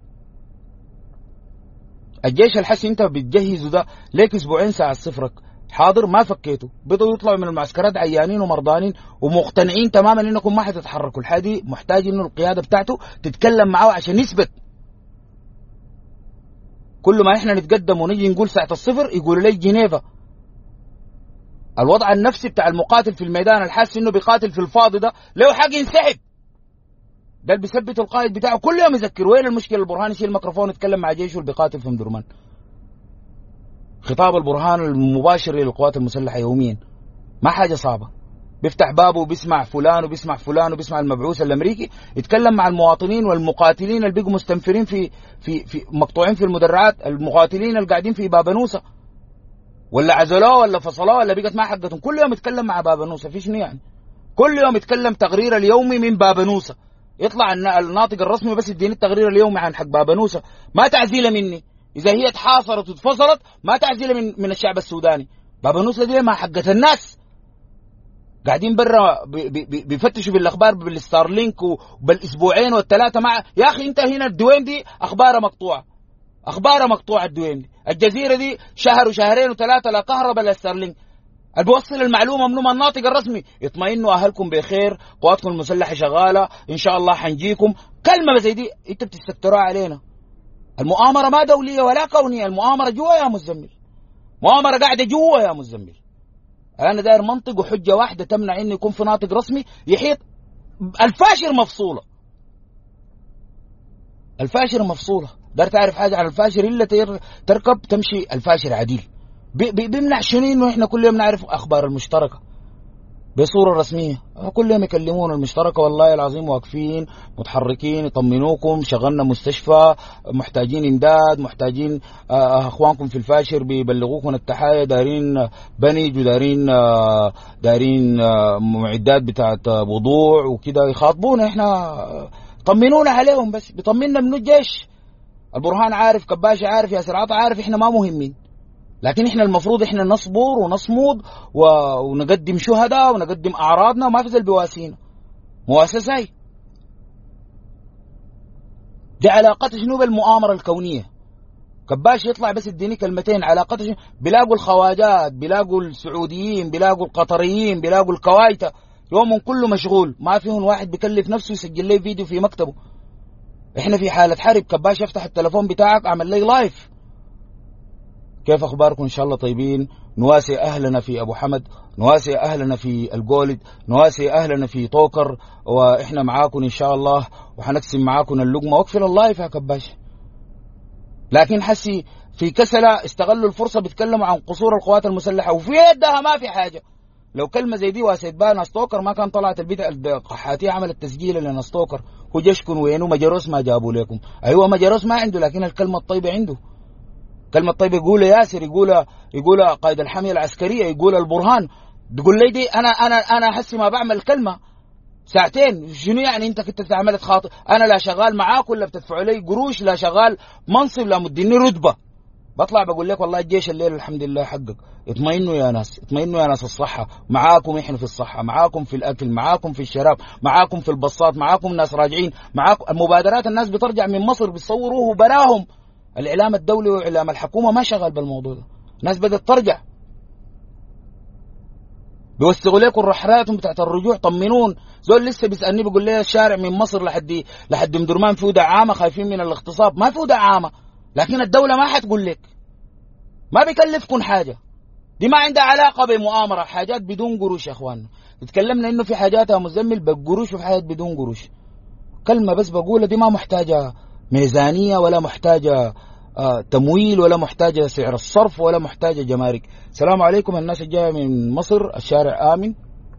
الجيش الحسي انت بتجهزه ده ليك اسبوعين ساعه صفرك حاضر ما فكيته، بدأوا يطلعوا من المعسكرات عيانين ومرضانين ومقتنعين تماما انكم ما حتتحركوا. الحادي محتاج انه القياده بتاعته تتكلم معاه عشان يثبت. كل ما احنا نتقدم ونجي نقول ساعه الصفر يقولوا لي جنيفا. الوضع النفسي بتاع المقاتل في الميدان الحاسس انه بيقاتل في الفاضي ده له حق ينسحب. ده اللي بيثبت القائد بتاعه كل يوم يذكر. وين المشكله؟ البرهان يشيل الميكروفون يتكلم مع جيشه اللي بيقاتل في مدرمان. خطاب البرهان المباشر للقوات المسلحه يوميا ما حاجه صعبه. بيفتح بابه وبيسمع فلان وبيسمع فلان وبيسمع المبعوث الامريكي، يتكلم مع المواطنين والمقاتلين اللي بيقوا مستنفرين في في في مقطوعين في المدرعات، المقاتلين اللي قاعدين في بابانوسه ولا عزلوه ولا فصلوه ولا بقت ما حقتهم، كل يوم يتكلم مع بابانوسه. في شنو يعني؟ كل يوم يتكلم تقرير اليومي من بابانوسه، يطلع الناطق الرسمي بس يديني التقرير اليومي عن حق بابانوسه. ما تعزيله مني، اذا هي اتحاصرت واتفصلت ما تعزيله من من الشعب السوداني. بابانوسه دي ما حقت الناس، قاعدين برا بيفتشوا بالاخبار بالستارلينك وبالاسبوعين والثلاثه مع يا اخي انت هنا الدوين دي اخبارها مقطوعه، اخبارها مقطوعه الدوين دي. الجزيره دي شهر وشهرين وثلاثه لا كهرباء لا ستارلينك. بوصل المعلومه منهم الناطق الرسمي، اطمئنوا اهلكم بخير، قواتكم المسلحه شغاله ان شاء الله حنجيكم. كلمه زي دي انت بتستكتروها علينا. المؤامره ما دوليه ولا كونيه، المؤامره جوا يا مزمل، مؤامره قاعده جوا يا مزمل. انا داير منطق وحجه واحده تمنع انه يكون في ناطق رسمي يحيط. الفاشر مفصوله، الفاشر مفصوله. دار تعرف حاجه عن الفاشر الا تركب تمشي الفاشر عديل. بيمنع شنو انه احنا كل يوم نعرف اخبار المشتركه بصوره رسميه، كل يوم يكلمون المشتركه والله العظيم واقفين متحركين يطمنوكم، شغلنا مستشفى، محتاجين امداد، محتاجين اخوانكم في الفاشر بيبلغوكم التحايا، دارين بنج ودارين دارين معدات بتاعت وضوع وكده، يخاطبونا احنا، طمنونا عليهم بس. بيطمنا منو؟ الجيش. البرهان عارف، كباشي عارف، ياسر عطا عارف احنا ما مهمين، لكن احنا المفروض احنا نصبر ونصمد ونقدم شهداء ونقدم اعراضنا وما في زي بواسينا. مؤسسه هي دي علاقتها شنو بالمؤامره الكونيه؟ كباش يطلع بس يديني كلمتين، علاقتها شنو؟ بيلاقوا الخواجات، بيلاقوا السعوديين، بيلاقوا القطريين، بيلاقوا الكوايته، يوم كله مشغول، ما فيهم واحد بيكلف نفسه يسجل لي فيديو في مكتبه. احنا في حاله حرب، كباش يفتح التلفون بتاعك اعمل لي لايف. كيف اخباركم؟ ان شاء الله طيبين. نواسي اهلنا في ابو حمد، نواسي اهلنا في الجولد، نواسي اهلنا في طوكر، واحنا معاكم ان شاء الله وحنقسم معاكم اللقمه. واقفل اللايف يا كباش. لكن حسي في كسلة استغلوا الفرصه بيتكلموا عن قصور القوات المسلحه وفي يدها ما في حاجه. لو كلمه زي دي واسيت بها ناس طوكر ما كان طلعت البيت القحاتيه عملت تسجيل لناس طوكر. هو جيشكم وينه؟ مجروس ما جابوا لكم. ايوه مجروس ما عنده، لكن الكلمه الطيبه عنده. كلمة طيبة يقول ياسر، يقول يقول قائد الحمية العسكرية، يقول البرهان. تقول لي دي انا انا انا احس ما بعمل كلمة ساعتين. شنو يعني انت كنت عملت خاطئ؟ انا لا شغال معاك ولا بتدفعوا لي قروش، لا شغال منصب، لا مديني رتبة. بطلع بقول لك والله الجيش الليل الحمد لله حقق. اطمئنوا يا ناس، اطمئنوا يا ناس، الصحة معاكم، احنا في الصحة معاكم، في الاكل معاكم، في الشراب معاكم، في البساط معاكم، ناس راجعين معاكم. المبادرات الناس بترجع من مصر بيصوروه براهم. الإعلام الدولي وإعلام الحكومة ما شغال بالموضوع ده. الناس بدأت ترجع، بيوثقوا لكم رحلاتهم بتاعت الرجوع. طمنون. زول لسه بيسألني بيقول لي الشارع من مصر لحد لحد ام درمان فيه دعامة، خايفين من الاغتصاب. ما فيه دعامة، لكن الدولة ما حتقول لك، ما بيكلفكم حاجة. دي ما عندها علاقة بمؤامرة، حاجات بدون قروش يا اخواننا. تتكلمنا انه في حاجات يا مزمل بقروش وفي حاجات بدون قروش. كلمة بس بقولها، دي ما محتاجة ميزانية ولا محتاجة آه تمويل ولا محتاجة سعر الصرف ولا محتاجة جمارك. السلام عليكم. الناس الجاية من مصر، الشارع آمن،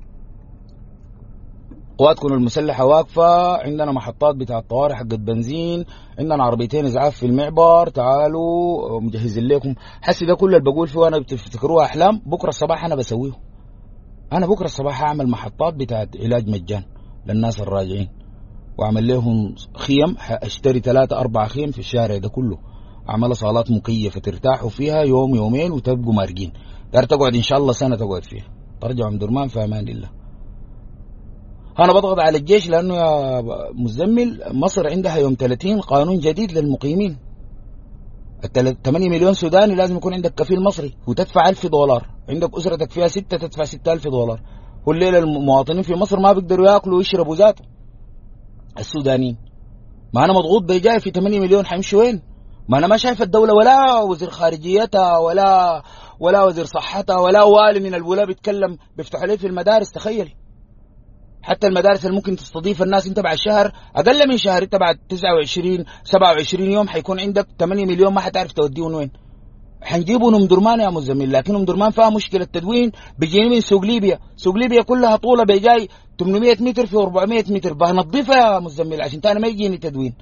قواتكم المسلحة واقفة، عندنا محطات بتاع الطوارئ حقت بنزين، عندنا عربيتين إسعاف في المعبر، تعالوا مجهزين لكم. حسي ده كله اللي بقول فيه وأنا بتفتكروها أحلام. بكرة الصباح أنا بسويه. أنا بكرة الصباح أعمل محطات بتاعت علاج مجان للناس الراجعين، واعمل لهم خيم. اشتري ثلاثة أربعة خيم في الشارع ده كله، اعمل صالات مكيفة ترتاحوا فيها يوم يومين وتبقوا مارقين. دار تقعد ان شاء الله سنة تقعد فيها، ترجع من درمان في امان الله. انا بضغط على الجيش لانه يا مزمل مصر عندها يوم ثلاثين قانون جديد للمقيمين. ثمانية مليون سوداني لازم يكون عندك كفيل مصري وتدفع ألف دولار. عندك اسرتك فيها ستة تدفع ستة ألف دولار. والليلة المواطنين في مصر ما بيقدروا ياكلوا ويشربوا ذاته السودانيين. ما انا مضغوط بجاي في ثمانية مليون حيمشي وين؟ ما انا ما شايف الدولة ولا وزير خارجيتها ولا ولا وزير صحتها ولا والي من الولاة بيتكلم. بيفتحوا ليه في المدارس؟ تخيل حتى المدارس اللي ممكن تستضيف الناس انت بعد شهر، اقل من شهر، انت بعد تسعة وعشرين سبعة وعشرين يوم حيكون عندك ثمانية مليون ما حتعرف توديهم وين. حنجيبوا ام درمان يا مزمل، لكن ام درمان فيها مشكله تدوين بيجيني من سوق ليبيا. سوق ليبيا كلها طولها بيجاي ثمانمية متر في أربعمية متر، بنضيفها يا مزمل عشان تاني ما يجيني تدوين.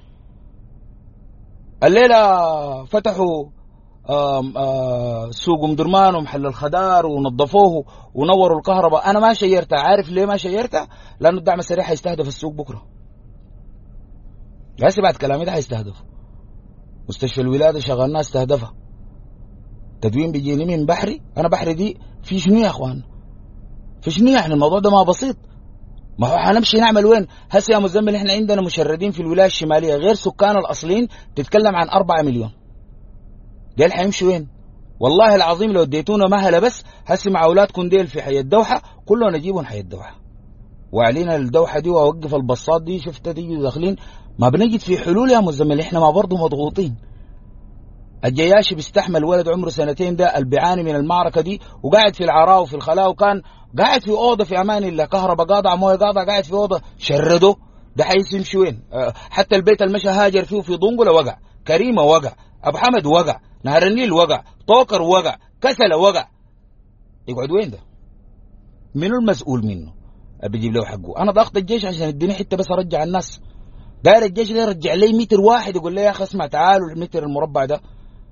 الليله فتحوا آم آم سوق ام درمان ومحل الخضار ونظفوه ونوروا الكهرباء. انا ما شيرتها. عارف ليه ما شيرتها؟ لانه الدعم السريع حيستهدف السوق بكره. هسه بعد كلامي ده حيستهدف. مستشفى الولاده شغلناه استهدفها. تدوين بيجيني من بحري. انا بحري دي في شنو يا اخوان؟ في شنو يعني؟ الموضوع ده ما بسيط. ما هو حنمشي نعمل وين؟ هسه يا مزمل احنا عندنا مشردين في الولايه الشماليه غير سكان الاصليين تتكلم عن أربعة مليون. ديل حيمشي وين؟ والله العظيم لو اديتونا مهله بس هسه مع اولادكم ديل في حي الدوحه كلنا نجيبهم حي الدوحه. وعلينا الدوحه دي واوقف البصات دي. شفت تيجي داخلين ما بنجد في حلول يا مزمل. احنا ما برضه مضغوطين. الجياشي بيستحمل ولد عمره سنتين ده اللي بيعاني من المعركه دي وقاعد في العراء وفي الخلاء وكان قاعد في اوضه في امان الله، كهرباء قاطعه مويه قاطعه، قاعد في اوضه شرده. ده حيمشي وين؟ أه حتى البيت المشى هاجر فيه في ضنقله وقع، كريمه وقع، ابو حمد وقع، نهر النيل وقع، طوكر وقع، كسله وقع. يقعد وين ده؟ منو المسؤول منه؟ بيجيب له حقه. انا ضغط الجيش عشان اديني حته بس ارجع الناس. داير الجيش ده يرجع لي متر واحد يقول لي يا اخي اسمع تعالوا المتر المربع ده.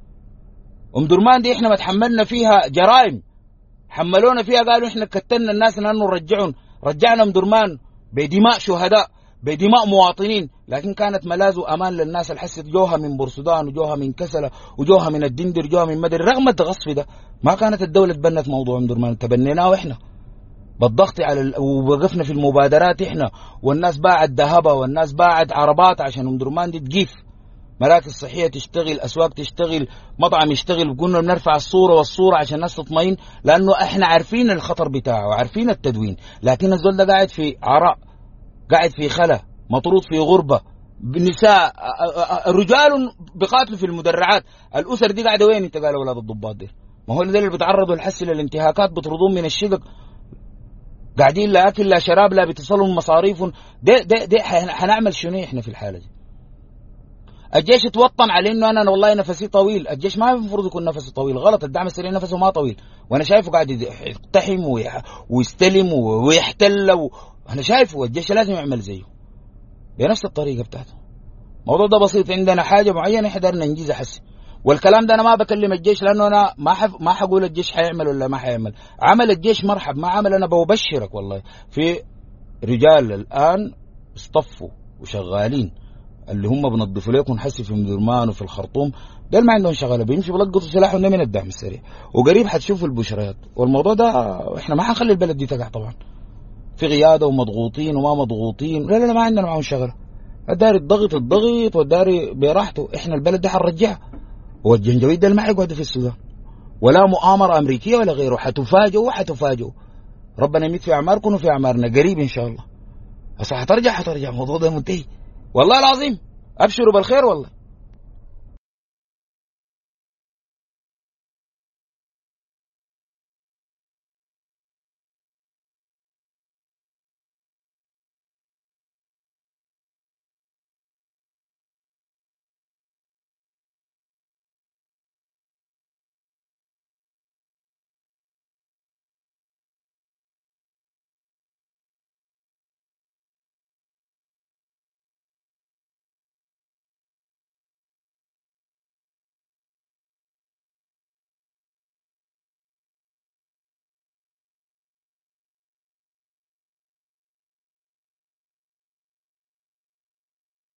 ام درمان دي احنا ما تحملنا فيها جرائم، حملونا فيها قالوا احنا كتلنا الناس لانه رجعون. رجعنا ام درمان بدماء شهداء بدماء مواطنين، لكن كانت ملاذ وامان للناس اللي حست جوها من بورسودان وجوها من كسله وجوها من الدندر وجوها من مدري. رغم الغصب ده ما كانت الدوله تبنت موضوع ام درمان، تبنيناه احنا بالضغط على ال... ووقفنا في المبادرات احنا، والناس باعت ذهبها والناس باعت عربات عشان ام درمان دي تجيف. مراكز صحيه تشتغل، اسواق تشتغل، مطعم يشتغل. قلنا بنرفع الصوره والصوره عشان الناس تطمئن، لانه احنا عارفين الخطر بتاعه وعارفين التدوين. لكن الزول ده قاعد في عراء، قاعد في خلا، مطرود في غربه، نساء، رجال بقاتلوا في المدرعات. الاسر دي قاعده وين؟ انت قال اولاد الضباط دي ما هو اللي بيتعرضوا للحس للانتهاكات، بيطردون من الشقق، قاعدين لا اكل لا شراب لا بيتصلوا مصاريفهم. ده ده ده حنعمل شنو احنا في الحاله دي؟ الجيش توطن على انه انا والله نفسي طويل. الجيش ما المفروض يكون نفسه طويل، غلط. الدعم السريع نفسه ما طويل، وانا شايفه قاعد يقتحم ويستلم ويحتل و... انا شايفه. الجيش لازم يعمل زيه بنفس الطريقه بتاعته. الموضوع ده بسيط. عندنا حاجه معينه حضرنا ننجزها حسي. والكلام ده انا ما بكلم الجيش لانه انا ما حف... ما حقول الجيش حيعمل ولا ما حيعمل. عمل الجيش مرحب، ما عمل انا ببشرك والله في رجال الان اصطفوا وشغالين اللي هم بنظفوا لكم حسي في مدرمان وفي الخرطوم. ده ما عندهم شغاله، بيمشي بيلقطوا سلاحهم من الدعم السريع. وقريب حتشوفوا البشريات. والموضوع ده احنا ما حنخلي البلد دي تقع طبعا في غياده ومضغوطين وما مضغوطين. لا لا ما عندنا معهم شغله. الداري الضغط الضغط والداري براحته. احنا البلد دي حنرجعها. والجنجويد ده ما حيقعد في السودان ولا مؤامره امريكيه ولا غيره. حتفاجئوا وحتفاجئوا. ربنا يميت في اعماركم وفي اعمارنا قريب ان شاء الله. بس حترجع حترجع. الموضوع ده منتهي والله العظيم. ابشروا بالخير والله.